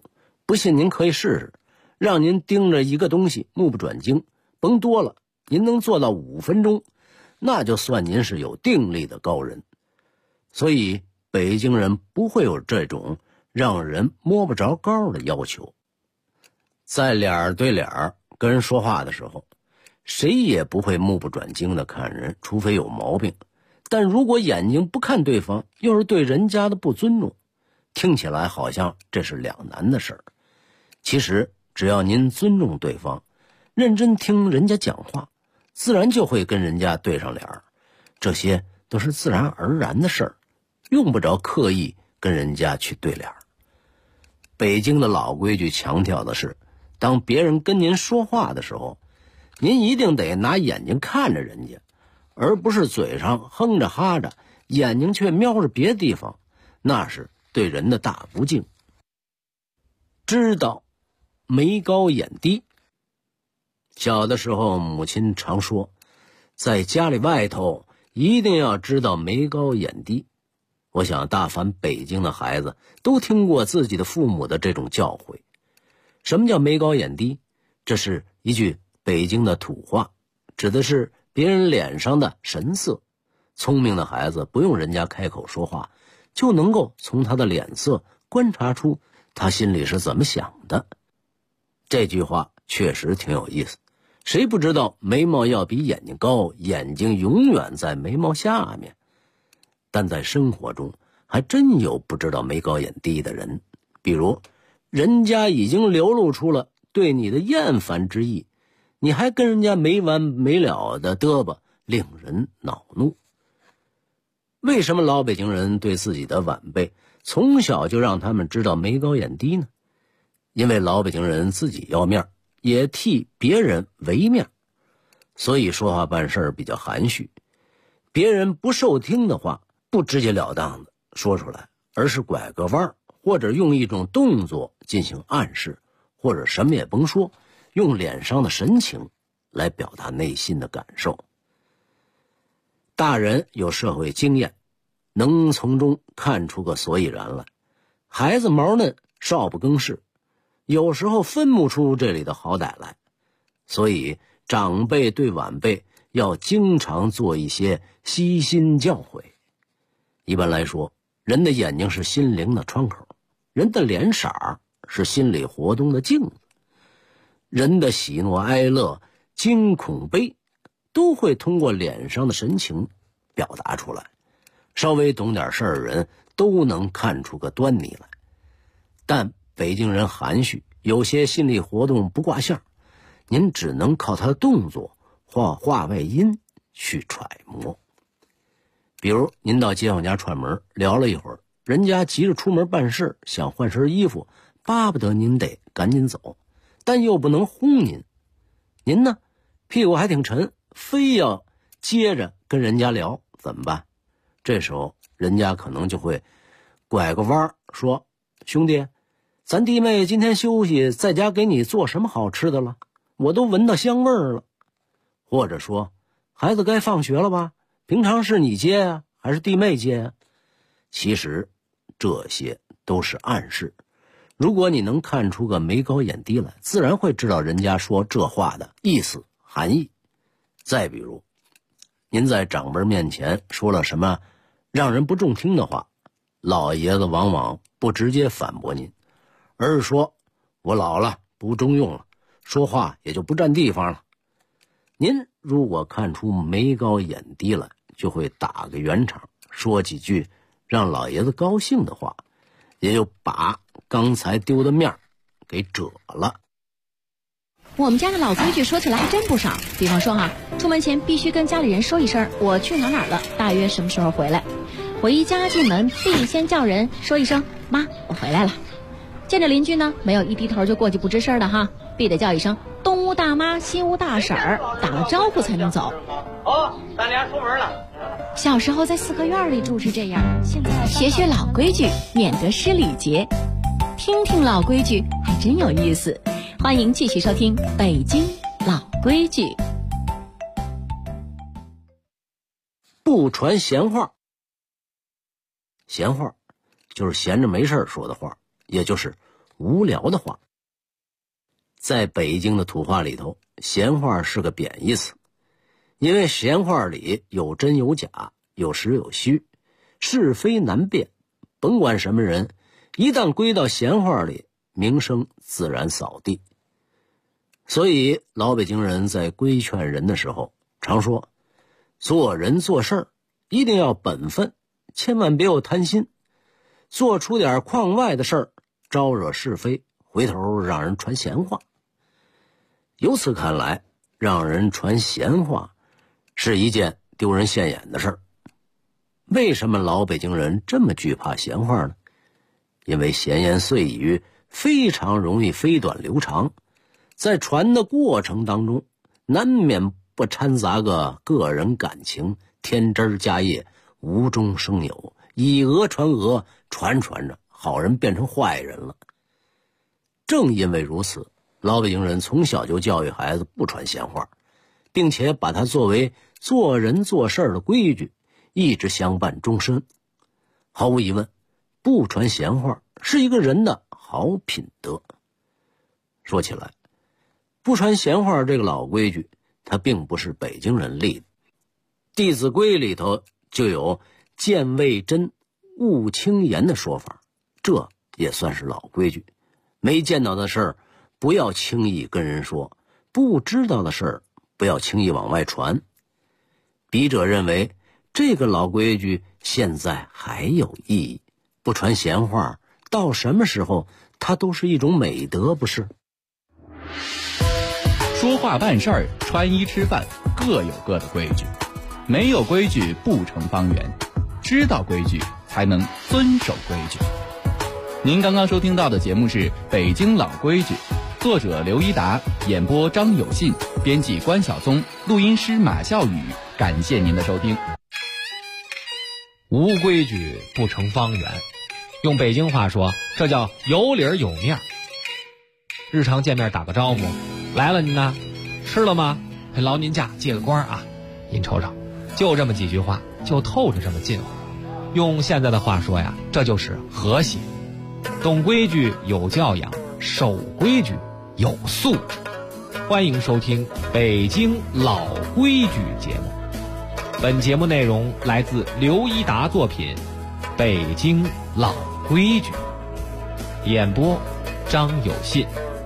不信您可以试试，让您盯着一个东西目不转睛，甭多了，您能做到5分钟，那就算您是有定力的高人。所以北京人不会有这种让人摸不着高的要求。在脸对脸跟人说话的时候，谁也不会目不转睛的看人，除非有毛病。但如果眼睛不看对方，又是对人家的不尊重，听起来好像这是两难的事儿。其实只要您尊重对方，认真听人家讲话，自然就会跟人家对上脸儿，这些都是自然而然的事儿，用不着刻意跟人家去对脸儿。北京的老规矩强调的是，当别人跟您说话的时候，您一定得拿眼睛看着人家，而不是嘴上哼着哈着，眼睛却瞄着别的地方，那是对人的大不敬。知道眉高眼低。小的时候母亲常说，在家里外头一定要知道眉高眼低。我想大凡北京的孩子都听过自己的父母的这种教诲。什么叫眉高眼低？这是一句北京的土话，指的是别人脸上的神色。聪明的孩子不用人家开口说话，就能够从他的脸色观察出他心里是怎么想的。这句话确实挺有意思，谁不知道眉毛要比眼睛高，眼睛永远在眉毛下面。但在生活中还真有不知道眉高眼低的人，比如人家已经流露出了对你的厌烦之意，你还跟人家没完没了的嘚啵，令人恼怒。为什么老北京人对自己的晚辈从小就让他们知道眉高眼低呢？因为老北京人自己要面，也替别人为面，所以说话办事比较含蓄。别人不受听的话，不直截了当的说出来，而是拐个弯，或者用一种动作进行暗示，或者什么也甭说，用脸上的神情来表达内心的感受。大人有社会经验，能从中看出个所以然来。孩子毛嫩，少不更事，有时候分不出这里的好歹来。所以长辈对晚辈要经常做一些悉心教诲。一般来说，人的眼睛是心灵的窗口，人的脸色是心理活动的镜子，人的喜怒哀乐、惊恐悲都会通过脸上的神情表达出来。稍微懂点事儿的人都能看出个端倪来。但北京人含蓄，有些心理活动不挂相，您只能靠他的动作或话外音去揣摩。比如您到街坊家串门，聊了一会儿，人家急着出门办事，想换身衣服，巴不得您得赶紧走，但又不能轰您。您呢，屁股还挺沉，非要接着跟人家聊，怎么办？这时候人家可能就会拐个弯说，兄弟，咱弟妹今天休息，在家给你做什么好吃的了？我都闻到香味儿了。或者说，孩子该放学了吧？平常是你接呀，还是弟妹接呀？其实这些都是暗示。如果你能看出个眉高眼低来，自然会知道人家说这话的意思含义。再比如，您在长辈面前说了什么让人不中听的话，老爷子往往不直接反驳您，而是说，我老了，不中用了，说话也就不占地方了。您如果看出眉高眼低来，就会打个圆场，说几句让老爷子高兴的话，也就把刚才丢的面给遮了。 我们家的老规矩说起来还真不少，比方说出门前必须跟家里人说一声我去哪儿了，大约什么时候回来。回家进门必先叫人说一声妈，我回来了。见着邻居呢，没有一低头就过去不吱声的必得叫一声东屋大妈西屋大婶儿，打了招呼才能走。 咱俩出门了。 小时候在四合院里住是这样，现在学学老规矩，免得失礼节。听听老规矩还真有意思。欢迎继续收听《北京老规矩》。 不传闲话。闲话就是闲着没事说的话，也就是无聊的话。在北京的土话里头，闲话是个贬义词，因为闲话里有真有假，有实有虚，是非难辨。甭管什么人，一旦归到闲话里，名声自然扫地。所以老北京人在规劝人的时候常说，做人做事一定要本分，千万别有贪心，做出点框外的事儿，招惹是非，回头让人传闲话。由此看来，让人传闲话是一件丢人现眼的事儿。为什么老北京人这么惧怕闲话呢？因为闲言碎语非常容易飞短流长，在传的过程当中，难免不掺杂个个人感情，添枝加叶，无中生有，以讹传讹，传着好人变成坏人了。正因为如此，老北京人从小就教育孩子不传闲话，并且把它作为做人做事的规矩，一直相伴终身。毫无疑问，不传闲话是一个人的好品德。说起来，不传闲话这个老规矩，它并不是北京人立的。《弟子规》里头就有见未真勿轻言的说法，这也算是老规矩。没见到的事儿不要轻易跟人说，不知道的事儿不要轻易往外传。笔者认为这个老规矩现在还有意义，不传闲话到什么时候它都是一种美德，不是？ 说话办事儿，穿衣吃饭，各有各的规矩，没有规矩不成方圆，知道规矩才能遵守规矩。您刚刚收听到的节目是《北京老规矩》，作者刘一达，演播张有信，编辑关晓松，录音师马笑宇。感谢您的收听。 无规矩不成方圆，用北京话说，这叫有理有面。日常见面打个招呼，来了您呢，吃了吗？还劳您驾，借个光啊！您瞅瞅，就这么几句话，就透着这么近乎。用现在的话说呀，这就是和谐。懂规矩有教养，守规矩有素质。欢迎收听《北京老规矩》节目。本节目内容来自刘一达作品《北京老规矩》，演播张有信。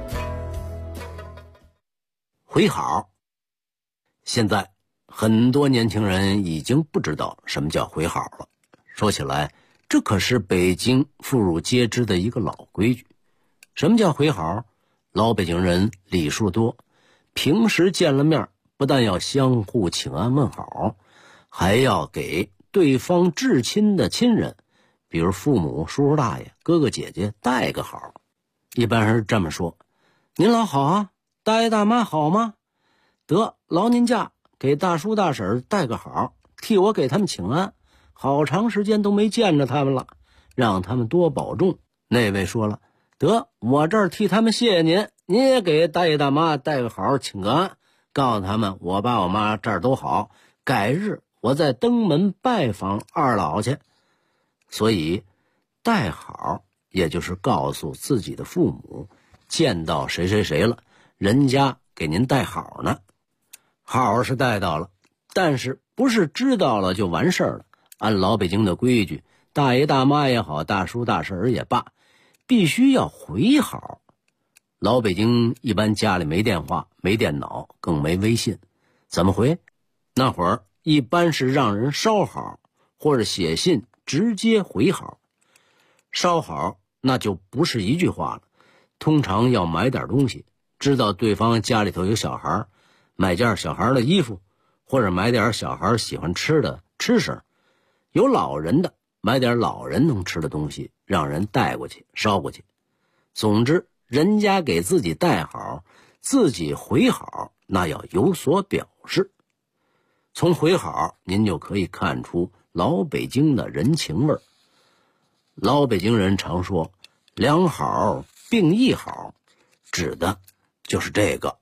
回好，现在很多年轻人已经不知道什么叫回好了。说起来，这可是北京妇孺皆知的一个老规矩。什么叫回好？老北京人礼数多，平时见了面不但要相互请安问好，还要给对方至亲的亲人，比如父母、叔叔大爷、哥哥姐姐带个好。一般是这么说：您老好啊，大爷大妈好吗？得劳您驾，给大叔大婶带个好，替我给他们请安，好长时间都没见着他们了，让他们多保重。那位说了，得我这儿替他们谢谢您，您也给大爷大妈带个好，请个安，告诉他们我爸我妈这儿都好，改日我再登门拜访二老去。所以带好也就是告诉自己的父母，见到谁谁谁了，人家给您带好呢。好是带到了，但是不是知道了就完事儿了。按老北京的规矩，大爷大妈也好，大叔大婶也罢，必须要回好。老北京一般家里没电话，没电脑，更没微信，怎么回？那会儿一般是让人捎好，或者写信直接回好。捎好那就不是一句话了，通常要买点东西，知道对方家里头有小孩，买件小孩的衣服，或者买点小孩喜欢吃的吃食，有老人的买点老人能吃的东西，让人带过去捎过去。总之人家给自己带好，自己回好，那要有所表示。从回好您就可以看出老北京的人情味儿。老北京人常说两好并一好，指的就是这个。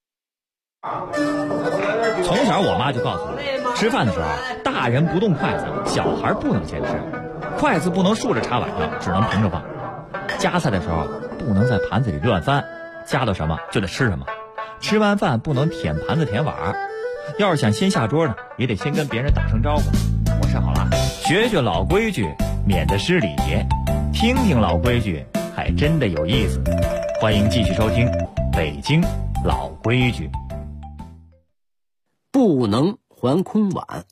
从小我妈就告诉我，吃饭的时候大人不动筷子，小孩不能先吃，筷子不能竖着插碗上，只能平着放。夹菜的时候不能在盘子里乱翻，夹到什么就得吃什么。吃完饭不能舔盘子舔碗，要是想先下桌呢，也得先跟别人打声招呼。我说好了，学学老规矩，免得失礼节。听听老规矩，还真的有意思。欢迎继续收听《北京老规矩》。 不能还空碗。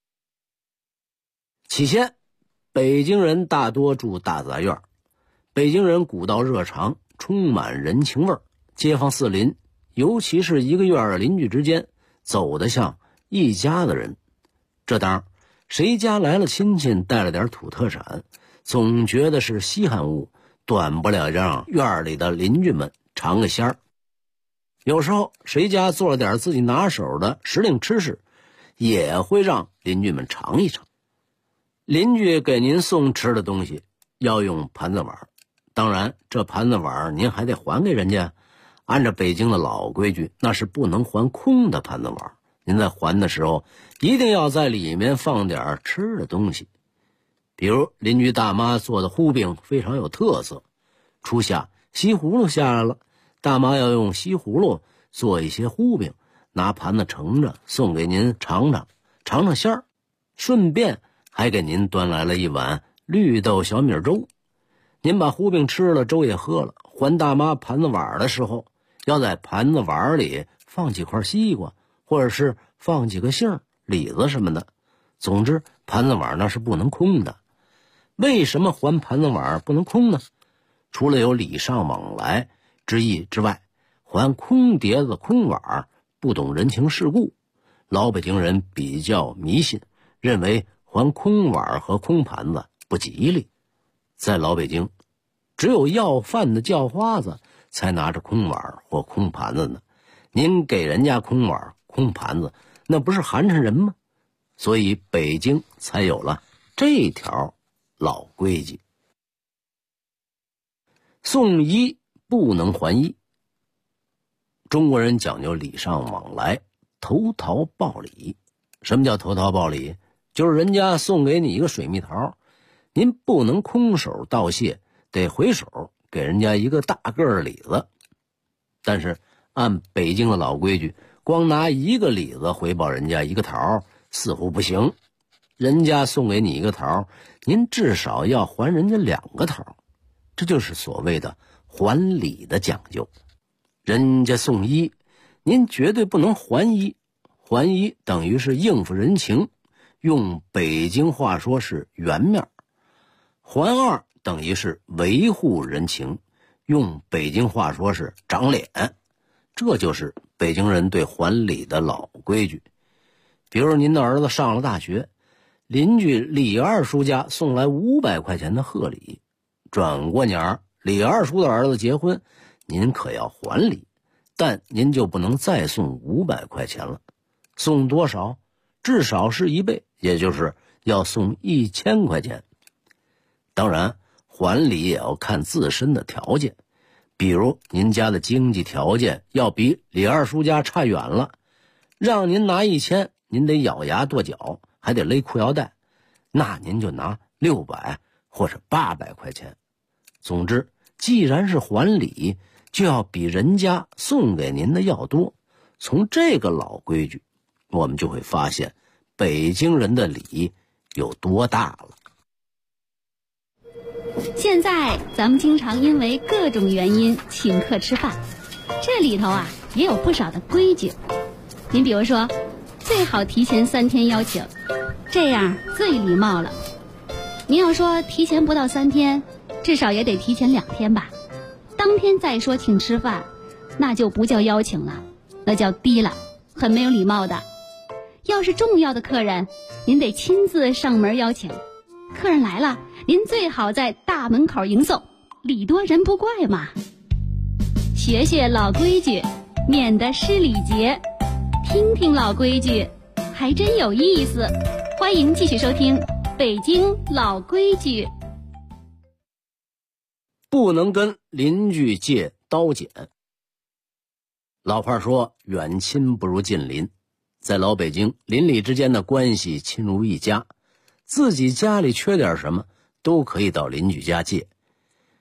起先，北京人大多住大杂院，北京人古道热肠，充满人情味儿，街坊四邻，尤其是一个院的邻居之间，走得像一家的人。这当谁家来了亲戚，带了点土特产，总觉得是稀罕物，短不了让院里的邻居们尝个鲜儿。有时候谁家做了点自己拿手的时令吃食，也会让邻居们尝一尝。邻居给您送吃的东西要用盘子碗，当然这盘子碗您还得还给人家。按照北京的老规矩，那是不能还空的盘子碗，您在还的时候一定要在里面放点吃的东西。比如邻居大妈做的糊饼非常有特色，初夏西葫芦下来了，大妈要用西葫芦做一些糊饼，拿盘子盛着送给您尝尝鲜儿，顺便还给您端来了一碗绿豆小米粥。您把糊饼吃了，粥也喝了，还大妈盘子碗的时候，要在盘子碗里放几块西瓜，或者是放几个杏、李子什么的。总之盘子碗那是不能空的。为什么还盘子碗不能空呢？除了有礼尚往来之意之外，还空碟子空碗不懂人情世故。老北京人比较迷信，认为还空碗和空盘子不吉利。在老北京，只有要饭的叫花子才拿着空碗或空盘子呢。您给人家空碗空盘子，那不是寒碜人吗？所以北京才有了这条老规矩。送衣不能还衣。中国人讲究礼尚往来，投桃报李。什么叫投桃报李？就是人家送给你一个水蜜桃，您不能空手道谢，得回手给人家一个大个儿李子。但是按北京的老规矩，光拿一个李子回报人家一个桃似乎不行。人家送给你一个桃，您至少要还人家2个桃，这就是所谓的还礼的讲究。人家送衣，您绝对不能还衣。还衣等于是应付人情，用北京话说是圆面。还二等于是维护人情，用北京话说是长脸。这就是北京人对还礼的老规矩。比如您的儿子上了大学，邻居李二叔家送来500块钱的贺礼，转过年李二叔的儿子结婚，您可要还礼，但您就不能再送500块钱了。送多少？至少是1倍，也就是要送1000块钱。当然还礼也要看自身的条件，比如您家的经济条件要比李二叔家差远了，让您拿1000，您得咬牙跺脚，还得勒裤腰带，那您就拿600或者800块钱。总之既然是还礼，就要比人家送给您的要多。从这个老规矩，我们就会发现北京人的礼有多大了。 现在咱们经常因为各种原因请客吃饭，这里头啊也有不少的规矩。您比如说，最好提前3天邀请，这样最礼貌了。您要说提前不到3天，至少也得提前2天吧。当天再说请吃饭，那就不叫邀请了，那叫低了，很没有礼貌的。要是重要的客人，您得亲自上门邀请。客人来了，您最好在大门口迎送，礼多人不怪嘛。学学老规矩，免得失礼节。听听老规矩，还真有意思。欢迎继续收听《北京老规矩》。 不能跟邻居借刀剪。老话说远亲不如近邻，在老北京，邻里之间的关系亲如一家，自己家里缺点什么都可以到邻居家借。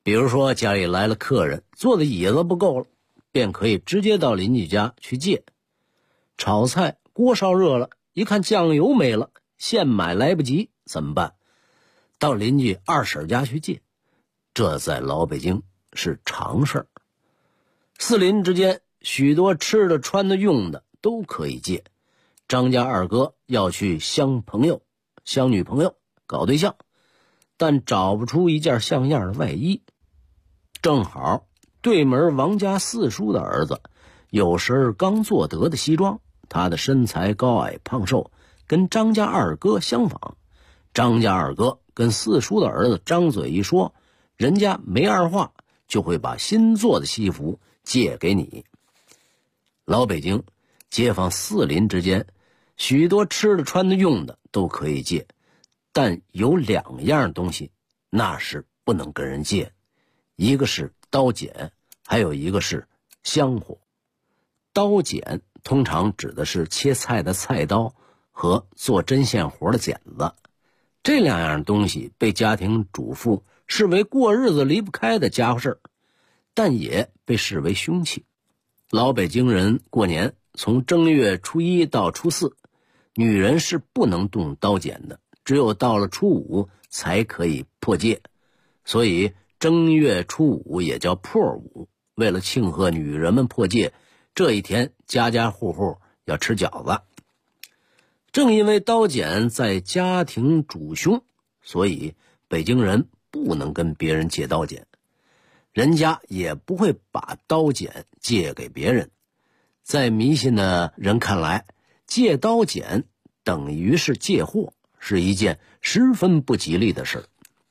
比如说家里来了客人，坐的椅子不够了，便可以直接到邻居家去借。炒菜锅烧热了，一看酱油没了，现买来不及，怎么办？到邻居二婶家去借。这在老北京是常事儿。四邻之间许多吃的穿的用的都可以借。张家二哥要去相女朋友搞对象，但找不出一件像样的外衣。正好对门王家四叔的儿子有身刚做得的西装，他的身材高矮胖瘦，跟张家二哥相仿。张家二哥跟四叔的儿子张嘴一说，人家没二话，就会把新做的西服借给你。老北京街坊四邻之间许多吃的穿的用的都可以借，但有两样东西那是不能跟人借，一个是刀剪，还有一个是香火。刀剪通常指的是切菜的菜刀和做针线活的剪子，这两样东西被家庭主妇视为过日子离不开的家伙事儿，但也被视为凶器。老北京人过年从正月初一到初四，女人是不能动刀剪的，只有到了初五才可以破戒，所以正月初五也叫破五。为了庆贺女人们破戒，这一天家家户户要吃饺子。正因为刀剪在家庭主凶，所以北京人不能跟别人借刀剪，人家也不会把刀剪借给别人。在迷信的人看来，借刀剪等于是借货，是一件十分不吉利的事。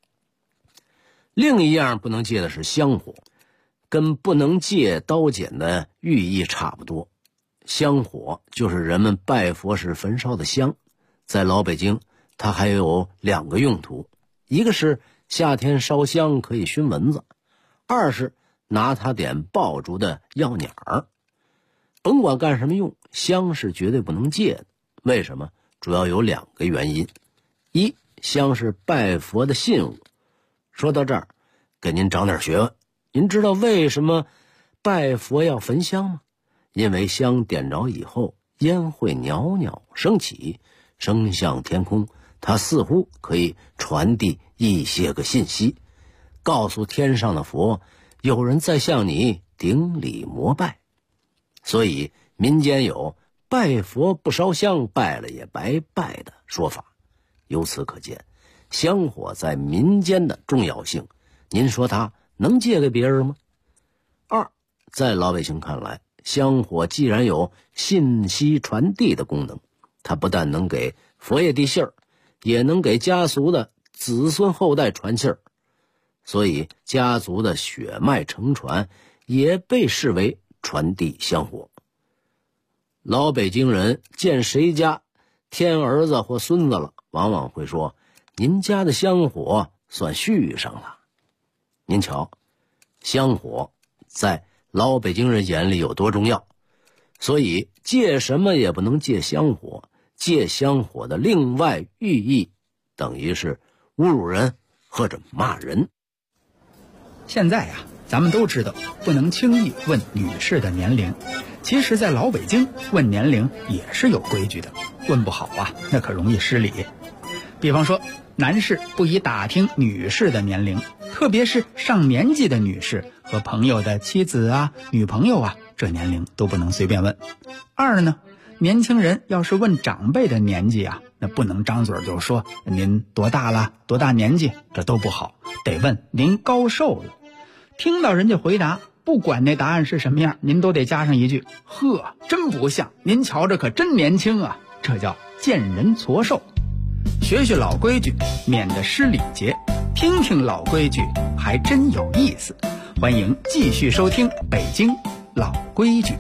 另一样不能借的是香火，跟不能借刀剪的寓意差不多。香火就是人们拜佛时焚烧的香，在老北京它还有两个用途，一个是夏天烧香可以熏蚊子，二是拿它点爆竹的药鸟儿。甭管干什么用，香是绝对不能借的。为什么？主要有两个原因。一，香是拜佛的信物。说到这儿，给您长点学问。您知道为什么拜佛要焚香吗？因为香点着以后，烟会袅袅升起，升向天空，它似乎可以传递一些个信息，告诉天上的佛，有人在向你顶礼膜拜。所以民间有拜佛不烧香，拜了也白拜的说法。由此可见，香火在民间的重要性，您说它能借给别人吗？二，在老百姓看来，香火既然有信息传递的功能，它不但能给佛爷递信儿，也能给家族的子孙后代传信儿，所以家族的血脉承传也被视为传递香火。老北京人见谁家添儿子或孙子了，往往会说，您家的香火算续上了。您瞧，香火在老北京人眼里有多重要，所以借什么也不能借香火。借香火的另外寓意，等于是侮辱人或者骂人。 现在咱们都知道不能轻易问女士的年龄，其实在老北京问年龄也是有规矩的，问不好那可容易失礼。比方说，男士不宜打听女士的年龄，特别是上年纪的女士和朋友的妻子女朋友这年龄都不能随便问。二呢，年轻人要是问长辈的年纪那不能张嘴就说您多大了，多大年纪，这都不好，得问您高寿了。听到人家回答，不管那答案是什么样，您都得加上一句，呵，真不像，您瞧着可真年轻啊，这叫见人矬寿。学学老规矩，免得失礼节，听听老规矩还真有意思。欢迎继续收听北京老规矩。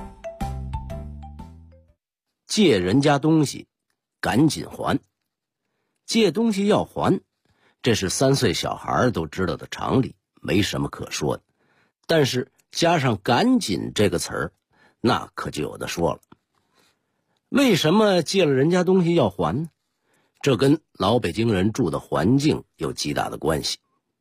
借人家东西赶紧还，借东西要还，这是3岁小孩都知道的常理，没什么可说的。但是加上赶紧这个词儿，那可就有的说了。为什么借了人家东西要还呢？这跟老北京人住的环境有极大的关系。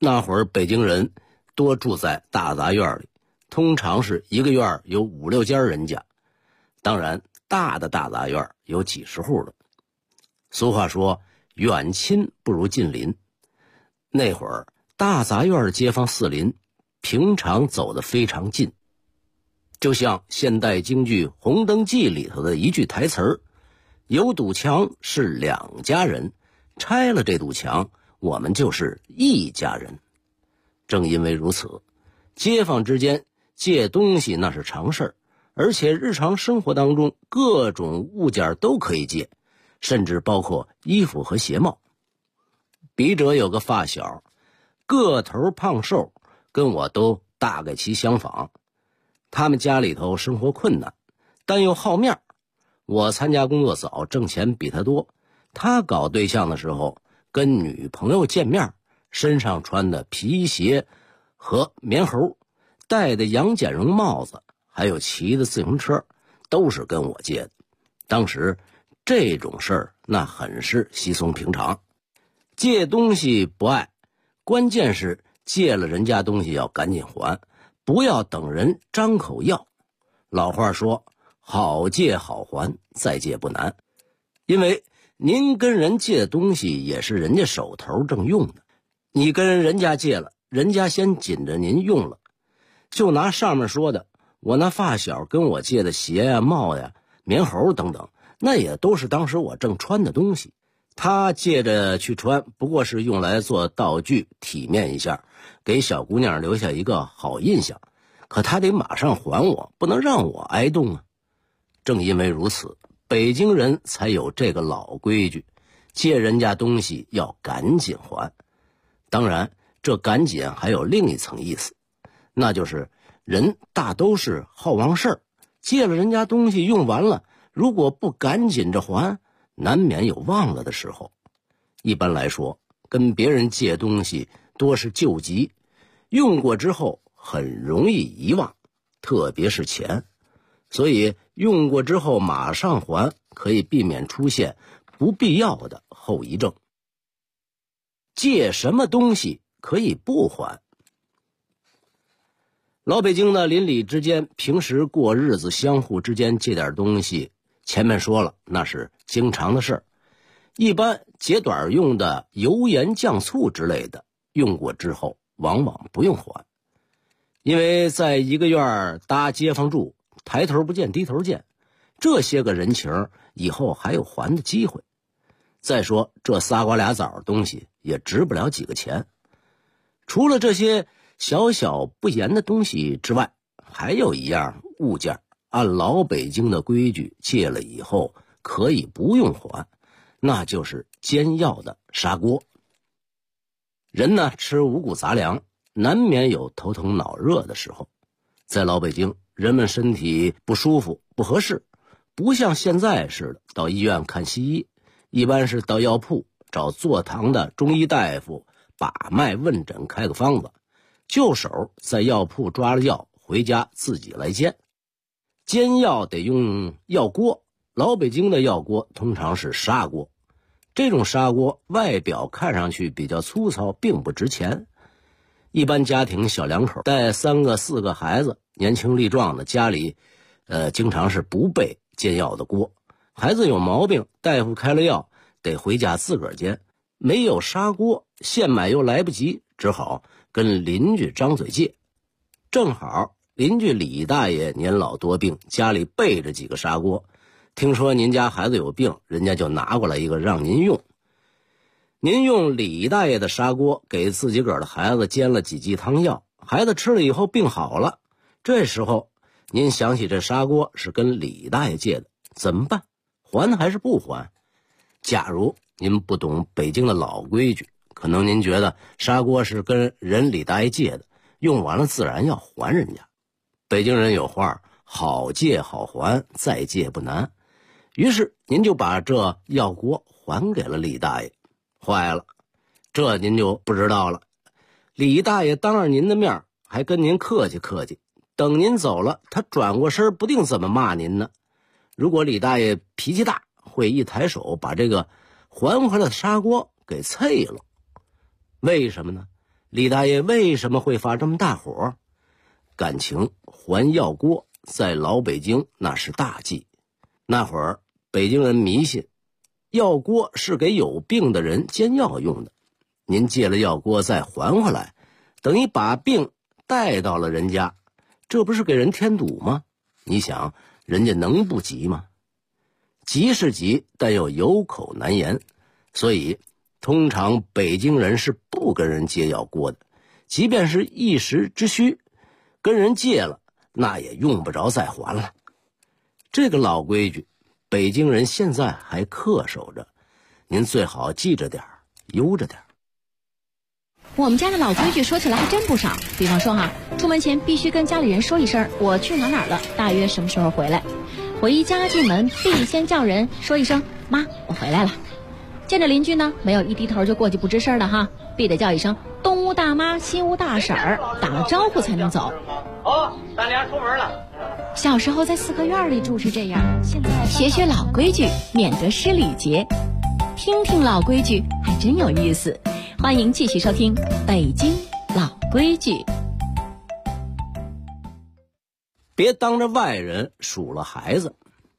那会儿北京人多住在大杂院里，通常是一个院有5、6家人家，当然大的大杂院有几十户的。俗话说远亲不如近邻，那会儿大杂院的街坊四邻平常走得非常近，就像现代京剧《红灯记》里头的一句台词儿，有堵墙是2家人，拆了这堵墙我们就是1家人。正因为如此，街坊之间借东西那是常事儿，而且日常生活当中各种物件都可以借，甚至包括衣服和鞋帽。笔者有个发小，个头胖瘦，跟我都大概其相仿。他们家里头生活困难，但又好面儿。我参加工作早，挣钱比他多。他搞对象的时候，跟女朋友见面，身上穿的皮鞋和棉猴，戴的杨戬绒帽子，还有骑的自行车，都是跟我借的。当时这种事儿那很是稀松平常。借东西不碍，关键是借了人家东西要赶紧还，不要等人张口要。老话说好借好还，再借不难。因为您跟人借的东西也是人家手头正用的，你跟人家借了，人家先紧着您用了。就拿上面说的，我那发小跟我借的鞋呀、帽呀、棉猴等等，那也都是当时我正穿的东西。他借着去穿，不过是用来做道具，体面一下，给小姑娘留下一个好印象。可他得马上还我，不能让我挨冻啊。正因为如此，北京人才有这个老规矩，借人家东西要赶紧还。当然，这赶紧还有另一层意思，那就是人大都是好忘事儿，借了人家东西用完了，如果不赶紧着还，难免有忘了的时候。一般来说，跟别人借东西多是救急，用过之后很容易遗忘，特别是钱。所以用过之后马上还，可以避免出现不必要的后遗症。借什么东西可以不还？老北京的邻里之间平时过日子，相互之间借点东西，前面说了那是经常的事儿。一般节短用的油盐酱醋之类的，用过之后往往不用还。因为在一个院搭街坊住，抬头不见低头见，这些个人情以后还有还的机会。再说这仨瓜俩枣的东西也值不了几个钱。除了这些小小不言的东西之外，还有一样物件，按老北京的规矩，借了以后可以不用还，那就是煎药的砂锅。人呢吃五谷杂粮，难免有头疼脑热的时候。在老北京，人们身体不舒服不合适，不像现在似的到医院看西医，一般是到药铺找坐堂的中医大夫把脉问诊，开个方子，就手在药铺抓了药回家自己来煎。煎药得用药锅，老北京的药锅通常是砂锅。这种砂锅外表看上去比较粗糙，并不值钱。一般家庭小两口带3个4个孩子，年轻力壮的，家里经常是不备煎药的锅。孩子有毛病，大夫开了药，得回家自个儿煎。没有砂锅，现买又来不及，只好跟邻居张嘴借。正好邻居李大爷年老多病，家里备着几个砂锅，听说您家孩子有病，人家就拿过来一个让您用。您用李大爷的砂锅给自己个儿的孩子煎了几剂汤药，孩子吃了以后病好了。这时候您想起这砂锅是跟李大爷借的，怎么办？还还是不还？假如您不懂北京的老规矩，可能您觉得砂锅是跟人李大爷借的，用完了自然要还人家。北京人有话，好借好还，再借不难。于是您就把这药锅还给了李大爷。坏了，这您就不知道了。李大爷当着您的面还跟您客气客气，等您走了，他转过身不定怎么骂您呢。如果李大爷脾气大，会一抬手把这个还回来的砂锅给碎了。为什么呢？ 李大爷为什么会发这么大火？感情还药锅在老北京那是大忌。那会儿北京人迷信药锅是给有病的人煎药用的，您借了药锅再还回来，等于把病带到了人家，这不是给人添堵吗？你想人家能不急吗？急是急，但又有口难言，所以通常北京人是不跟人借药锅的，即便是一时之需，跟人借了那也用不着再还了。这个老规矩北京人现在还恪守着，您最好记着点儿，悠着点儿。 我们家的老规矩说起来还真不少，比方说出门前必须跟家里人说一声我去哪儿了，大约什么时候回来。回家进门必先叫人说一声妈，我回来了。见着邻居呢，没有一低头就过去不吱声的必得叫一声东屋大妈西屋大婶儿，打了招呼才能走。 咱俩出门了。 小时候在四合院里住是这样，现在学学老规矩，免得失礼节。听听老规矩还真有意思。欢迎继续收听北京老规矩。 别当着外人数了孩子。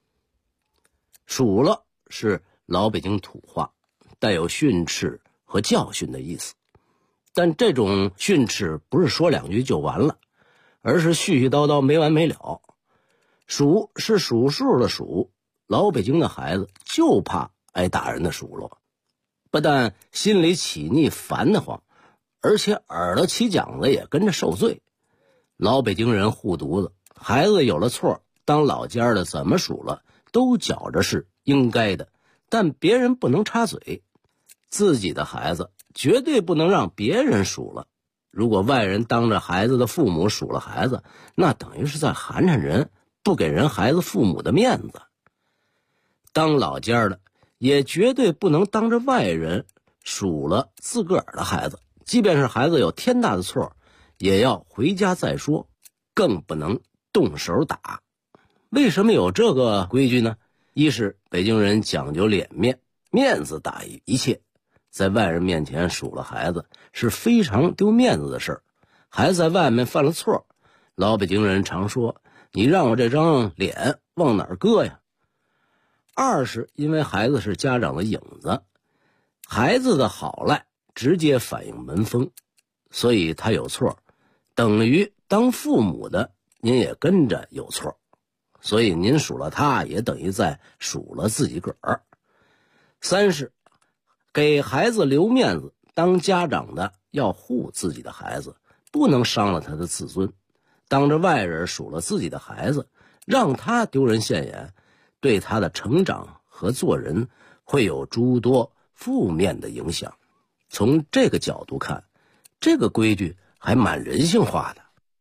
数了是老北京土话，带有训斥和教训的意思。但这种训斥不是说两句就完了，而是絮絮叨叨没完没了。数是数数的数，老北京的孩子就怕挨大人的数落，不但心里起腻烦得慌，而且耳朵起茧子也跟着受罪。老北京人护犊子，孩子有了错，当老家的怎么数了都觉着是应该的，但别人不能插嘴。自己的孩子绝对不能让别人数了，如果外人当着孩子的父母数了孩子，那等于是在寒碜人，不给人孩子父母的面子。当老家的也绝对不能当着外人数了自个儿的孩子，即便是孩子有天大的错，也要回家再说，更不能动手打。为什么有这个规矩呢？一是北京人讲究脸面，面子大于一切，在外人面前数了孩子是非常丢面子的事儿。孩子在外面犯了错，老北京人常说你让我这张脸往哪儿搁呀。二是因为孩子是家长的影子，孩子的好赖直接反映门风，所以他有错等于当父母的您也跟着有错，所以您数了他也等于在数了自己个儿。三是给孩子留面子，当家长的要护自己的孩子，不能伤了他的自尊。当着外人数了自己的孩子，让他丢人现眼，对他的成长和做人会有诸多负面的影响。从这个角度看，这个规矩还蛮人性化的。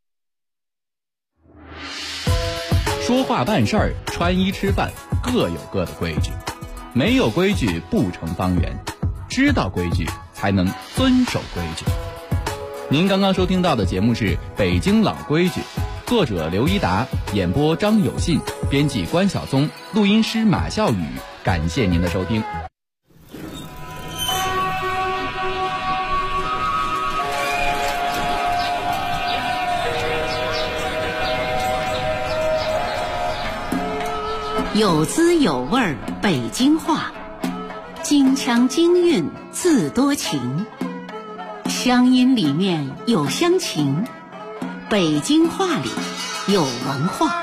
说话办事儿，穿衣吃饭，各有各的规矩。没有规矩不成方圆，知道规矩才能遵守规矩。您刚刚收听到的节目是《北京老规矩》，作者刘一达，演播张有信，编辑关晓松，录音师马笑宇。感谢您的收听。 有滋有味儿北京话，京腔京韵字多情，乡音里面有乡情，北京话里有文化。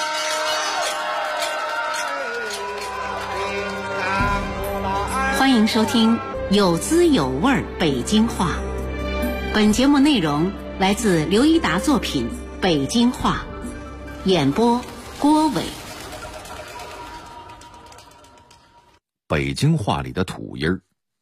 欢迎收听有滋有味儿北京话。本节目内容来自刘一达作品《北京话》，演播郭伟。 北京话里的土音儿。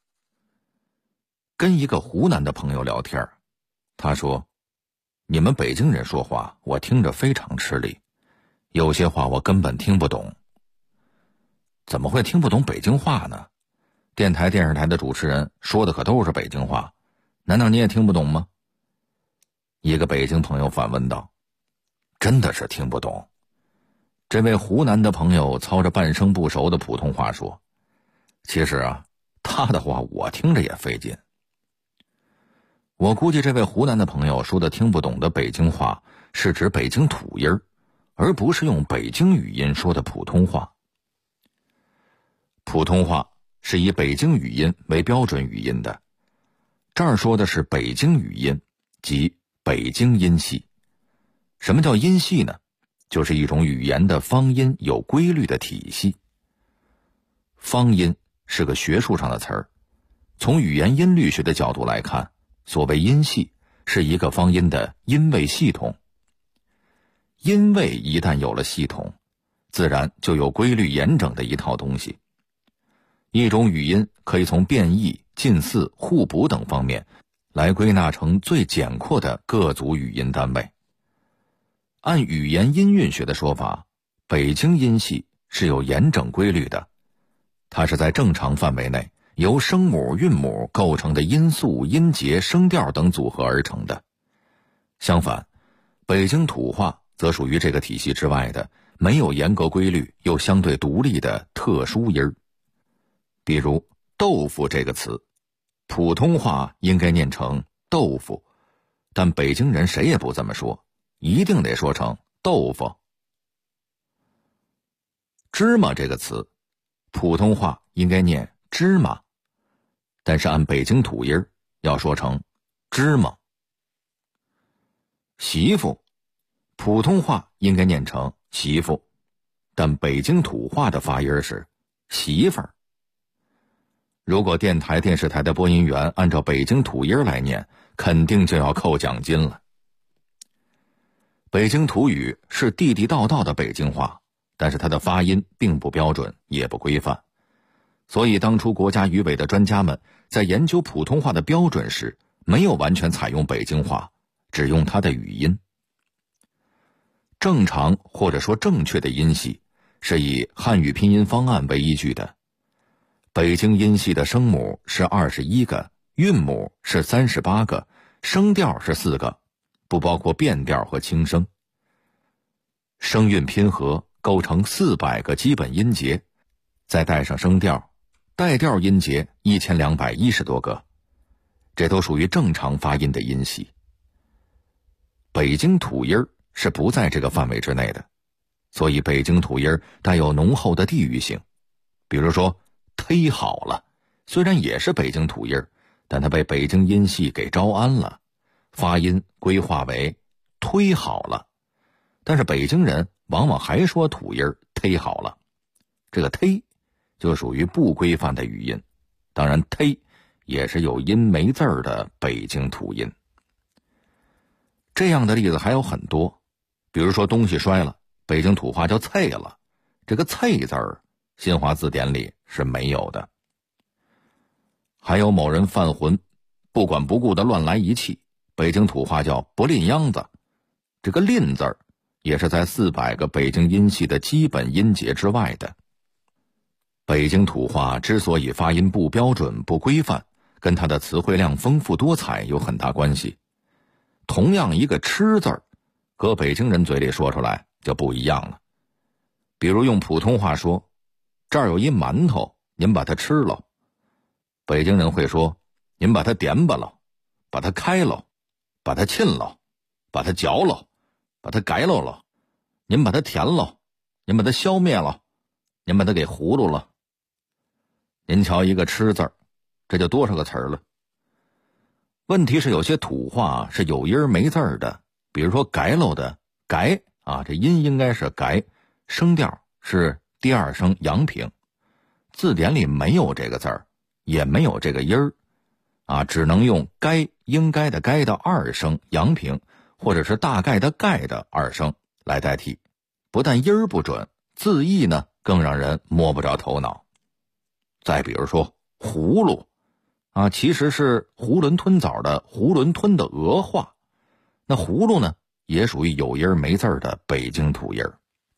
跟一个湖南的朋友聊天，他说：“你们北京人说话，我听着非常吃力，有些话我根本听不懂。”怎么会听不懂北京话呢？电台、电视台的主持人说的可都是北京话，难道你也听不懂吗？一个北京朋友反问道：“真的是听不懂。”这位湖南的朋友操着半生不熟的普通话说：“其实啊，他的话我听着也费劲。” 我估计这位湖南的朋友说的听不懂的北京话是指北京土音儿，而不是用北京语音说的普通话。普通话是以北京语音为标准语音的，这儿说的是北京语音，即北京音系。什么叫音系呢？就是一种语言的方音有规律的体系。方音是个学术上的词儿，从语言音律学的角度来看，所谓音系是一个方音的音位系统。音位一旦有了系统，自然就有规律严整的一套东西。一种语音可以从变异、近似、互补等方面来归纳成最简括的各组语音单位。按语言音韵学的说法，北京音系是有严整规律的，它是在正常范围内由声母、韵母构成的音素、音节、声调等组合而成的。相反，北京土话则属于这个体系之外的没有严格规律又相对独立的特殊音儿。比如豆腐这个词，普通话应该念成豆腐，但北京人谁也不这么说，一定得说成豆腐。芝麻这个词，普通话应该念芝麻，但是按北京土音要说成芝麻。媳妇，普通话应该念成媳妇，但北京土话的发音是媳妇儿。如果电台、电视台的播音员按照北京土音来念，肯定就要扣奖金了。北京土语是地地道道的北京话，但是它的发音并不标准，也不规范。所以当初国家语委的专家们在研究普通话的标准时，没有完全采用北京话，只用它的语音。正常或者说正确的音系是以汉语拼音方案为依据的。北京音系的声母是21个，韵母是38个，声调是4个，不包括变调和轻声。声韵拼合构成400个基本音节，再带上声调，带调音节1210多个，这都属于正常发音的音系。北京土音是不在这个范围之内的，所以北京土音带有浓厚的地域性。比如说忒好了，虽然也是北京土音，但它被北京音系给招安了，发音规划为忒好了，但是北京人往往还说土音忒好了，这个忒就属于不规范的语音，当然忒也是有音没字儿的北京土音。这样的例子还有很多，比如说东西摔了，北京土话叫啐了，这个啐字儿新华字典里是没有的。还有某人犯浑，不管不顾的乱来一气，北京土话叫不吝秧子，这个吝字儿也是在400个北京音系的基本音节之外的。北京土话之所以发音不标准不规范，跟它的词汇量丰富多彩有很大关系。同样一个吃字儿，搁北京人嘴里说出来就不一样了。比如用普通话说，这儿有一馒头，您把它吃了，北京人会说，您把它点吧了，把它开了，把它沁了，把它嚼了，把它改了，您把它填了，您把它消灭了，您把它给葫芦了。您瞧一个吃字儿，这就多少个词儿了。问题是有些土话是有音没字儿的，比如说改喽的改啊，这音应该是改，声调是第二声阳平，字典里没有这个字儿，也没有这个音儿啊，只能用该应该的该的二声阳平，或者是大概的概的二声来代替。不但音儿不准，字义呢更让人摸不着头脑。再比如说葫芦啊，其实是囫囵吞枣的囫囵吞的俄话，那葫芦呢也属于有音没字的北京土音。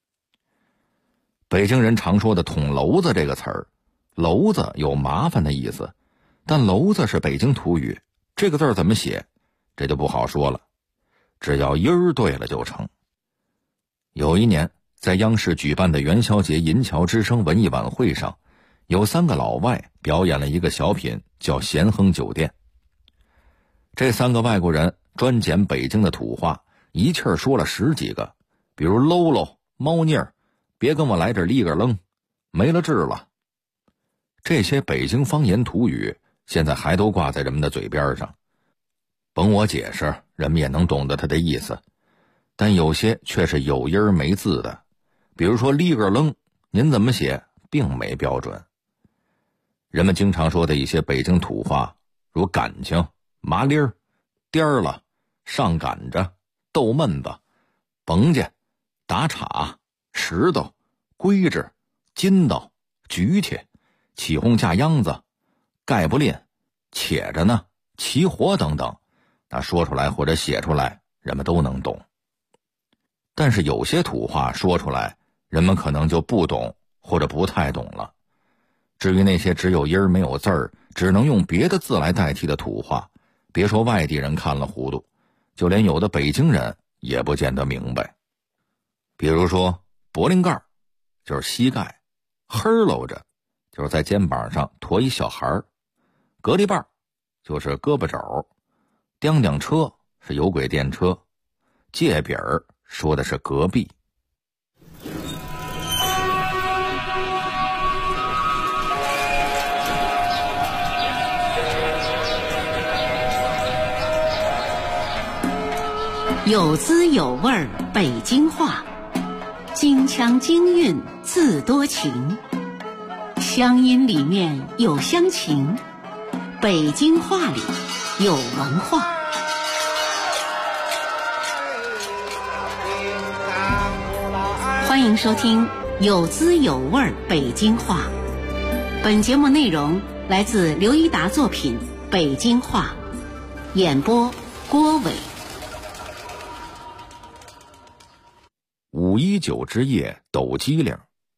北京人常说的捅娄子这个词儿，娄子有麻烦的意思，但娄子是北京土语，这个字怎么写这就不好说了，只要音儿对了就成。有一年在央视举办的元宵节银桥之声文艺晚会上，有3个老外表演了一个小品叫咸亨酒店。 这3个外国人专捡北京的土话，一气儿说了10几个，比如喽喽、猫腻儿，别跟我来这立个楞，没了治了。这些北京方言土语现在还都挂在人们的嘴边上，甭我解释，人们也能懂得它的意思，但有些却是有音没字的，比如说立个楞，您怎么写并没标准。人们经常说的一些北京土话，如感情、麻利儿、颠儿了、上赶着、逗闷子、甭家、打岔、石头、规制、筋道、举起、起哄架秧子、盖不吝、且着呢、起火等等，那说出来或者写出来人们都能懂。但是有些土话说出来人们可能就不懂或者不太懂了。至于那些只有音没有字儿，只能用别的字来代替的土话，别说外地人看了糊涂，就连有的北京人也不见得明白。比如说脖领盖就是膝盖，呵喽着就是在肩膀上驮一小孩儿，隔篱瓣就是胳膊肘，叮叮车是有轨电车，界饼儿说的是隔壁。 有滋有味儿北京话，京腔京韵字多情，乡音里面有乡情，北京话里有文化。欢迎收听有滋有味儿北京话。本节目内容来自刘一达作品《北京话》，演播郭伟。 519之夜抖机灵。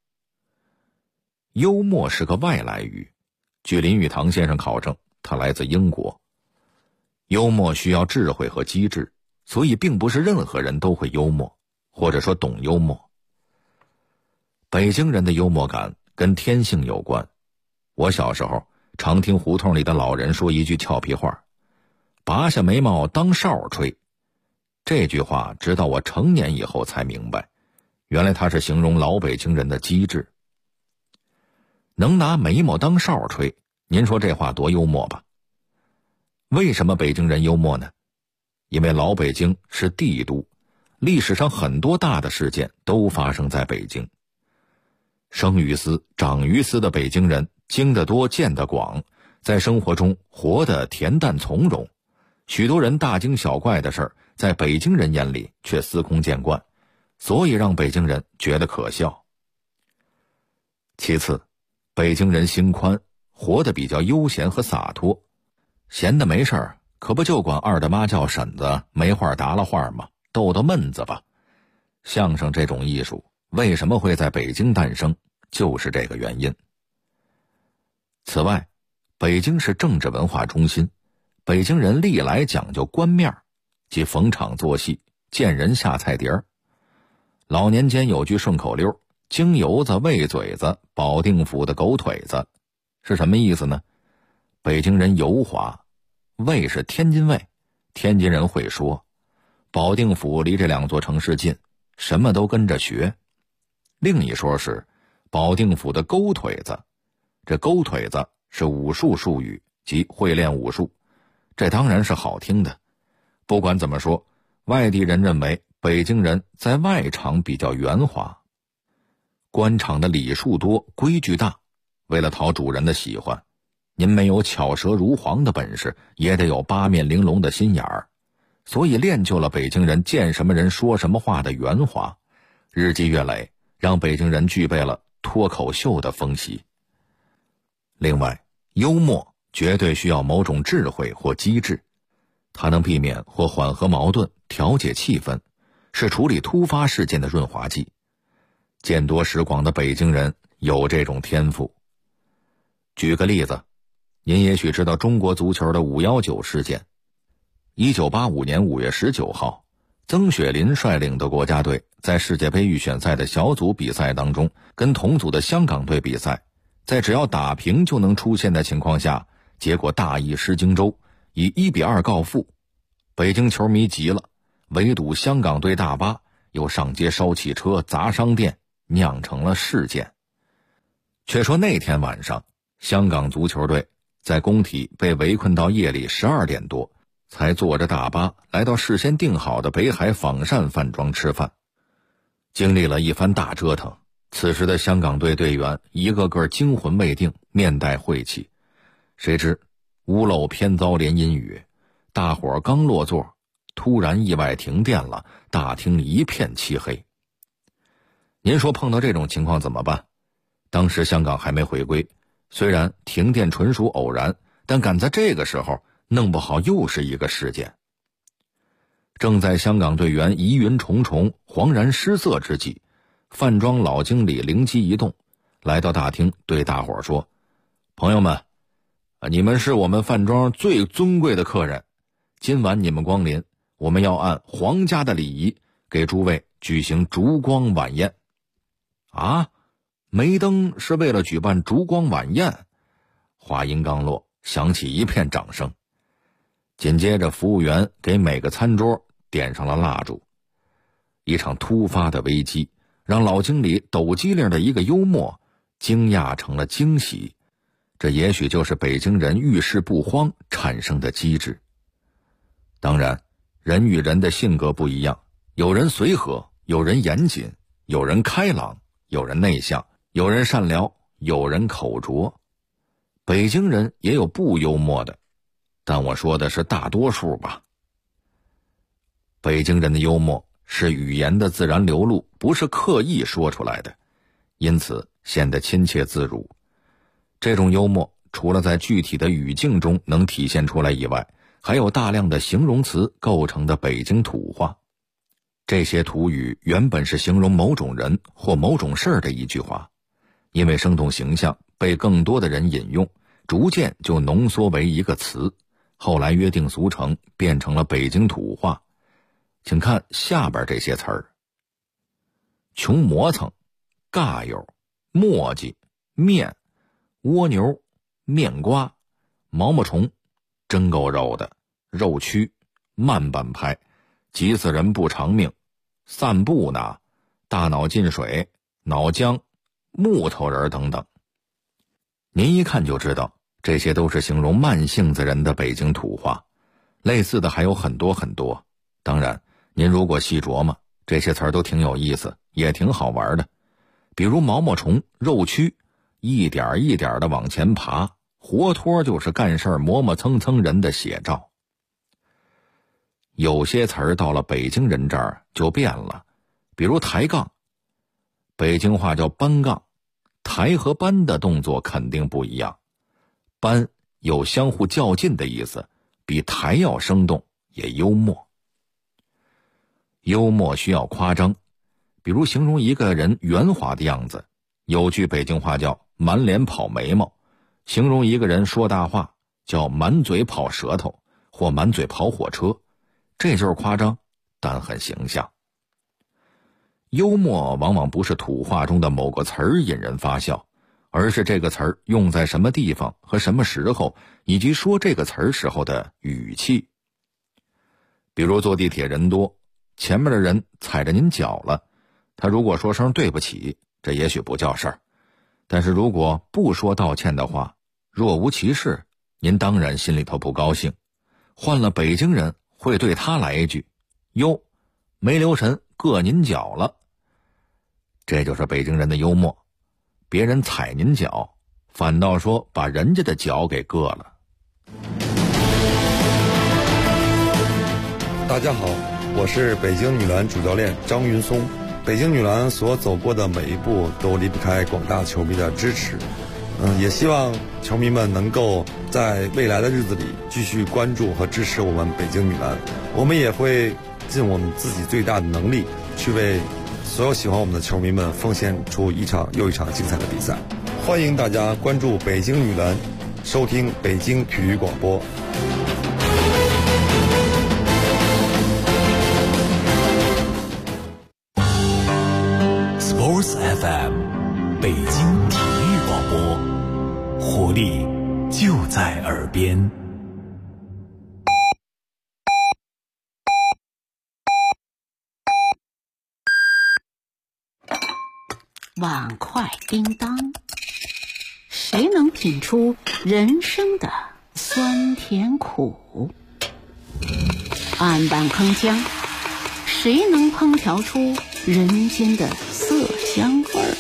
幽默是个外来语，据林语堂先生考证，他来自英国。幽默需要智慧和机智，所以并不是任何人都会幽默，或者说懂幽默。北京人的幽默感跟天性有关。我小时候常听胡同里的老人说一句俏皮话，拔下眉毛当哨吹。这句话直到我成年以后才明白，原来他是形容老北京人的机智。能拿眉毛当哨吹，您说这话多幽默吧？为什么北京人幽默呢？因为老北京是帝都，历史上很多大的事件都发生在北京。生于斯长于斯的北京人经得多见得广，在生活中活得恬淡从容，许多人大惊小怪的事儿在北京人眼里却司空见惯，所以让北京人觉得可笑。其次，北京人心宽，活得比较悠闲和洒脱，闲的没事儿，可不就管二大妈叫婶子，没话搭了话吗？逗逗闷子吧。相声这种艺术为什么会在北京诞生，就是这个原因。此外，北京是政治文化中心，北京人历来讲究官面，即逢场作戏，见人下菜碟儿。老年间有句顺口溜，京油子喂嘴子，保定府的狗腿子，是什么意思呢？北京人油滑，魏是天津卫，天津人会说，保定府离这2座城市近，什么都跟着学。另一说是保定府的勾腿子，这勾腿子是武术术语，即会练武术，这当然是好听的。不管怎么说，外地人认为北京人在外场比较圆滑。官场的礼数多，规矩大，为了讨主人的喜欢，您没有巧舌如簧的本事，也得有八面玲珑的心眼儿，所以练就了北京人见什么人说什么话的圆滑，日积月累，让北京人具备了脱口秀的风习。另外，幽默绝对需要某种智慧或机智，它能避免或缓和矛盾，调节气氛，是处理突发事件的润滑剂。见多识广的北京人有这种天赋。举个例子，您也许知道中国足球的519事件。1985年5月19号，曾雪林率领的国家队在世界杯预选赛的小组比赛当中，跟同组的香港队比赛，在只要打平就能出线的情况下，结果大意失荆州， 以1-2告负。北京球迷急了，围堵香港队大巴，又上街烧汽车、砸商店，酿成了事件。却说那天晚上，香港足球队在工体被围困到夜里12点多，才坐着大巴来到事先订好的北海仿膳饭庄吃饭。经历了一番大折腾，此时的香港队队员一个个惊魂未定，面带晦气。谁知屋漏偏遭连阴雨，大伙儿刚落座，突然意外停电了，大厅一片漆黑。您说碰到这种情况怎么办？当时香港还没回归，虽然停电纯属偶然，但赶在这个时候弄不好又是一个事件。正在香港队员疑云重重、惶然失色之际，饭庄老经理灵机一动，来到大厅对大伙儿说：朋友们，你们是我们饭庄最尊贵的客人，今晚你们光临，我们要按皇家的礼仪给诸位举行烛光晚宴。啊，梅登是为了举办烛光晚宴？话音刚落，响起一片掌声。紧接着服务员给每个餐桌点上了蜡烛。一场突发的危机让老经理抖机灵的一个幽默惊讶成了惊喜，这也许就是北京人遇事不慌产生的机智。当然，人与人的性格不一样，有人随和，有人严谨，有人开朗，有人内向，有人善良，有人口拙。北京人也有不幽默的，但我说的是大多数吧。北京人的幽默是语言的自然流露，不是刻意说出来的，因此显得亲切自如。这种幽默除了在具体的语境中能体现出来以外，还有大量的形容词构成的北京土话。这些土语原本是形容某种人或某种事儿的一句话，因为生动形象被更多的人引用，逐渐就浓缩为一个词，后来约定俗成，变成了北京土话。请看下边这些词儿：穷磨蹭、尬友、磨叽、面、蜗牛、面瓜、毛毛虫、真够肉的、肉蛆、慢半拍、急死人不偿命、散步呢、大脑进水、脑浆、木头人等等。您一看就知道，这些都是形容慢性子人的北京土话，类似的还有很多很多。当然，您如果细琢磨，这些词儿都挺有意思，也挺好玩的。比如毛毛虫、肉蛆，一点一点的往前爬，活脱就是干事磨磨蹭蹭人的写照。有些词儿到了北京人这儿就变了，比如抬杠，北京话叫搬杠，抬和搬的动作肯定不一样。搬有相互较劲的意思，比抬要生动，也幽默。幽默需要夸张，比如形容一个人圆滑的样子，有句北京话叫满脸跑眉毛，形容一个人说大话叫满嘴跑舌头或满嘴跑火车，这就是夸张，但很形象。幽默往往不是土话中的某个词儿引人发笑，而是这个词儿用在什么地方和什么时候，以及说这个词儿时候的语气。比如坐地铁人多，前面的人踩着您脚了，他如果说声对不起，这也许不叫事儿，但是如果不说道歉的话，若无其事，您当然心里头不高兴。换了北京人会对他来一句：哟，没留神硌您脚了。这就是北京人的幽默，别人踩您脚，反倒说把人家的脚给硌了。 大家好，我是北京女篮主教练张云松。北京女篮所走过的每一步都离不开广大球迷的支持。也希望球迷们能够在未来的日子里继续关注和支持我们北京女篮。我们也会尽我们自己最大的能力，去为所有喜欢我们的球迷们奉献出一场又一场精彩的比赛。欢迎大家关注北京女篮，收听北京体育广播。 Sports FM， 北京体育广播，活力就在耳边。 碗筷叮当，谁能品出人生的酸甜苦？案板铿锵，谁能烹调出人间的色香味儿？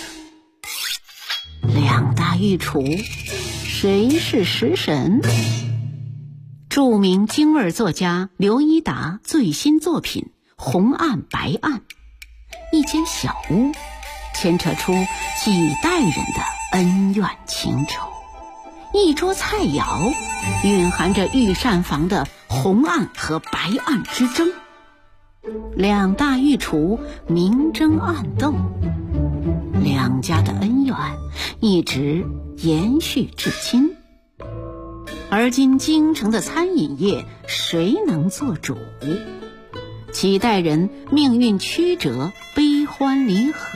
两大御厨，谁是食神？著名京味作家刘一达最新作品《红案白案》，一间小屋牵扯出几代人的恩怨情仇，一桌菜肴蕴含着御膳房的红案和白案之争，两大御厨明争暗斗，两家的恩怨一直延续至今。而今京城的餐饮业谁能做主？几代人命运曲折，悲欢离合，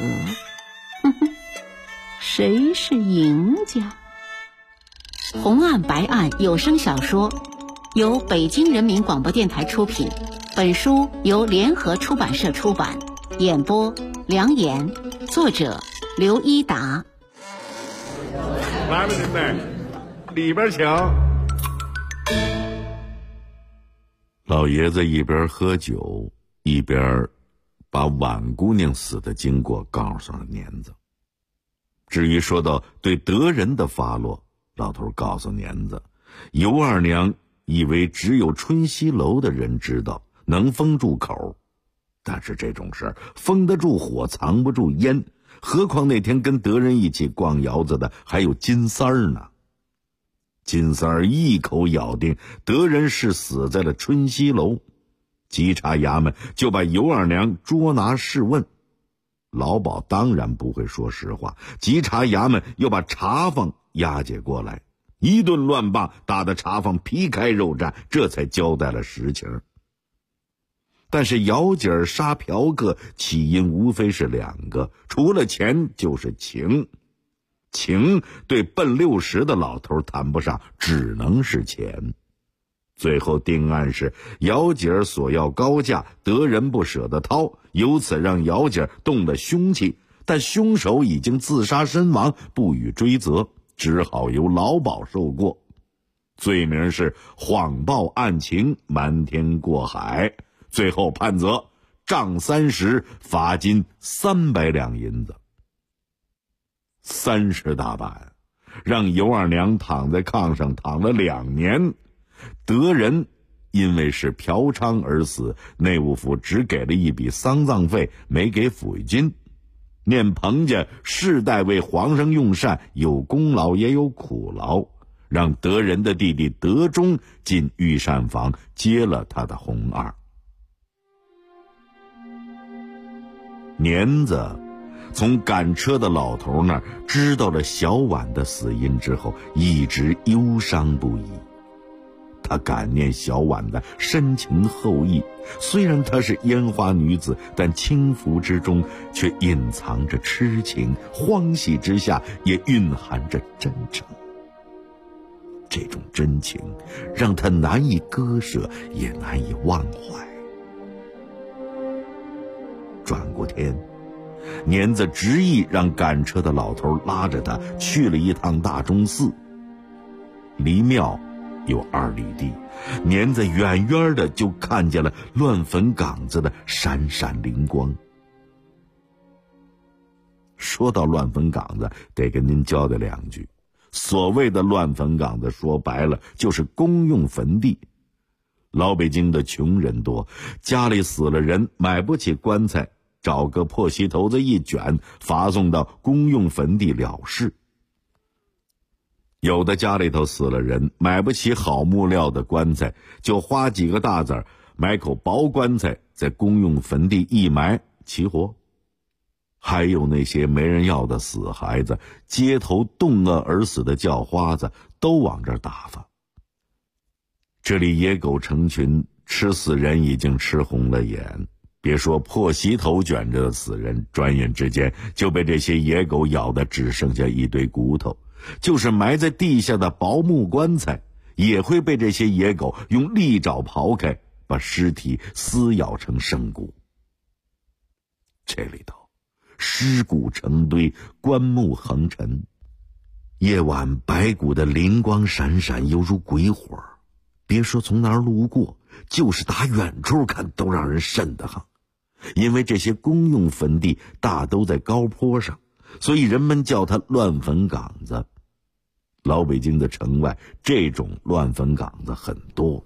谁是赢家？红案白案有声小说由北京人民广播电台出品，本书由联合出版社出版，演播梁岩，作者刘一达。 来吧，您们里边请。 老爷子一边喝酒一边把婉姑娘死的经过告诉了年子。至于说到对德仁的发落，老头告诉年子，尤二娘以为只有春熙楼的人知道，能封住口，但是这种事封得住火，藏不住烟，何况那天跟德仁一起逛窑子的还有金三儿呢。金三儿一口咬定德仁是死在了春熙楼，稽查衙门就把尤二娘捉拿试问。老鸨当然不会说实话，稽查衙门又把茶坊押解过来，一顿乱棒打得茶坊皮开肉绽，这才交代了实情。但是姚姐儿杀嫖客起因无非是两个，除了钱就是情。情对奔60的老头谈不上，只能是钱。最后定案是姚姐儿索要高价，德仁不舍得掏，由此让姚姐儿动了凶器，但凶手已经自杀身亡，不予追责，只好由老鸨受过。罪名是谎报案情，瞒天过海，最后判责杖30，罚金300两银子。30大板，让尤二娘躺在炕上躺了2年。德仁因为是嫖娼而死，内务府只给了一笔丧葬费，没给抚恤金。念彭家世代为皇上用膳，有功劳也有苦劳，让德仁的弟弟德忠进御膳房接了他的红二。年子从赶车的老头那儿知道了小婉的死因之后，一直忧伤不已。他感念小婉的深情厚谊，虽然她是烟花女子，但轻浮之中却隐藏着痴情，欢喜之下也蕴含着真诚。这种真情让他难以割舍，也难以忘怀。转过天，年子执意让赶车的老头拉着他去了一趟大钟寺。离庙有2里地，年子远远的就看见了乱坟岗子的闪闪灵光。说到乱坟岗子，得跟您交代2句。所谓的乱坟岗子，说白了就是公用坟地。老北京的穷人多，家里死了人，买不起棺材，找个破席头子一卷，发送到公用坟地了事。有的家里头死了人，买不起好木料的棺材，就花几个大子买口薄棺材，在公用坟地一埋，齐活。还有那些没人要的死孩子，街头冻饿而死的叫花子，都往这儿打发。这里野狗成群，吃死人已经吃红了眼，别说破席头卷着的死人，转眼之间就被这些野狗咬得只剩下一堆骨头。就是埋在地下的薄木棺材，也会被这些野狗用利爪刨开，把尸体撕咬成生骨。这里头尸骨成堆，棺木横陈。夜晚白骨的灵光闪闪，犹如鬼火，别说从那儿路过，就是打远处看都让人瘆得慌。因为这些公用坟地大都在高坡上，所以人们叫它乱坟岗子。老北京的城外这种乱坟岗子很多。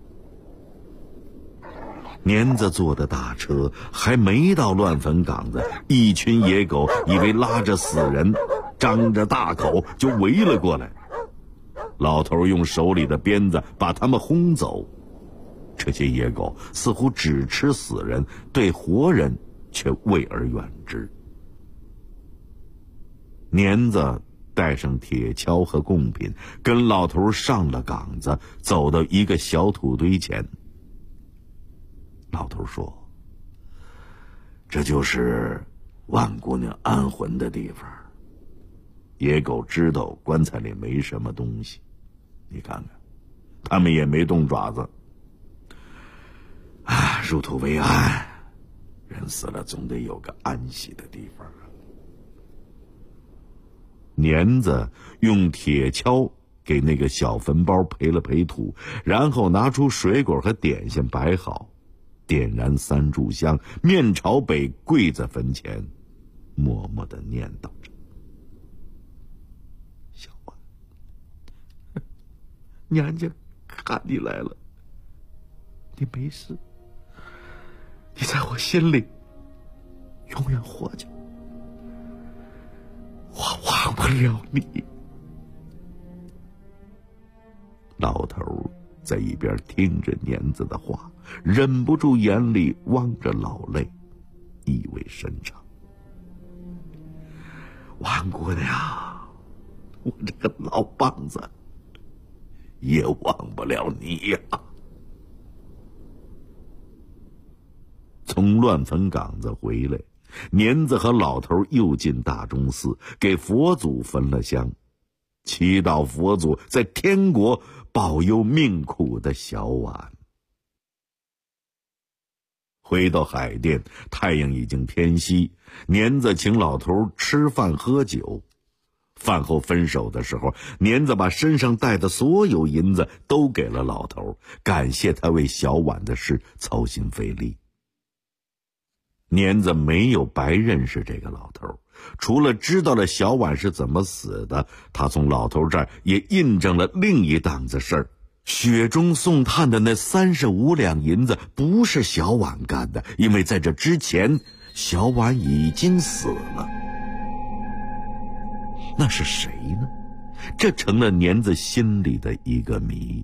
年子坐的大车还没到乱坟岗子，一群野狗以为拉着死人，张着大口就围了过来。老头用手里的鞭子把他们轰走。这些野狗似乎只吃死人，对活人却畏而远之。年子带上铁锹和贡品，跟老头上了岗子，走到一个小土堆前。老头说：“这就是万姑娘安魂的地方。野狗知道棺材里没什么东西，你看看，他们也没动爪子。啊，入土为安，人死了总得有个安息的地方啊。”年子用铁锹给那个小坟包培了培土，然后拿出水果和点心摆好，点燃3炷香，面朝北跪在坟前，默默地念叨着：“小婉，娘家看你来了，你没事，你在我心里永远活着，我忘不了你。”老头在一边听着年子的话，忍不住眼里汪着老泪，意味深长。万姑娘，我这个老棒子也忘不了你呀。从乱坟岗子回来，年子和老头又进大钟寺，给佛祖焚了香，祈祷佛祖在天国保佑命苦的小婉。回到海淀，太阳已经偏西，年子请老头吃饭喝酒。饭后分手的时候，年子把身上带的所有银子都给了老头，感谢他为小婉的事操心费力。年子没有白认识这个老头，除了知道了小婉是怎么死的，他从老头这儿也印证了另一档子事儿。雪中送炭的那35两银子不是小婉干的，因为在这之前小婉已经死了。那是谁呢？这成了年子心里的一个谜。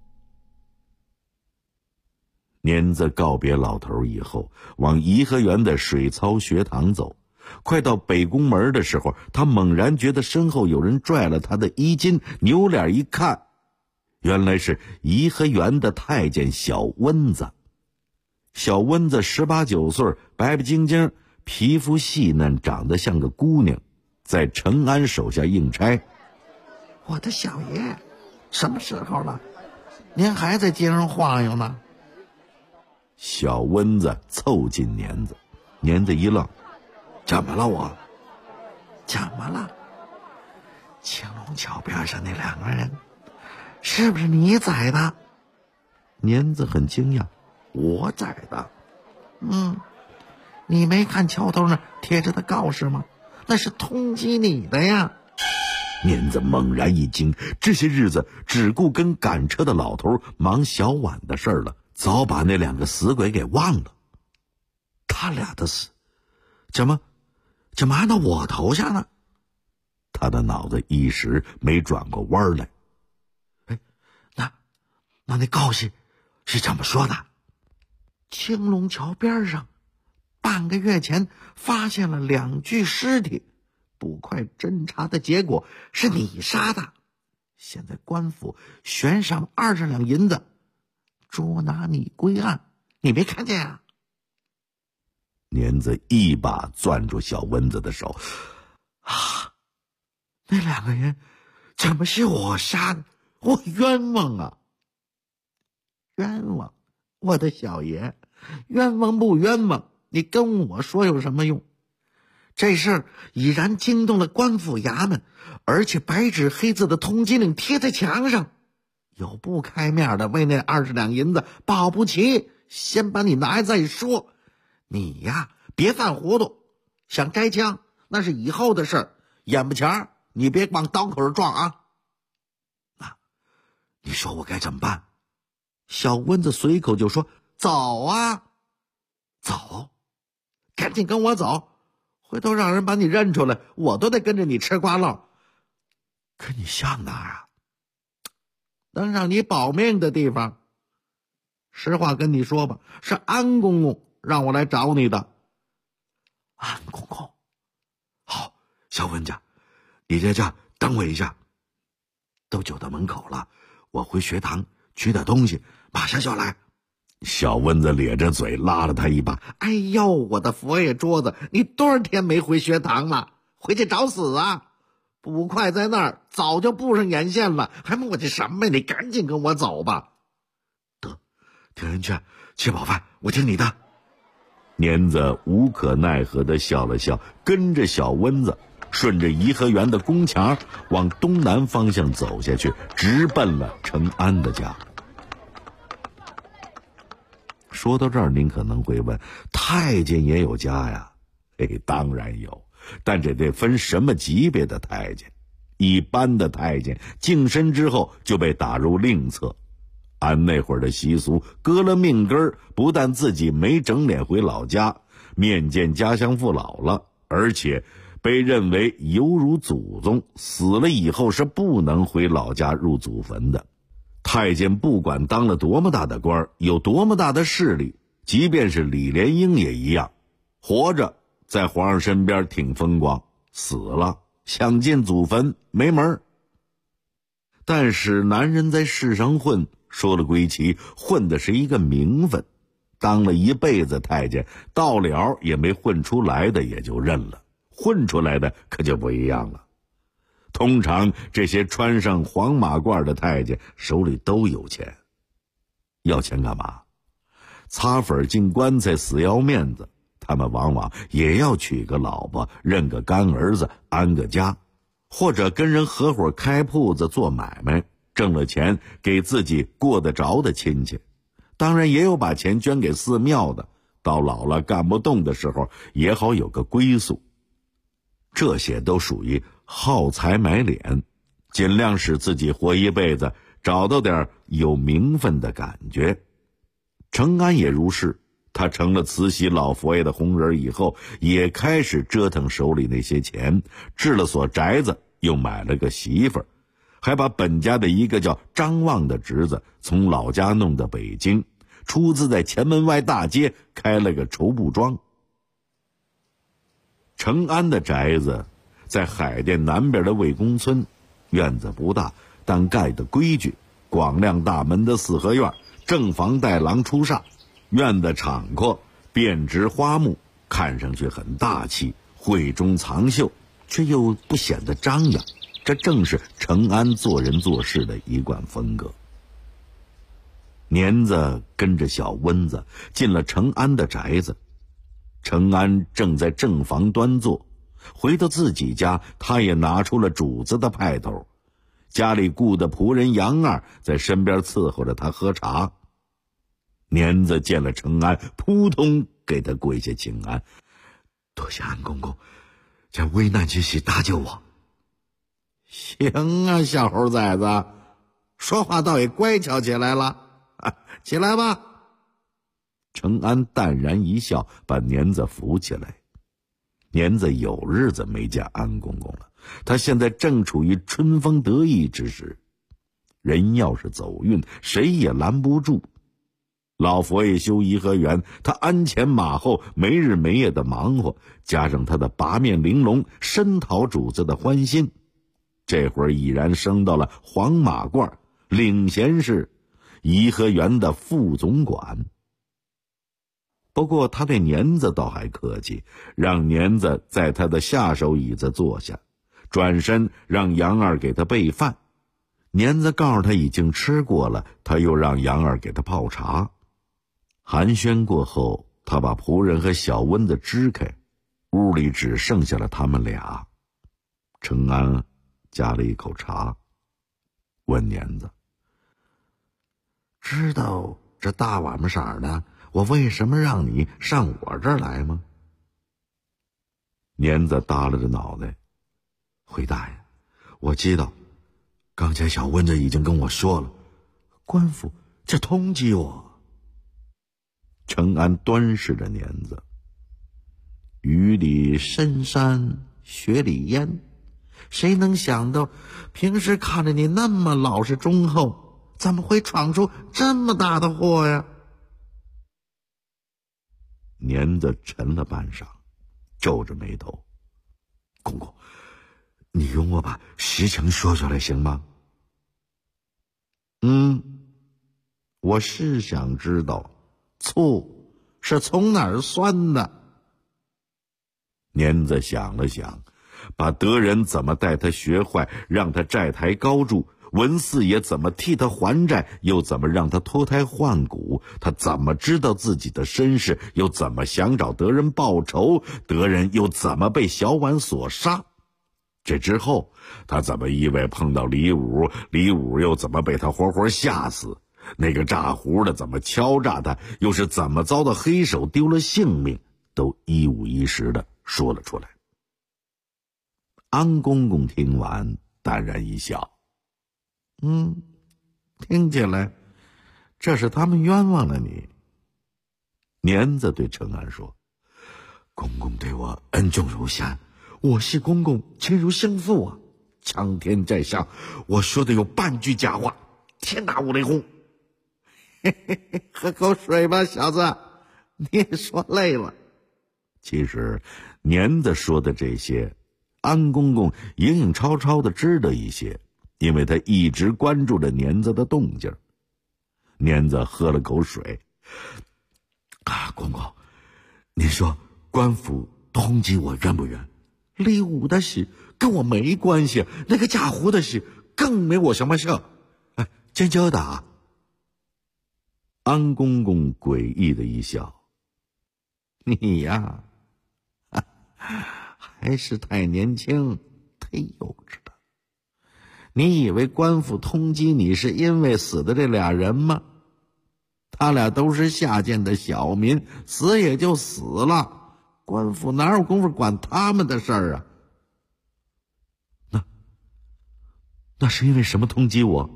年子告别老头以后，往颐和园的水操学堂走。快到北宫门的时候，他猛然觉得身后有人拽了他的衣襟，扭脸一看，原来是颐和园的太监小温子。小温子18、19岁，白白净净，皮肤细嫩，长得像个姑娘，在承安手下应差。 我的小爷，什么时候了？您还在街上晃悠呢？ 小温子凑近年子，年子一愣：“怎么了我？ 怎么了？青龙桥边上那2个人，是不是你宰的？” 年子很惊讶：“ 我宰的？你没看桥头那贴着的告示吗？那是通缉你的呀！” 年子猛然一惊，这些日子只顾跟赶车的老头忙小婉的事儿了，早把那2个死鬼给忘了。他俩的死怎么按到我头下呢？他的脑子一时没转过弯来。 那告示是怎么说的？青龙桥边上半个月前发现了2具尸体，捕快侦查的结果是你杀的，现在官府悬赏20两银子捉拿你归案，你没看见啊？ 年子一把攥住小温子的手：“ 那2个人怎么是我杀的？我冤枉啊！冤枉，我的小爷，冤枉不冤枉？你跟我说有什么用？ 这事儿已然惊动了官府衙门，而且白纸黑字的通缉令贴在墙上，有不开面的为那20两银子保不齐，先把你拿再说。你呀，别犯糊涂，想摘枪那是以后的事儿，眼巴前你别往刀口上撞啊。你说我该怎么办？小温子随口就说：走啊，走，赶紧跟我走，回头让人把你认出来，我都得跟着你吃瓜漏。可你上哪儿啊？能让你保命的地方。实话跟你说吧，是安公公让我来找你的。安公公，好，小温家，你在这等我一下，都就到门口了，我回学堂取点东西，马上就来。 小温子咧着嘴拉了他一把。 哎呦，我的佛爷桌子，你多少天没回学堂了？回去找死啊！捕快在那儿早就布上眼线了，还磨叽什么呀？你赶紧跟我走吧。得，听人劝，吃饱饭，我听你的。 年子无可奈何地笑了笑，跟着小温子顺着颐和园的宫墙往东南方向走下去，直奔了程安的家。说到这儿，您可能会问，太监也有家呀？当然有，但这得分什么级别的太监。一般的太监净身之后就被打入另册，按那会儿的习俗，革了命根儿，不但自己没整脸回老家面见家乡父老了，而且被认为犹如祖宗，死了以后是不能回老家入祖坟的。太监不管当了多么大的官，有多么大的势力，即便是李莲英也一样，活着在皇上身边挺风光，死了想进祖坟没门。但是男人在世上混，说了归齐，混的是一个名分，当了一辈子太监，到了也没混出来的也就认了，混出来的可就不一样了。通常这些穿上黄马褂的太监手里都有钱，要钱干嘛？擦粉进棺材死要面子，他们往往也要娶个老婆，认个干儿子，安个家，或者跟人合伙开铺子做买卖，挣了钱给自己过得着的亲戚。当然也有把钱捐给寺庙的，到老了干不动的时候也好有个归宿。这些都属于耗财买脸，尽量使自己活一辈子，找到点有名分的感觉。程安也如是，他成了慈禧老佛爷的红人以后，也开始折腾手里那些钱，置了所宅子，又买了个媳妇儿，还把本家的一个叫张望的侄子从老家弄到北京，出资在前门外大街开了个绸布庄。程安的宅子在海淀南边的魏公村，院子不大，但盖的规矩，广亮大门的四合院，正房带廊出煞，院子敞阔，遍植花木，看上去很大气，慧中藏秀，却又不显得张扬，这正是程安做人做事的一贯风格。年子跟着小温子进了程安的宅子，程安正在正房端坐，回到自己家，他也拿出了主子的派头，家里雇的仆人杨二在身边伺候着他喝茶。年子见了程安，扑通给他跪下请安：多谢安公公，这危难之时搭救我。行啊，小猴崽子，说话倒也乖巧起来了，起来吧。程安淡然一笑，把年子扶起来。年子有日子没见安公公了，他现在正处于春风得意之时，人要是走运，谁也拦不住。老佛爷修颐和园，他鞍前马后，没日没夜的忙活，加上他的八面玲珑，深讨主子的欢心。这会儿已然升到了黄马褂，领衔是颐和园的副总管。不过他对年子倒还客气，让年子在他的下手椅子坐下，转身让杨二给他备饭。年子告诉他已经吃过了，他又让杨二给他泡茶。寒暄过后，他把仆人和小温子支开， 屋里只剩下了他们俩。程安夹了一口茶，问年子：“ 知道这大晚上的，我为什么让你上我这儿来吗？” 年子耷拉着脑袋回答呀：“我知道，刚才小温子已经跟我说了，官府这通缉我。” 程安端视着年子：“ 雨里深山，雪里烟，谁能想到，平时看着你那么老实忠厚，怎么会闯出这么大的祸呀？” 年子沉了半晌，皱着眉头：“ 公公，你容我把实情说出来行吗？”“ 我是想知道，醋是从哪儿酸的。”年子想了想，把德仁怎么带他学坏，让他债台高筑，文四爷怎么替他还债，又怎么让他脱胎换骨，他怎么知道自己的身世，又怎么想找德仁报仇，德仁又怎么被小婉所杀，这之后他怎么意外碰到李武，李武又怎么被他活活吓死，那个炸糊的怎么敲诈他，又是怎么遭到黑手丢了性命，都一五一十的说了出来。安公公听完淡然一笑：“ 听起来这是他们冤枉了你。” 年子对程安说：“ 公公对我恩重如山，我是公公亲如生父啊！苍天在上，我说的有半句假话，天打五雷轰。”“喝口水吧，小子，你也说累了。” 其实年子说的这些，安公公影影绰绰的知道一些，因为他一直关注着年子的动静。年子喝了口水：“ 公公，您说官府通缉我冤不冤？李武的事跟我没关系，那个嫁胡的事更没我什么事。真交的啊。” 安公公诡异的一笑：“ 你呀，还是太年轻，太幼稚了。你以为官府通缉你是因为死的这俩人吗？他俩都是下贱的小民，死也就死了，官府哪有功夫管他们的事儿啊？那是因为什么通缉我？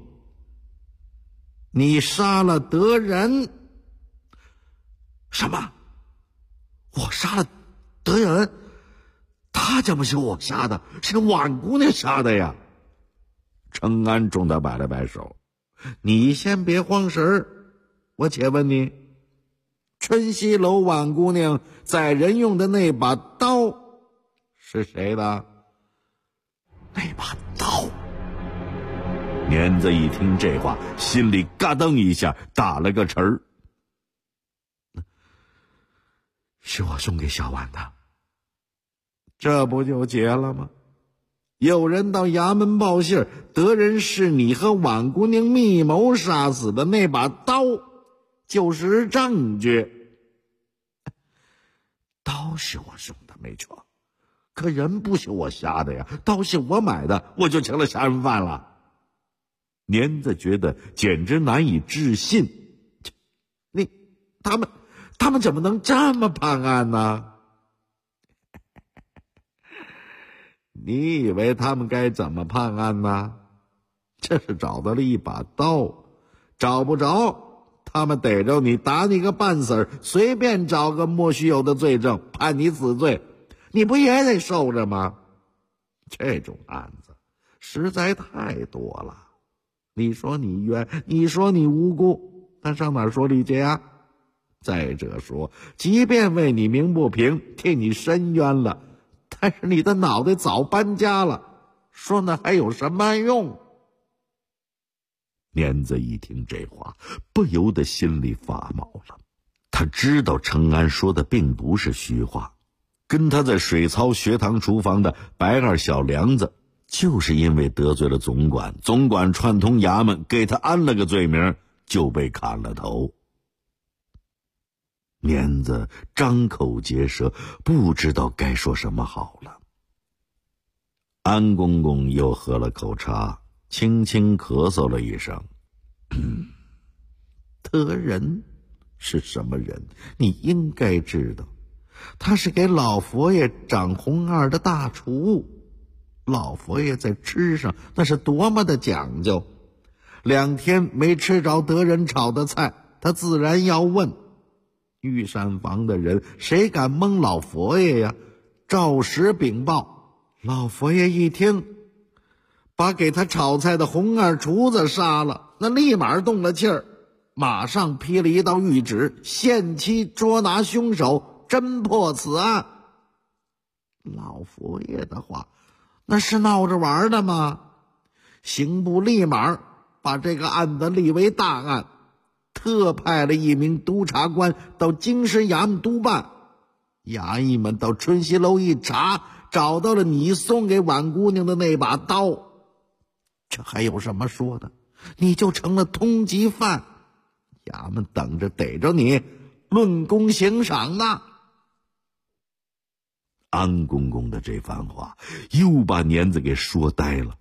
你杀了德仁。”“什么？我杀了德仁？他怎么是我杀的？是婉姑娘杀的呀！”程安冲他摆了摆手：“你先别慌神儿，我且问你，春熙楼婉姑娘在人用的那把刀是谁的？”“那把刀。” 年子一听这话，心里嘎噔一下，打了个沉儿。 “是我送给小婉的。”“这不就结了吗？有人到衙门报信，德仁是你和婉姑娘密谋杀死的，那把刀就是证据。刀是我送的没错，可人不是我杀的呀，刀是我买的，我就成了杀人犯了。” 年子觉得简直难以置信。 他们怎么能这么判案呢？你以为他们该怎么判案呢？这是找到了一把刀，找不着，他们逮着你，打你个半死，随便找个莫须有的罪证判你死罪，你不也得受着吗？这种案子实在太多了。你说你冤，你说你无辜，他上哪儿说理去啊？再者说，即便为你鸣不平，替你申冤了，但是你的脑袋早搬家了，说那还有什么用？ 年子一听这话，不由得心里发毛了。他知道程安说的并不是虚话，跟他在水操学堂厨房的白二小梁子，就是因为得罪了总管，总管串通衙门给他安了个罪名，就被砍了头。 年子张口结舌，不知道该说什么好了。安公公又喝了口茶，轻轻咳嗽了一声。 德仁是什么人，你应该知道，他是给老佛爷掌红二的大厨。老佛爷在吃上那是多么的讲究，2天没吃着德仁炒的菜，他自然要问。御膳房的人谁敢蒙老佛爷呀？照实禀报。老佛爷一听，把给他炒菜的红二厨子杀了，那立马动了气儿，马上批了一道谕旨，限期捉拿凶手，侦破此案。老佛爷的话那是闹着玩的吗？刑部立马把这个案子立为大案，特派了1名督察官到京师衙门督办。衙役们到春熙楼一查，找到了你送给婉姑娘的那把刀。这还有什么说的？你就成了通缉犯，衙门等着逮着你论功行赏呢。 安公公的这番话又把年子给说呆了。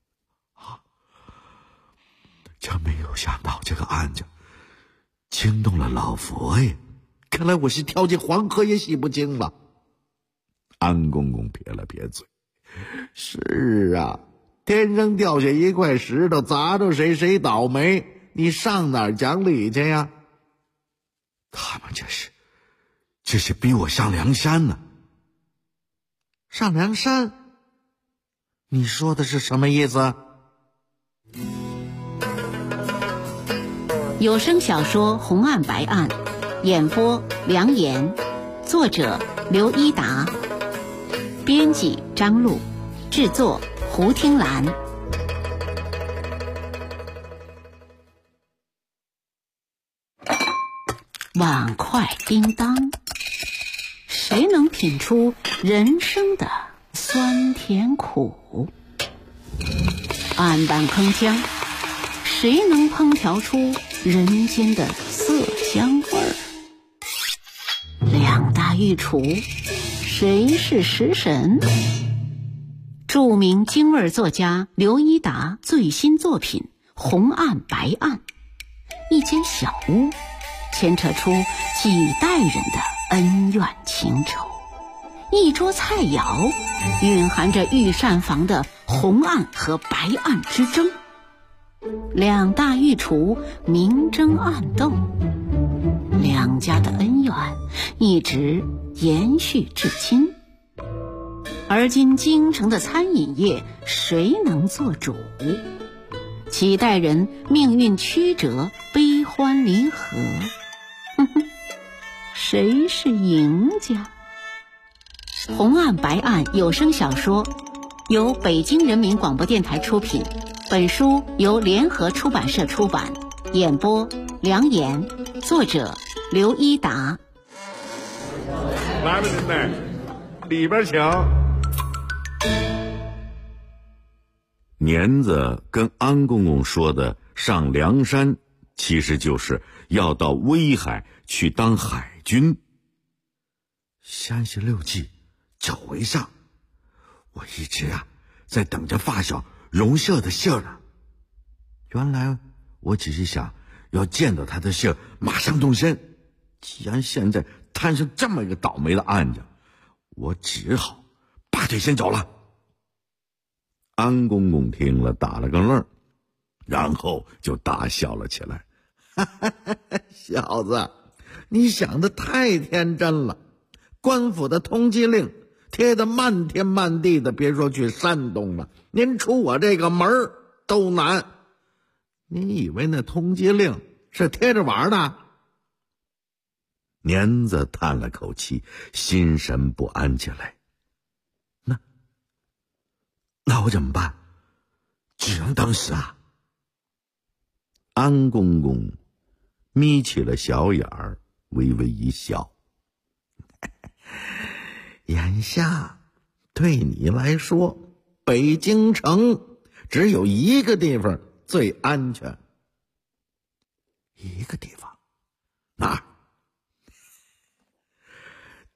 真没有想到这个案子惊动了老佛爷， 看来我是跳进黄河也洗不清了。 安公公撇了撇嘴， 是啊，天上掉下一块石头，砸着谁谁倒霉，你上哪儿讲理去呀？ 他们这是逼我上梁山呢。 上梁山？你说的是什么意思？ 有声小说《红案白案》，演播梁岩，作者刘一达，编辑张璐，制作胡听兰。碗筷叮当，谁能品出人生的酸甜苦？案板铿锵，谁能烹调出人间的色香味儿？2大御厨，谁是食神？著名京味作家刘一达最新作品《红案白案》，一间小屋牵扯出几代人的恩怨情仇，一桌菜肴蕴含着御膳房的红案和白案之争。2大御厨明争暗斗，2家的恩怨一直延续至今。而今京城的餐饮业谁能做主？几代人命运曲折，悲欢离合，谁是赢家？红案白案有声小说由北京人民广播电台出品，本书由联合出版社出版，演播梁岩，作者刘一达。 来吧您嘞，里边请。 年子跟安公公说的上梁山，其实就是要到威海去当海军。36计走为上，我一直在等着发小荣社的信儿呢。原来我只是想要见到他的信儿马上动身，既然现在摊上这么一个倒霉的案子，我只好拔腿先走了。安公公听了打了个愣，然后就大笑了起来。 小子，你想的太天真了，官府的通缉令贴得漫天漫地的，别说去山东了，您出我这个门儿都难。你以为那通缉令是贴着玩的？ 年子叹了口气，心神不安起来。那我怎么办？只能等死啊！安公公眯起了小眼儿，微微一笑。 眼下对你来说，北京城只有一个地方最安全。 一个地方？哪儿？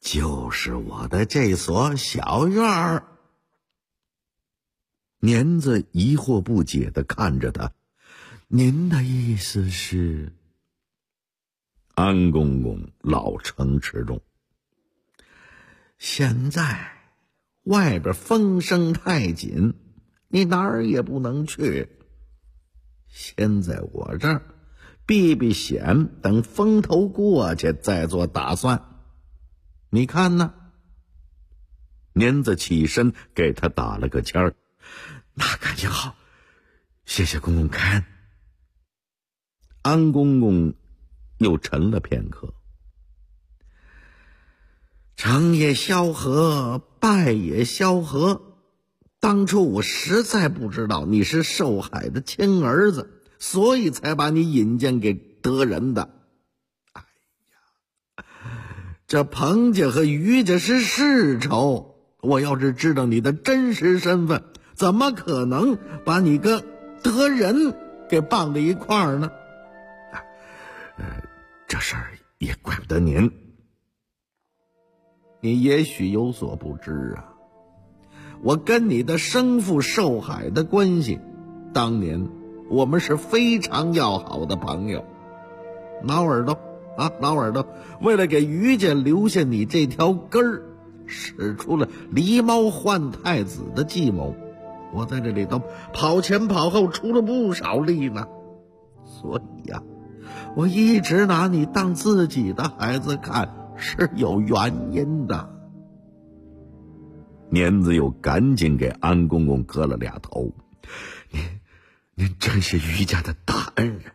就是我的这所小院儿。年子疑惑不解地看着他，您的意思是？安公公老成持重，现在外边风声太紧，你哪儿也不能去。先在我这儿避避险，等风头过去再做打算。你看呢？年子起身给他打了个签儿，那感情好，谢谢公公开恩。安公公又沉了片刻，成也萧何，败也萧何。当初我实在不知道你是受害的亲儿子，所以才把你引荐给德仁的。哎呀，这彭家和于家是世仇，我要是知道你的真实身份，怎么可能把你跟德仁给绑在一块儿呢？这事儿也怪不得您。你也许有所不知啊，我跟你的生父寿海的关系，当年我们是非常要好的朋友。挠耳朵啊，挠耳朵！为了给于家留下你这条根儿，使出了狸猫换太子的计谋，我在这里头跑前跑后出了不少力呢。所以呀，我一直拿你当自己的孩子看，是有原因的。年子又赶紧给安公公磕了俩头，您真是于家的大恩人。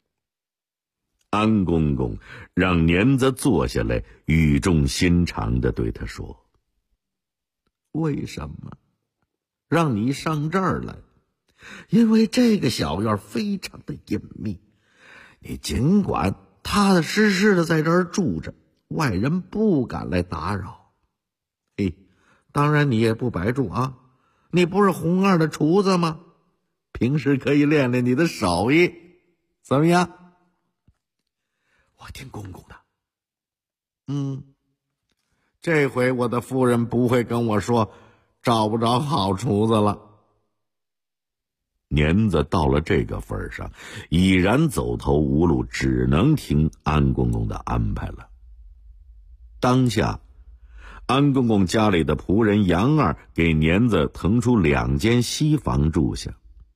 安公公让年子坐下来，语重心长地对他说：为什么让你上这儿来？因为这个小院非常的隐秘，你尽管踏踏实实的在这儿住着，外人不敢来打扰。当然你也不白住啊，你不是红二的厨子吗？平时可以练练你的手艺，怎么样？我听公公的。这回我的夫人不会跟我说找不着好厨子了。年子到了这个份上，已然走投无路，只能听安公公的安排了。当下安公公家里的仆人杨二给年子腾出2间西房住下。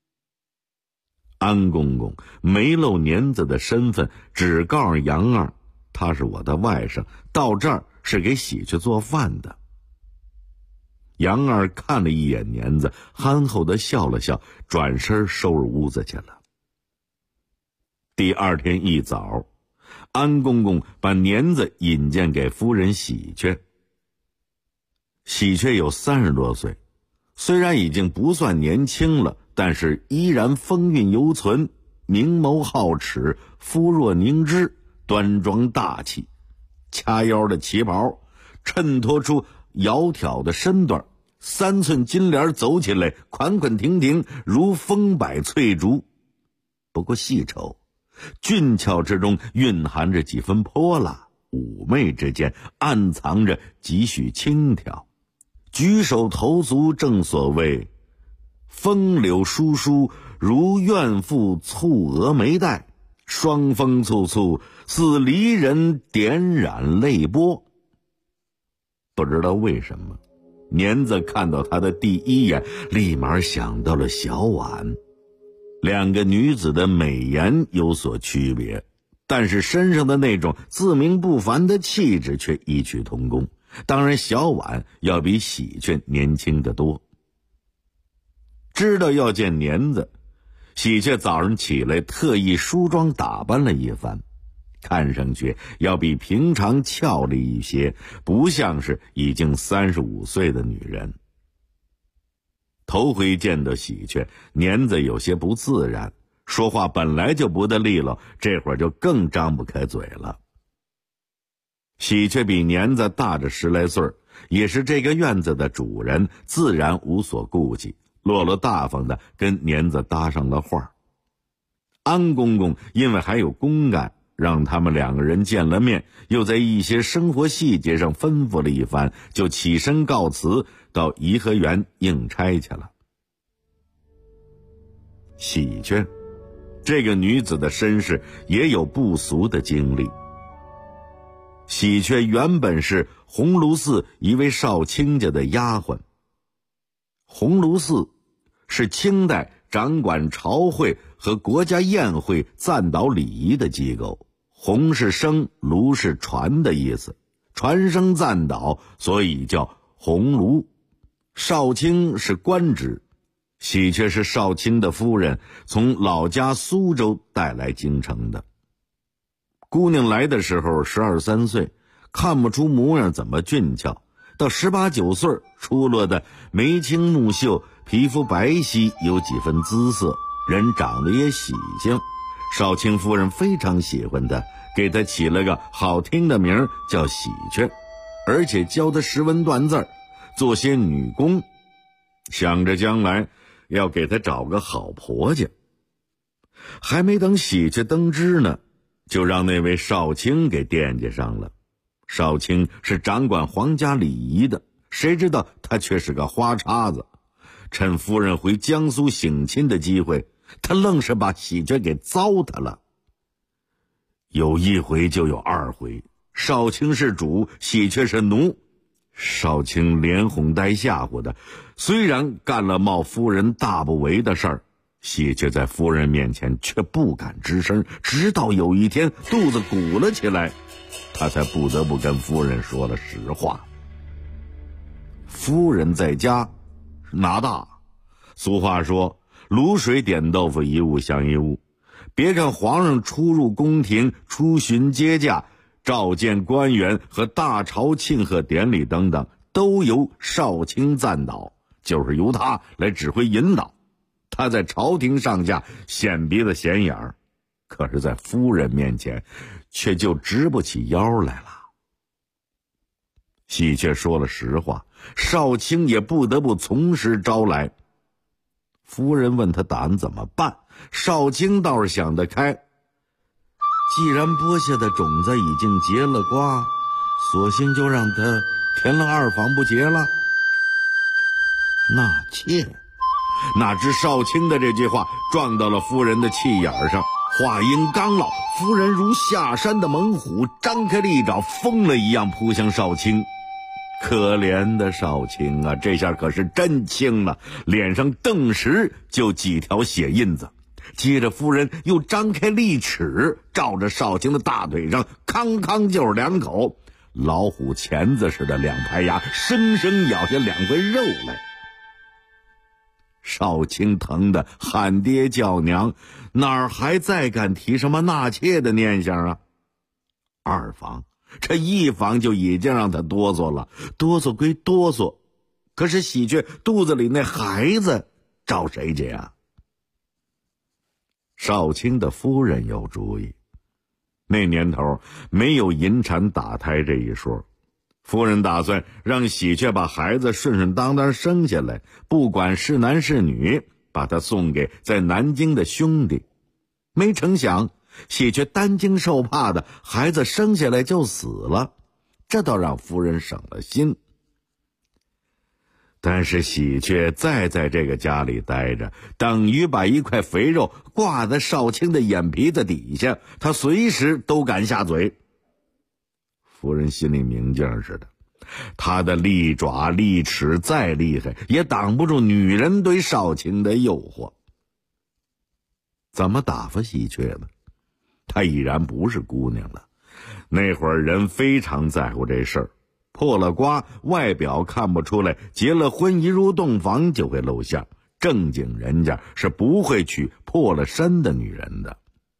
安公公没露年子的身份，只告诉杨二他是我的外甥，到这儿是给喜鹊做饭的。杨二看了一眼年子，憨厚地笑了笑，转身收拾屋子去了。第二天一早，安公公把年子引荐给夫人喜鹊。喜鹊有30多岁，虽然已经不算年轻了，但是依然风韵犹存，明眸皓齿，肤若凝脂，端庄大气。掐腰的旗袍衬托出窈窕的身段，3寸金莲走起来款款亭亭，如风摆翠竹。不过细瞅，俊俏之中蕴含着几分泼辣，妩媚之间暗藏着几许轻佻。举手投足正所谓风柳疏疏，如怨妇蹙蛾眉黛，双风簇簇，似离人点染泪波。不知道为什么，年子看到她的第一眼，立马想到了小婉。2个女子的美颜有所区别，但是身上的那种自命不凡的气质却异曲同工。当然小婉要比喜鹊年轻得多。知道要见年子，喜鹊早上起来特意梳妆打扮了一番，看上去要比平常俏丽一些，不像是已经35岁的女人。头回见到喜鹊，年子有些不自然，说话本来就不得利落，这会儿就更张不开嘴了。喜鹊比年子大着10来岁，也是这个院子的主人，自然无所顾忌，落落大方的跟年子搭上了话。安公公因为还有公干， 让他们2个人见了面，又在一些生活细节上吩咐了一番，就起身告辞，到颐和园应差去了。喜鹊这个女子的身世也有不俗的经历。喜鹊原本是鸿胪寺一位少卿家的丫鬟。鸿胪寺是清代掌管朝会和国家宴会赞导礼仪的机构，鸿是声，胪是传的意思，传声赞导，所以叫鸿胪。少卿是官职，喜鹊是少卿的夫人，从老家苏州带来京城的。姑娘来的时候12、13岁，看不出模样怎么俊俏，到18、19岁，出落的眉清目秀，皮肤白皙，有几分姿色，人长得也喜庆。少卿夫人非常喜欢她，给她起了个好听的名叫喜鹊，而且教她识文断字，做些女工，想着将来要给她找个好婆家。还没等喜鹊登枝呢，就让那位少卿给惦记上了。少卿是掌管皇家礼仪的，谁知道他却是个花叉子。趁夫人回江苏省亲的机会，他愣是把喜鹊给糟蹋了。有一回就有2回，少卿是主，喜鹊是奴。少卿连哄带吓唬的，虽然干了冒夫人大不为的事儿，喜鹊在夫人面前却不敢吱声，直到有一天肚子鼓了起来，他才不得不跟夫人说了实话。夫人在家拿大，俗话说卤水点豆腐一物降一物。别看皇上出入宫廷，出巡接驾，召见官员和大朝庆贺典礼等等，都由少卿赞导，就是由他来指挥引导。他在朝廷上下显鼻子显眼儿，可是在夫人面前却就直不起腰来了。喜鹊说了实话，少卿也不得不从实招来。夫人问他打算怎么办，少卿倒是想得开，既然播下的种子已经结了瓜，索性就让他填了2房不结了。纳妾，哪知少卿的这句话撞到了夫人的气眼上，话音刚落，夫人如下山的猛虎，张开利爪，疯了一样扑向少卿。可怜的少卿啊，这下可是真轻了，脸上顿时就几条血印子。接着夫人又张开利齿，照着少卿的大腿上康康就是2口，老虎钳子似的2排牙，生生咬下2块肉来。少卿疼得喊爹叫娘，哪儿还再敢提什么纳妾的念想啊？2房，这1房就已经让他哆嗦了，哆嗦归哆嗦，可是喜鹊肚子里那孩子找谁去啊？少卿的夫人有主意，那年头没有引产打胎这一说，夫人打算让喜鹊把孩子顺顺当当生下来，不管是男是女，把他送给在南京的兄弟。没成想喜鹊担惊受怕的，孩子生下来就死了，这倒让夫人省了心。但是喜鹊再在这个家里待着，等于把一块肥肉挂在少卿的眼皮子底下，他随时都敢下嘴。夫人心里明镜似的，她的利爪利齿再厉害，也挡不住女人对少卿的诱惑。怎么打发喜鹊呢？她已然不是姑娘了，那会儿人非常在乎这事儿，破了瓜，外表看不出来，结了婚一入洞房就会露馅，正经人家是不会娶破了身的女人的。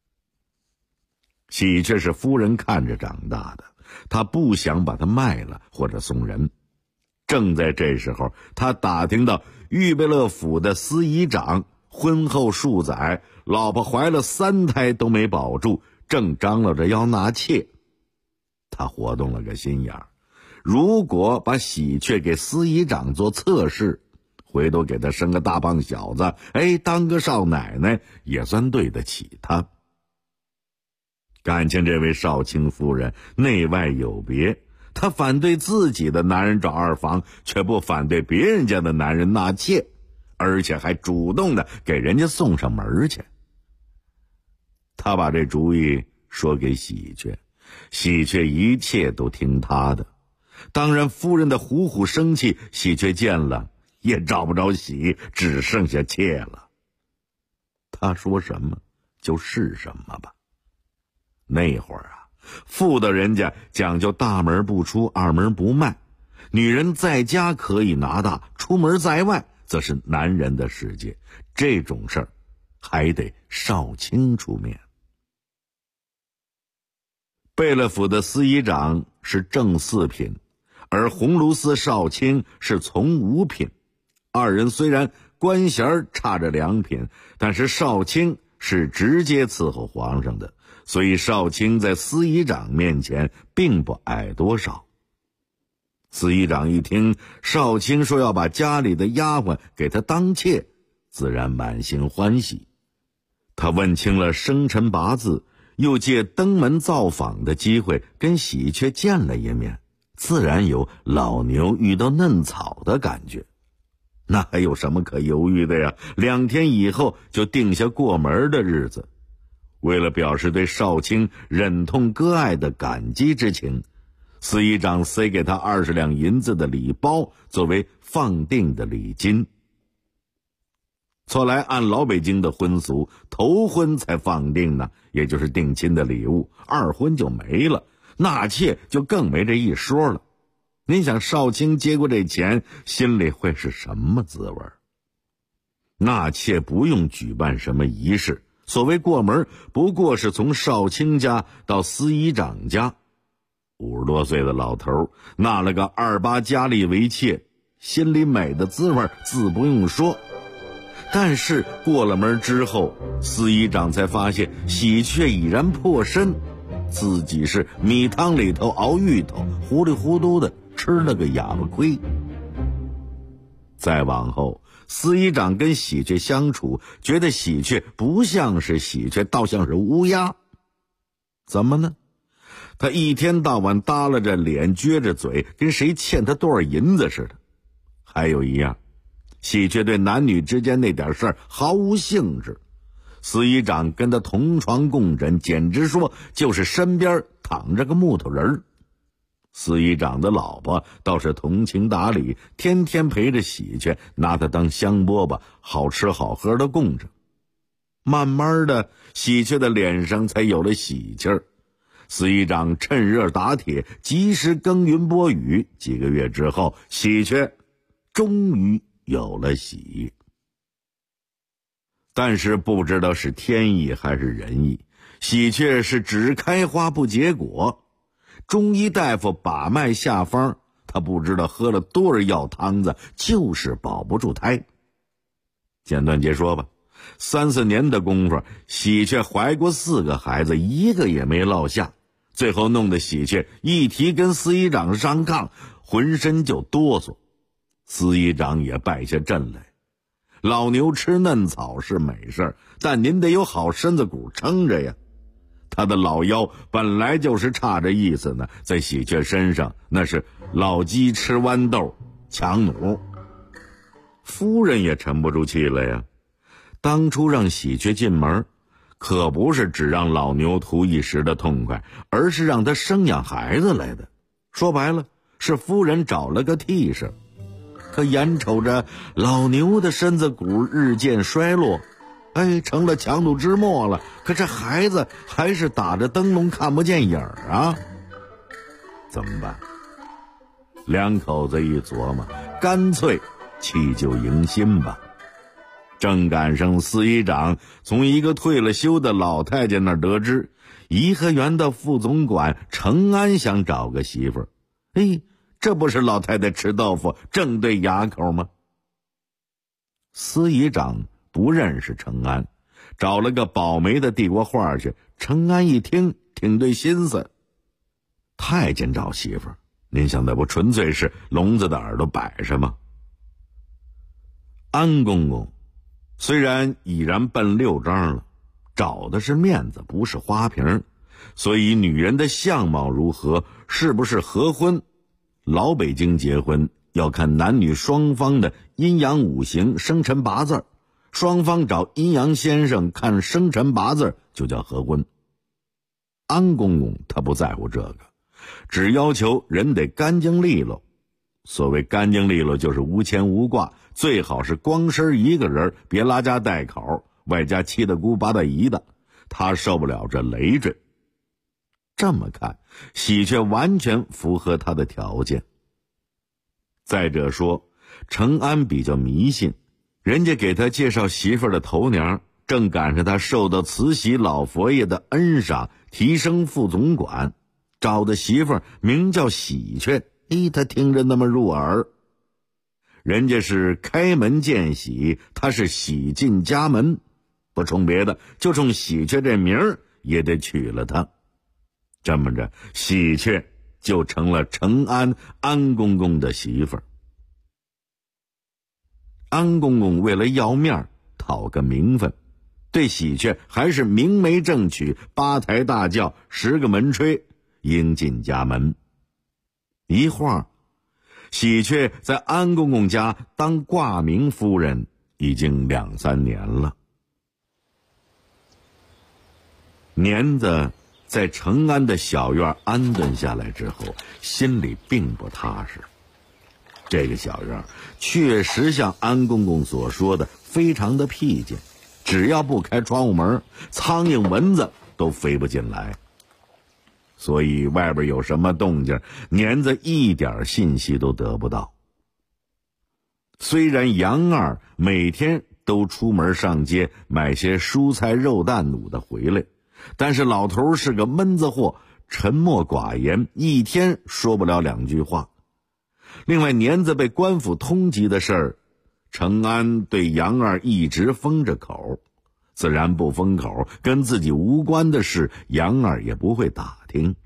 喜鹊是夫人看着长大的，他不想把他卖了或者送人。正在这时候，他打听到预备乐府的司仪长婚后数载，老婆怀了3胎都没保住，正张罗着要纳妾。他活动了个心眼儿，如果把喜鹊给司仪长做侧室，回头给他生个大胖小子，当个少奶奶也算对得起他。 感情这位少卿夫人内外有别，她反对自己的男人找二房，却不反对别人家的男人纳妾，而且还主动的给人家送上门去。她把这主意说给喜鹊，喜鹊一切都听她的。当然夫人的虎虎生气，喜鹊见了也找不着喜，只剩下妾了。她说什么就是什么吧。那会儿啊，妇道人家讲究大门不出，二门不迈，女人在家可以拿大，出门在外则是男人的世界，这种事儿还得少卿出面。贝勒府的司仪长是正四品，而鸿胪寺少卿是从五品，二人虽然官衔差着2品，但是少卿是直接伺候皇上的，所以少卿在司仪长面前并不矮多少。司仪长一听少卿说要把家里的丫鬟给他当妾，自然满心欢喜。他问清了生辰八字，又借登门造访的机会跟喜鹊见了一面，自然有老牛遇到嫩草的感觉。那还有什么可犹豫的呀？2天以后就定下过门的日子。为了表示对少卿忍痛割爱的感激之情，司仪长塞给他20两银子的礼包作为放定的礼金。错来按老北京的婚俗，头婚才放定呢，也就是定亲的礼物，二婚就没了，纳妾就更没这一说了。您想少卿接过这钱，心里会是什么滋味？纳妾不用举办什么仪式，所谓过门不过是从少卿家到司仪长家。50多岁的老头纳了个28佳丽为妾，心里美的滋味自不用说。但是过了门之后，司仪长才发现喜鹊已然破身，自己是米汤里头熬芋头，糊里糊涂的吃了个哑巴亏。再往后，司仪长跟喜鹊相处，觉得喜鹊不像是喜鹊，倒像是乌鸦。怎么呢？他一天到晚耷拉着脸，撅着嘴，跟谁欠他多少银子似的。还有一样，喜鹊对男女之间那点事儿毫无兴致。司仪长跟他同床共枕，简直说就是身边躺着个木头人。司仪长的老婆倒是通情达理，天天陪着喜鹊，拿他当香饽饽，好吃好喝的供着。慢慢的，喜鹊的脸上才有了喜气儿。司仪长趁热打铁，及时耕耘播雨，几个月之后，喜鹊终于有了喜。但是不知道是天意还是人意，喜鹊是只开花不结果。中医大夫把脉下方，他不知道喝了多少药汤子，就是保不住胎。简短截说吧，3、4年的功夫，喜鹊怀过4个孩子，一个也没落下。最后弄得喜鹊一提跟司仪长上炕，浑身就哆嗦。司仪长也败下阵来。老牛吃嫩草是美事，但您得有好身子骨撑着呀。他的老腰本来就是差着意思呢，在喜鹊身上那是老鸡吃豌豆强弩。夫人也沉不住气了呀。当初让喜鹊进门，可不是只让老牛图一时的痛快，而是让他生养孩子来的。说白了，是夫人找了个替身。可眼瞅着老牛的身子骨日渐衰落，成了强弩之末了，可这孩子还是打着灯笼看不见影儿啊。怎么办？两口子一琢磨，干脆弃旧迎新吧。正赶上司仪长从一个退了休的老太监那儿得知，颐和园的副总管程安想找个媳妇儿。这不是老太太吃豆腐正对牙口吗？司仪长不认识程安，找了个保媒的递过话去。程安一听，挺对心思。太监找媳妇儿，您想那不纯粹是聋子的耳朵摆上吗？安公公虽然已然奔6张了，找的是面子，不是花瓶， 所以女人的相貌如何，是不是合婚，老北京结婚要看男女双方的阴阳五行生辰八字，双方找阴阳先生看生辰八字就叫合婚。安公公他不在乎这个，只要求人得干净利落。所谓干净利落，就是无牵无挂，最好是光身一个人，别拉家带口，外加七大姑八大姨的，他受不了这累赘。这么看，喜鹊完全符合他的条件。再者说，程安比较迷信，人家给他介绍媳妇儿的头年，正赶上他受到慈禧老佛爷的恩赏，提升副总管，找的媳妇儿名叫喜鹊。他听着那么入耳。人家是开门见喜，他是喜进家门，不冲别的，就冲喜鹊这名儿也得娶了他。这么着，喜鹊就成了程安安公公的媳妇儿。安公公为了要面讨个名分，对喜鹊还是明媒正娶，8抬大轿10个门吹，迎进家门。一晃，喜鹊在安公公家当挂名夫人已经2、3年了。年子在程安的小院安顿下来之后，心里并不踏实。这个小院确实像安公公所说的非常的僻静，只要不开窗户门，苍蝇蚊子都飞不进来。所以外边有什么动静，年子一点信息都得不到。虽然杨二每天都出门上街买些蔬菜肉蛋卤的回来，但是老头是个闷子货，沉默寡言，一天说不了2句话。另外，年子被官府通缉的事儿，程安对杨二一直封着口，自然不封口，跟自己无关的事，杨二也不会打听。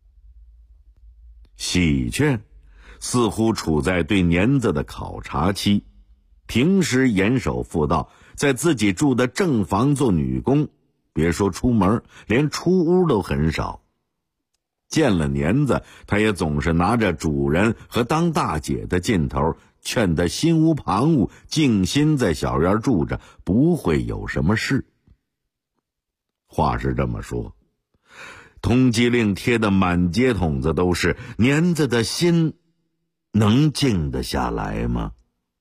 喜鹊似乎处在对年子的考察期，平时严守妇道，在自己住的正房做女工，别说出门，连出屋都很少。见了年子，他也总是拿着主人和当大姐的劲头，劝他心无旁骛，静心在小院住着，不会有什么事。话是这么说，通缉令贴得满街筒子都是，年子的心能静得下来吗？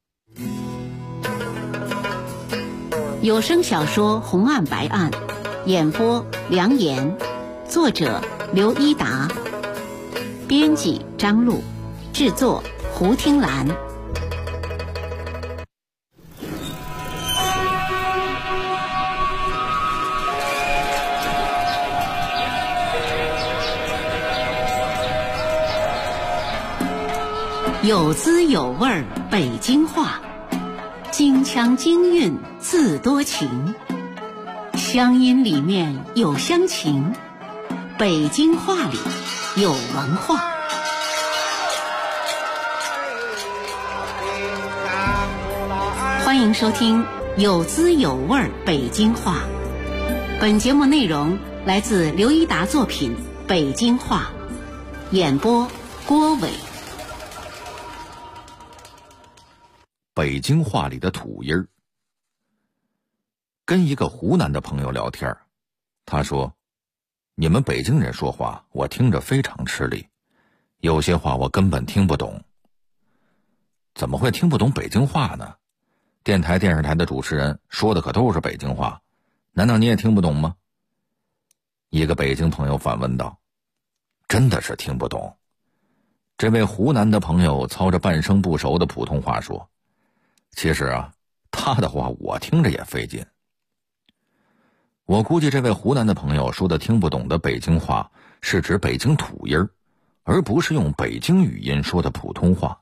有声小说《红案白案》，演播梁岩，作者刘一达，编辑张璐，制作胡听兰。有滋有味北京话，京腔京韵字多情，乡音里面有乡情，北京话里有文化。欢迎收听有滋有味北京话。本节目内容来自刘一达作品《北京话》，演播郭伟。 北京话里的土音儿。跟一个湖南的朋友聊天，他说：“你们北京人说话，我听着非常吃力，有些话我根本听不懂。”怎么会听不懂北京话呢？电台、电视台的主持人说的可都是北京话，难道你也听不懂吗？一个北京朋友反问道：“真的是听不懂。”这位湖南的朋友操着半生不熟的普通话说：“其实啊，他的话我听着也费劲。”我估计这位湖南的朋友说的听不懂的北京话，是指北京土音儿，而不是用北京语音说的普通话。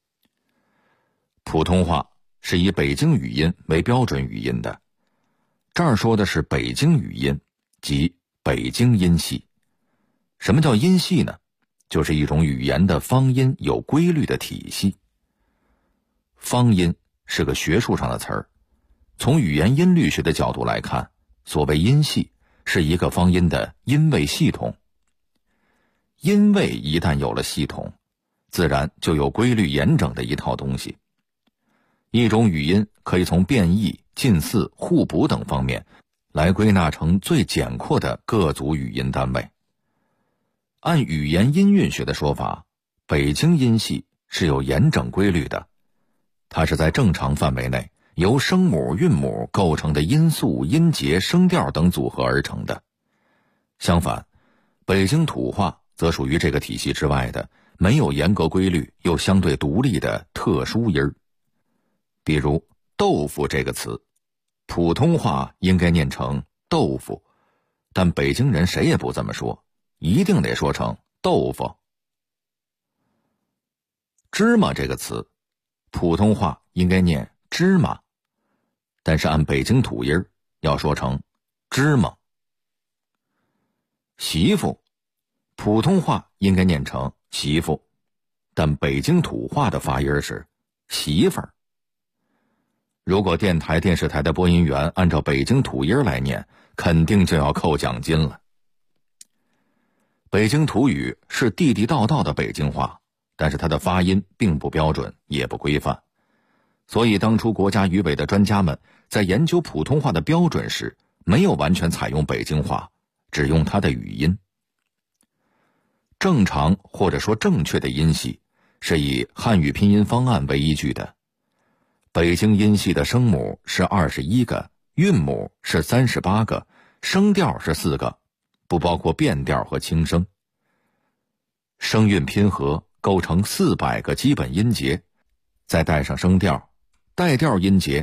普通话是以北京语音为标准语音的，这儿说的是北京语音，即北京音系。什么叫音系呢？就是一种语言的方音有规律的体系。方音是个学术上的词儿，从语言音律学的角度来看，所谓音系是一个方音的音位系统。音位一旦有了系统，自然就有规律严整的一套东西。一种语音可以从变异、近似、互补等方面来归纳成最简括的各组语音单位。按语言音韵学的说法，北京音系是有严整规律的，它是在正常范围内由声母、韵母构成的音素、音节、声调等组合而成的。相反，北京土话则属于这个体系之外的没有严格规律又相对独立的特殊音儿。比如豆腐这个词，普通话应该念成豆腐，但北京人谁也不这么说，一定得说成豆腐。芝麻这个词，普通话应该念芝麻，但是按北京土音要说成芝麻。媳妇，普通话应该念成媳妇，但北京土话的发音是媳妇儿。如果电台、电视台的播音员按照北京土音来念，肯定就要扣奖金了。北京土语是地地道道的北京话，但是它的发音并不标准，也不规范。所以当初国家语委的专家们在研究普通话的标准时，没有完全采用北京话，只用它的语音。正常或者说正确的音系是以汉语拼音方案为依据的。北京音系的声母是21个，韵母是38个，声调是4个，不包括变调和轻声。声韵拼合构成400个基本音节，再带上声调，带调音节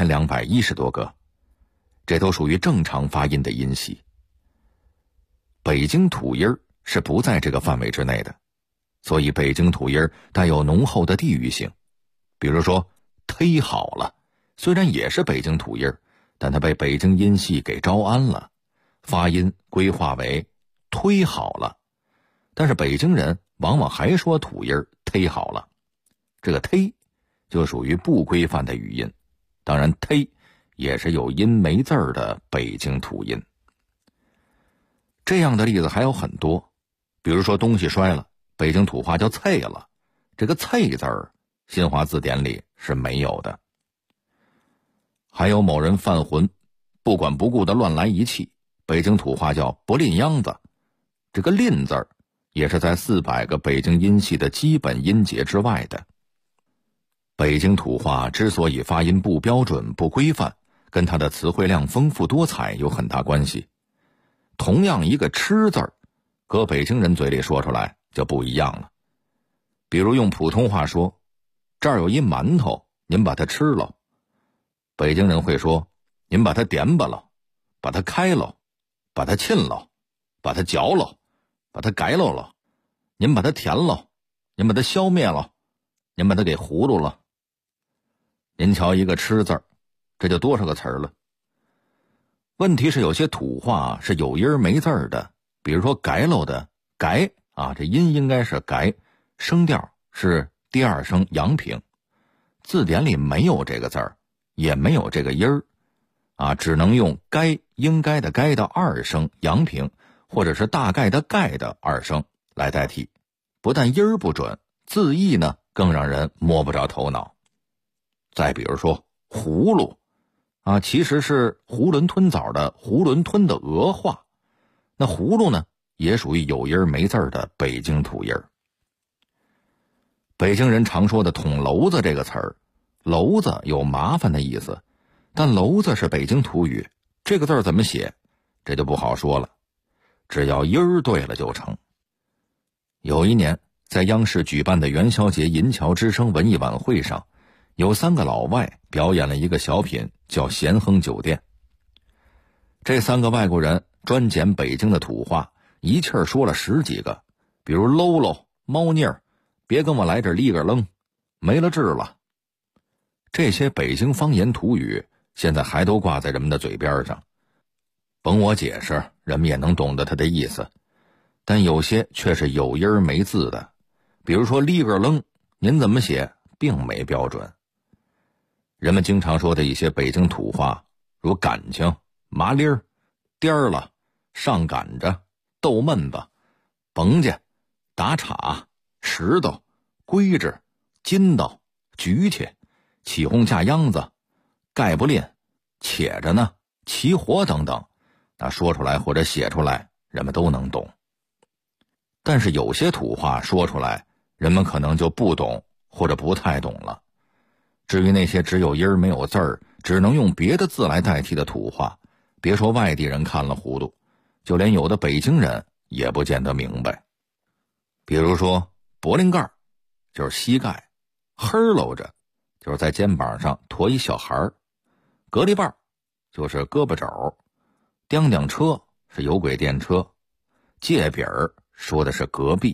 1210多个，这都属于正常发音的音系。北京土音是不在这个范围之内的，所以北京土音带有浓厚的地域性。比如说忒好了，虽然也是北京土音，但它被北京音系给招安了，发音规划为忒好了，但是北京人往往还说土音忒好了，这个忒就属于不规范的语音。当然忒也是有音没字儿的北京土音。这样的例子还有很多，比如说东西摔了，北京土话叫啐了，这个啐字儿新华字典里是没有的。还有某人犯浑，不管不顾的乱来一气，北京土话叫不吝秧子，这个吝字儿也是在400个北京音系的基本音节之外的。北京土话之所以发音不标准不规范，跟它的词汇量丰富多彩有很大关系。同样一个吃字儿，搁北京人嘴里说出来就不一样了。比如用普通话说，这儿有一馒头，您把它吃了，北京人会说，您把它点吧了，把它开了，把它沁了，把它嚼了，把它改了，您把它填了，您把它消灭了，您把它给糊涂了。您瞧一个吃字儿，这就多少个词儿了。问题是有些土话是有音没字儿的，比如说改喽的改啊，这音应该是改，声调是第二声阳平，字典里没有这个字儿，也没有这个音儿啊，只能用该应该的该的二声阳平，或者是大概的概的二声来代替。不但音儿不准，字义呢更让人摸不着头脑。再比如说葫芦啊，其实是囫囵吞枣的囫囵吞的俄话，那葫芦呢也属于有音没字的北京土音。北京人常说的捅娄子这个词儿，娄子有麻烦的意思，但娄子是北京土语，这个字儿怎么写这就不好说了，只要音儿对了就成。有一年在央视举办的元宵节银桥之声文艺晚会上，有3个老外表演了一个小品叫咸亨酒店。这3个外国人专捡北京的土话，一气儿说了10几个，比如喽喽、猫腻儿，别跟我来这立个愣，没了治了。这些北京方言土语现在还都挂在人们的嘴边上，甭我解释，人们也能懂得它的意思，但有些却是有音没字的，比如说立个愣，您怎么写并没标准。人们经常说的一些北京土话，如感情、麻利儿、颠儿了， 上赶着、逗闷子、甭家、打岔、石头、规制、筋道、举起、起哄架秧子、盖不吝、且着呢、起火等等，那说出来或者写出来，人们都能懂。但是有些土话说出来，人们可能就不懂或者不太懂了。至于那些只有音儿没有字儿，只能用别的字来代替的土话，别说外地人看了糊涂，就连有的北京人也不见得明白。比如说脖领盖就是膝盖，黑搂着就是在肩膀上驮一小孩儿，隔离棒就是胳膊肘，叮叮车是有轨电车，界饼儿说的是隔壁。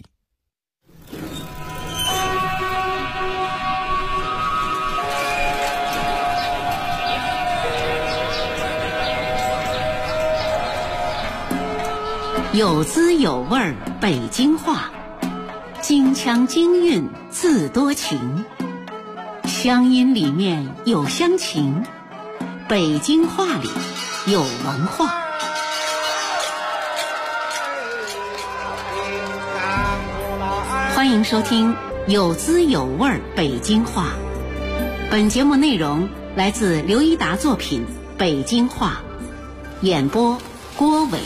有滋有味儿北京话，京腔京韵字多情，乡音里面有乡情，北京话里有文化。欢迎收听有滋有味儿北京话。本节目内容来自刘一达作品《北京话》，演播郭伟。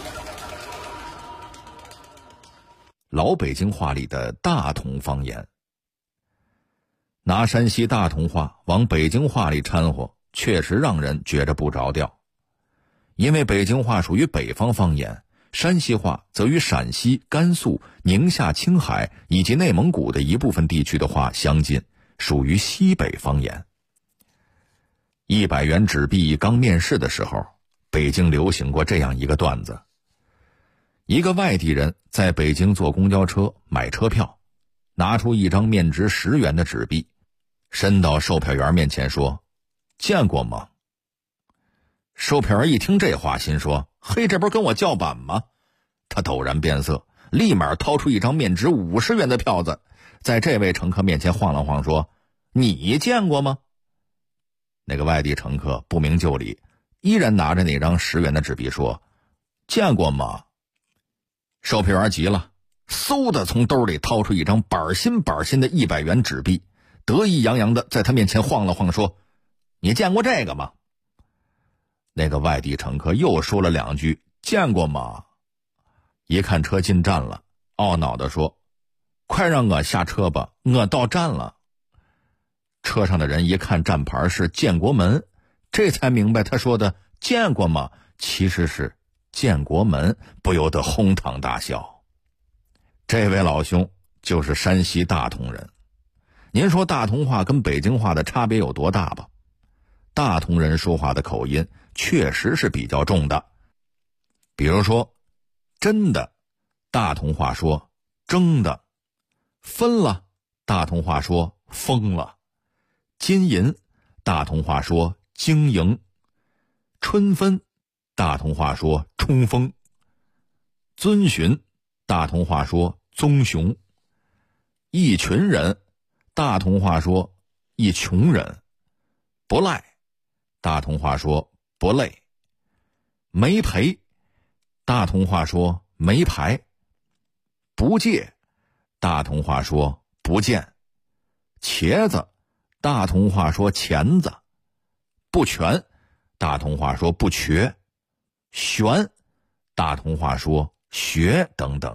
老北京话里的大同方言，拿山西大同话往北京话里掺和，确实让人觉着不着调。因为北京话属于北方方言，山西话则与陕西、甘肃、宁夏、青海以及内蒙古的一部分地区的话相近，属于西北方言。100元纸币刚面世的时候，北京流行过这样一个段子。一个外地人在北京坐公交车买车票，拿出一张面值10元的纸币，伸到售票员面前说：“见过吗？”售票员一听这话，心说：“嘿，这不是跟我叫板吗？”他陡然变色，立马掏出一张面值50元的票子，在这位乘客面前晃了晃，说：“你见过吗？”那个外地乘客不明就里，依然拿着那张10元的纸币说：“见过吗？”售票员急了，嗖的从兜里掏出一张板新的100元纸币，得意洋洋的在他面前晃了晃，说：“你见过这个吗？”那个外地乘客又说了2句：“见过吗？”一看车进站了，懊恼地说：“快让我下车吧，我到站了。”车上的人一看站牌是建国门，这才明白他说的“见过吗”其实是建国门，不由得哄堂大笑。这位老兄就是山西大同人。您说大同话跟北京话的差别有多大吧？大同人说话的口音确实是比较重的。比如说真的，大同话说争的；分了，大同话说疯了；金银，大同话说经营；春分，大同话说冲锋；遵循，大同话说棕熊；一群人，大同话说一穷人；不赖，大同话说不累；没赔，大同话说没牌；不借，大同话说不见；茄子，大同话说钳子；不全，大同话说不瘸；悬，大同话说学等等。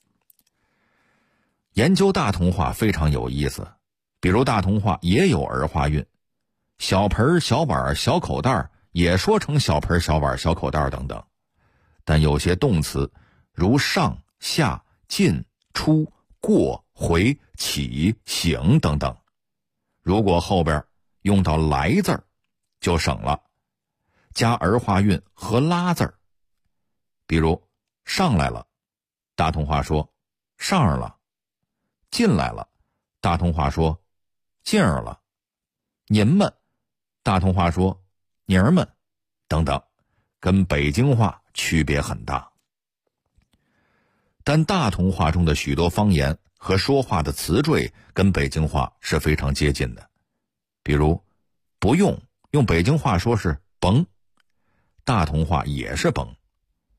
研究大同话非常有意思，比如大同话也有儿化韵，小盆、小碗、小口袋也说成小盆、小碗、小口袋等等。但有些动词如上、下、进、出、过、回、起、醒等等，如果后边用到来字儿就省了，加儿化韵和拉字儿。比如上来了，大同话说上儿了；进来了，大同话说进儿了；您们，大同话说您儿们等等，跟北京话区别很大。但大同话中的许多方言和说话的词缀跟北京话是非常接近的。比如不用，用北京话说是甭，大同话也是甭；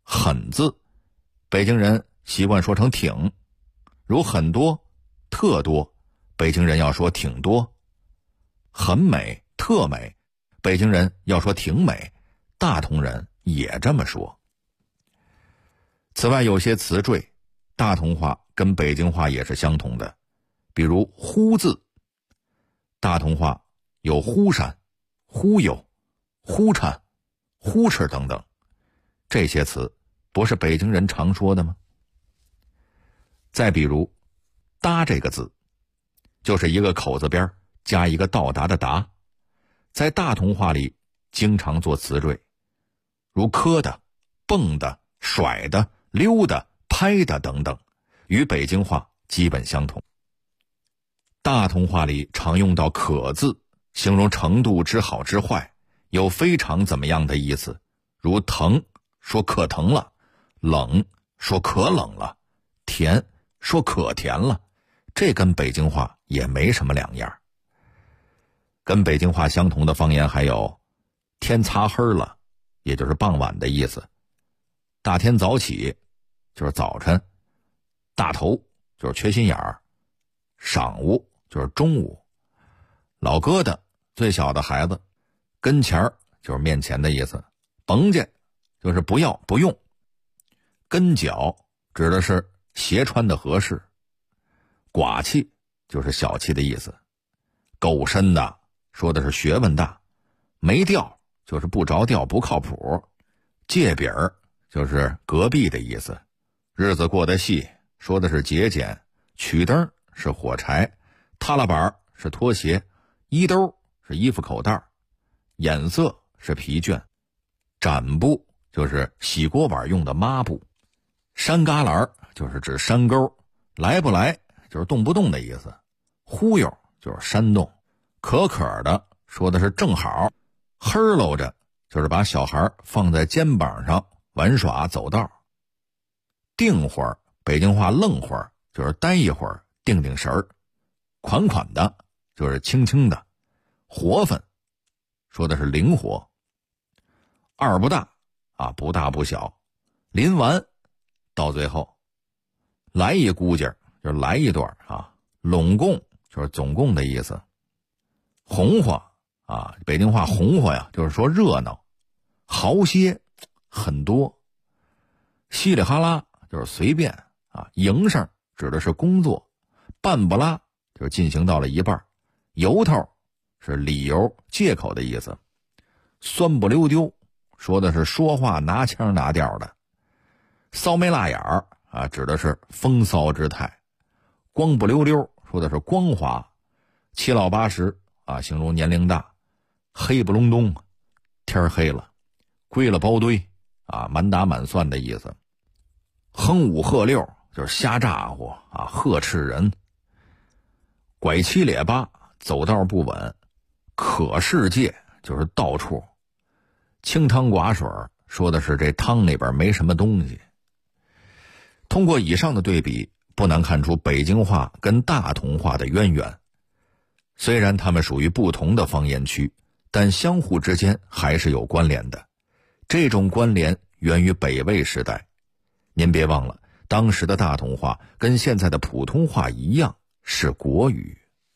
很字，北京人习惯说成挺，如很多、特多，北京人要说挺多。很美、特美，北京人要说挺美，大同人也这么说。此外，有些词缀，大同话跟北京话也是相同的，比如忽字，大同话有忽闪、忽悠、忽颤、忽哧等等，这些词不是北京人常说的吗？再比如搭这个字，就是一个口字边加一个到达的达，在大同话里经常做词缀，如磕的、蹦的、甩的、溜的、拍的等等，与北京话基本相同。大同话里常用到可字，形容程度之好之坏，有非常怎么样的意思，如疼说可疼了，冷说可冷了，甜说可甜了，这跟北京话也没什么两样。跟北京话相同的方言还有天擦黑了，也就是傍晚的意思，大天早起就是早晨，大头就是缺心眼儿，晌午就是中午，老疙瘩最小的孩子，跟前儿就是面前的意思，甭介就是不要不用，跟脚指的是鞋穿的合适，寡气就是小气的意思，够深的说的是学问大，没调就是不着调不靠谱，借饼儿就是隔壁的意思，日子过得细说的是节俭，曲灯是火柴，踏拉板是拖鞋，衣兜是衣服口袋，眼色是疲倦，展布就是洗锅碗用的抹布，山旮旯就是指山沟，来不来就是动不动的意思，忽悠就是煽动，可可的说的是正好，嘿喽着就是把小孩放在肩膀上玩耍走道，定会儿北京话愣会儿就是待一会儿定定神儿，款款的就是轻轻的，活分说的是灵活，二不大啊，不大不小，临完到最后，来一估计就是来一段啊，拢共就是总共的意思，红花啊，北京话红花呀就是说热闹，豪些很多，稀里哈啦就是随便啊，营生指的是工作，半不拉就是进行到了一半，由头是理由借口的意思，酸不溜丢说的是说话拿腔拿调的，骚眉辣眼儿啊指的是风骚之态，光不溜溜说的是光滑，七老八十啊形容年龄大，黑不隆咚天黑了，归了包堆啊满打满算的意思，哼五喝六就是瞎咋呼啊呵斥人，拐七咧八走道不稳，可世界就是到处，清汤寡水说的是这汤里边没什么东西。通过以上的对比，不难看出北京话跟大同话的渊源。虽然它们属于不同的方言区，但相互之间还是有关联的。这种关联源于北魏时代。您别忘了，当时的大同话跟现在的普通话一样是国语。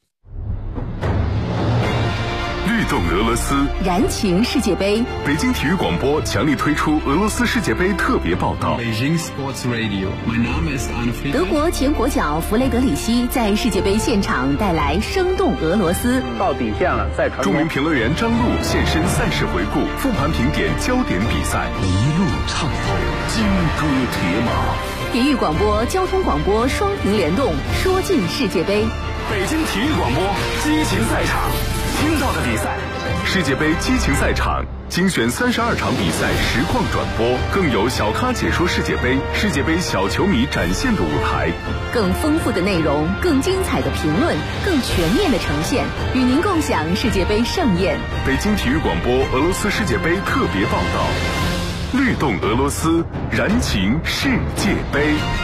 律动俄罗斯， 燃情世界杯。 北京体育广播强力推出俄罗斯世界杯特别报道。 德国前国脚弗雷德里希在世界杯现场带来生动俄罗斯。 到底线了，赛传。 著名评论员张璐现身赛事回顾，复盘评点焦点比赛， 一路畅游，金戈铁马。 体育广播、交通广播双屏联动，说尽世界杯。 北京体育广播激情赛场，听到的比赛，世界杯激情赛场精选32场比赛实况转播，更有小咖解说世界杯，世界杯小球迷展现的舞台， 更丰富的内容，更精彩的评论，更全面的呈现，与您共享世界杯盛宴。 北京体育广播俄罗斯世界杯特别报道，律动俄罗斯，燃情世界杯。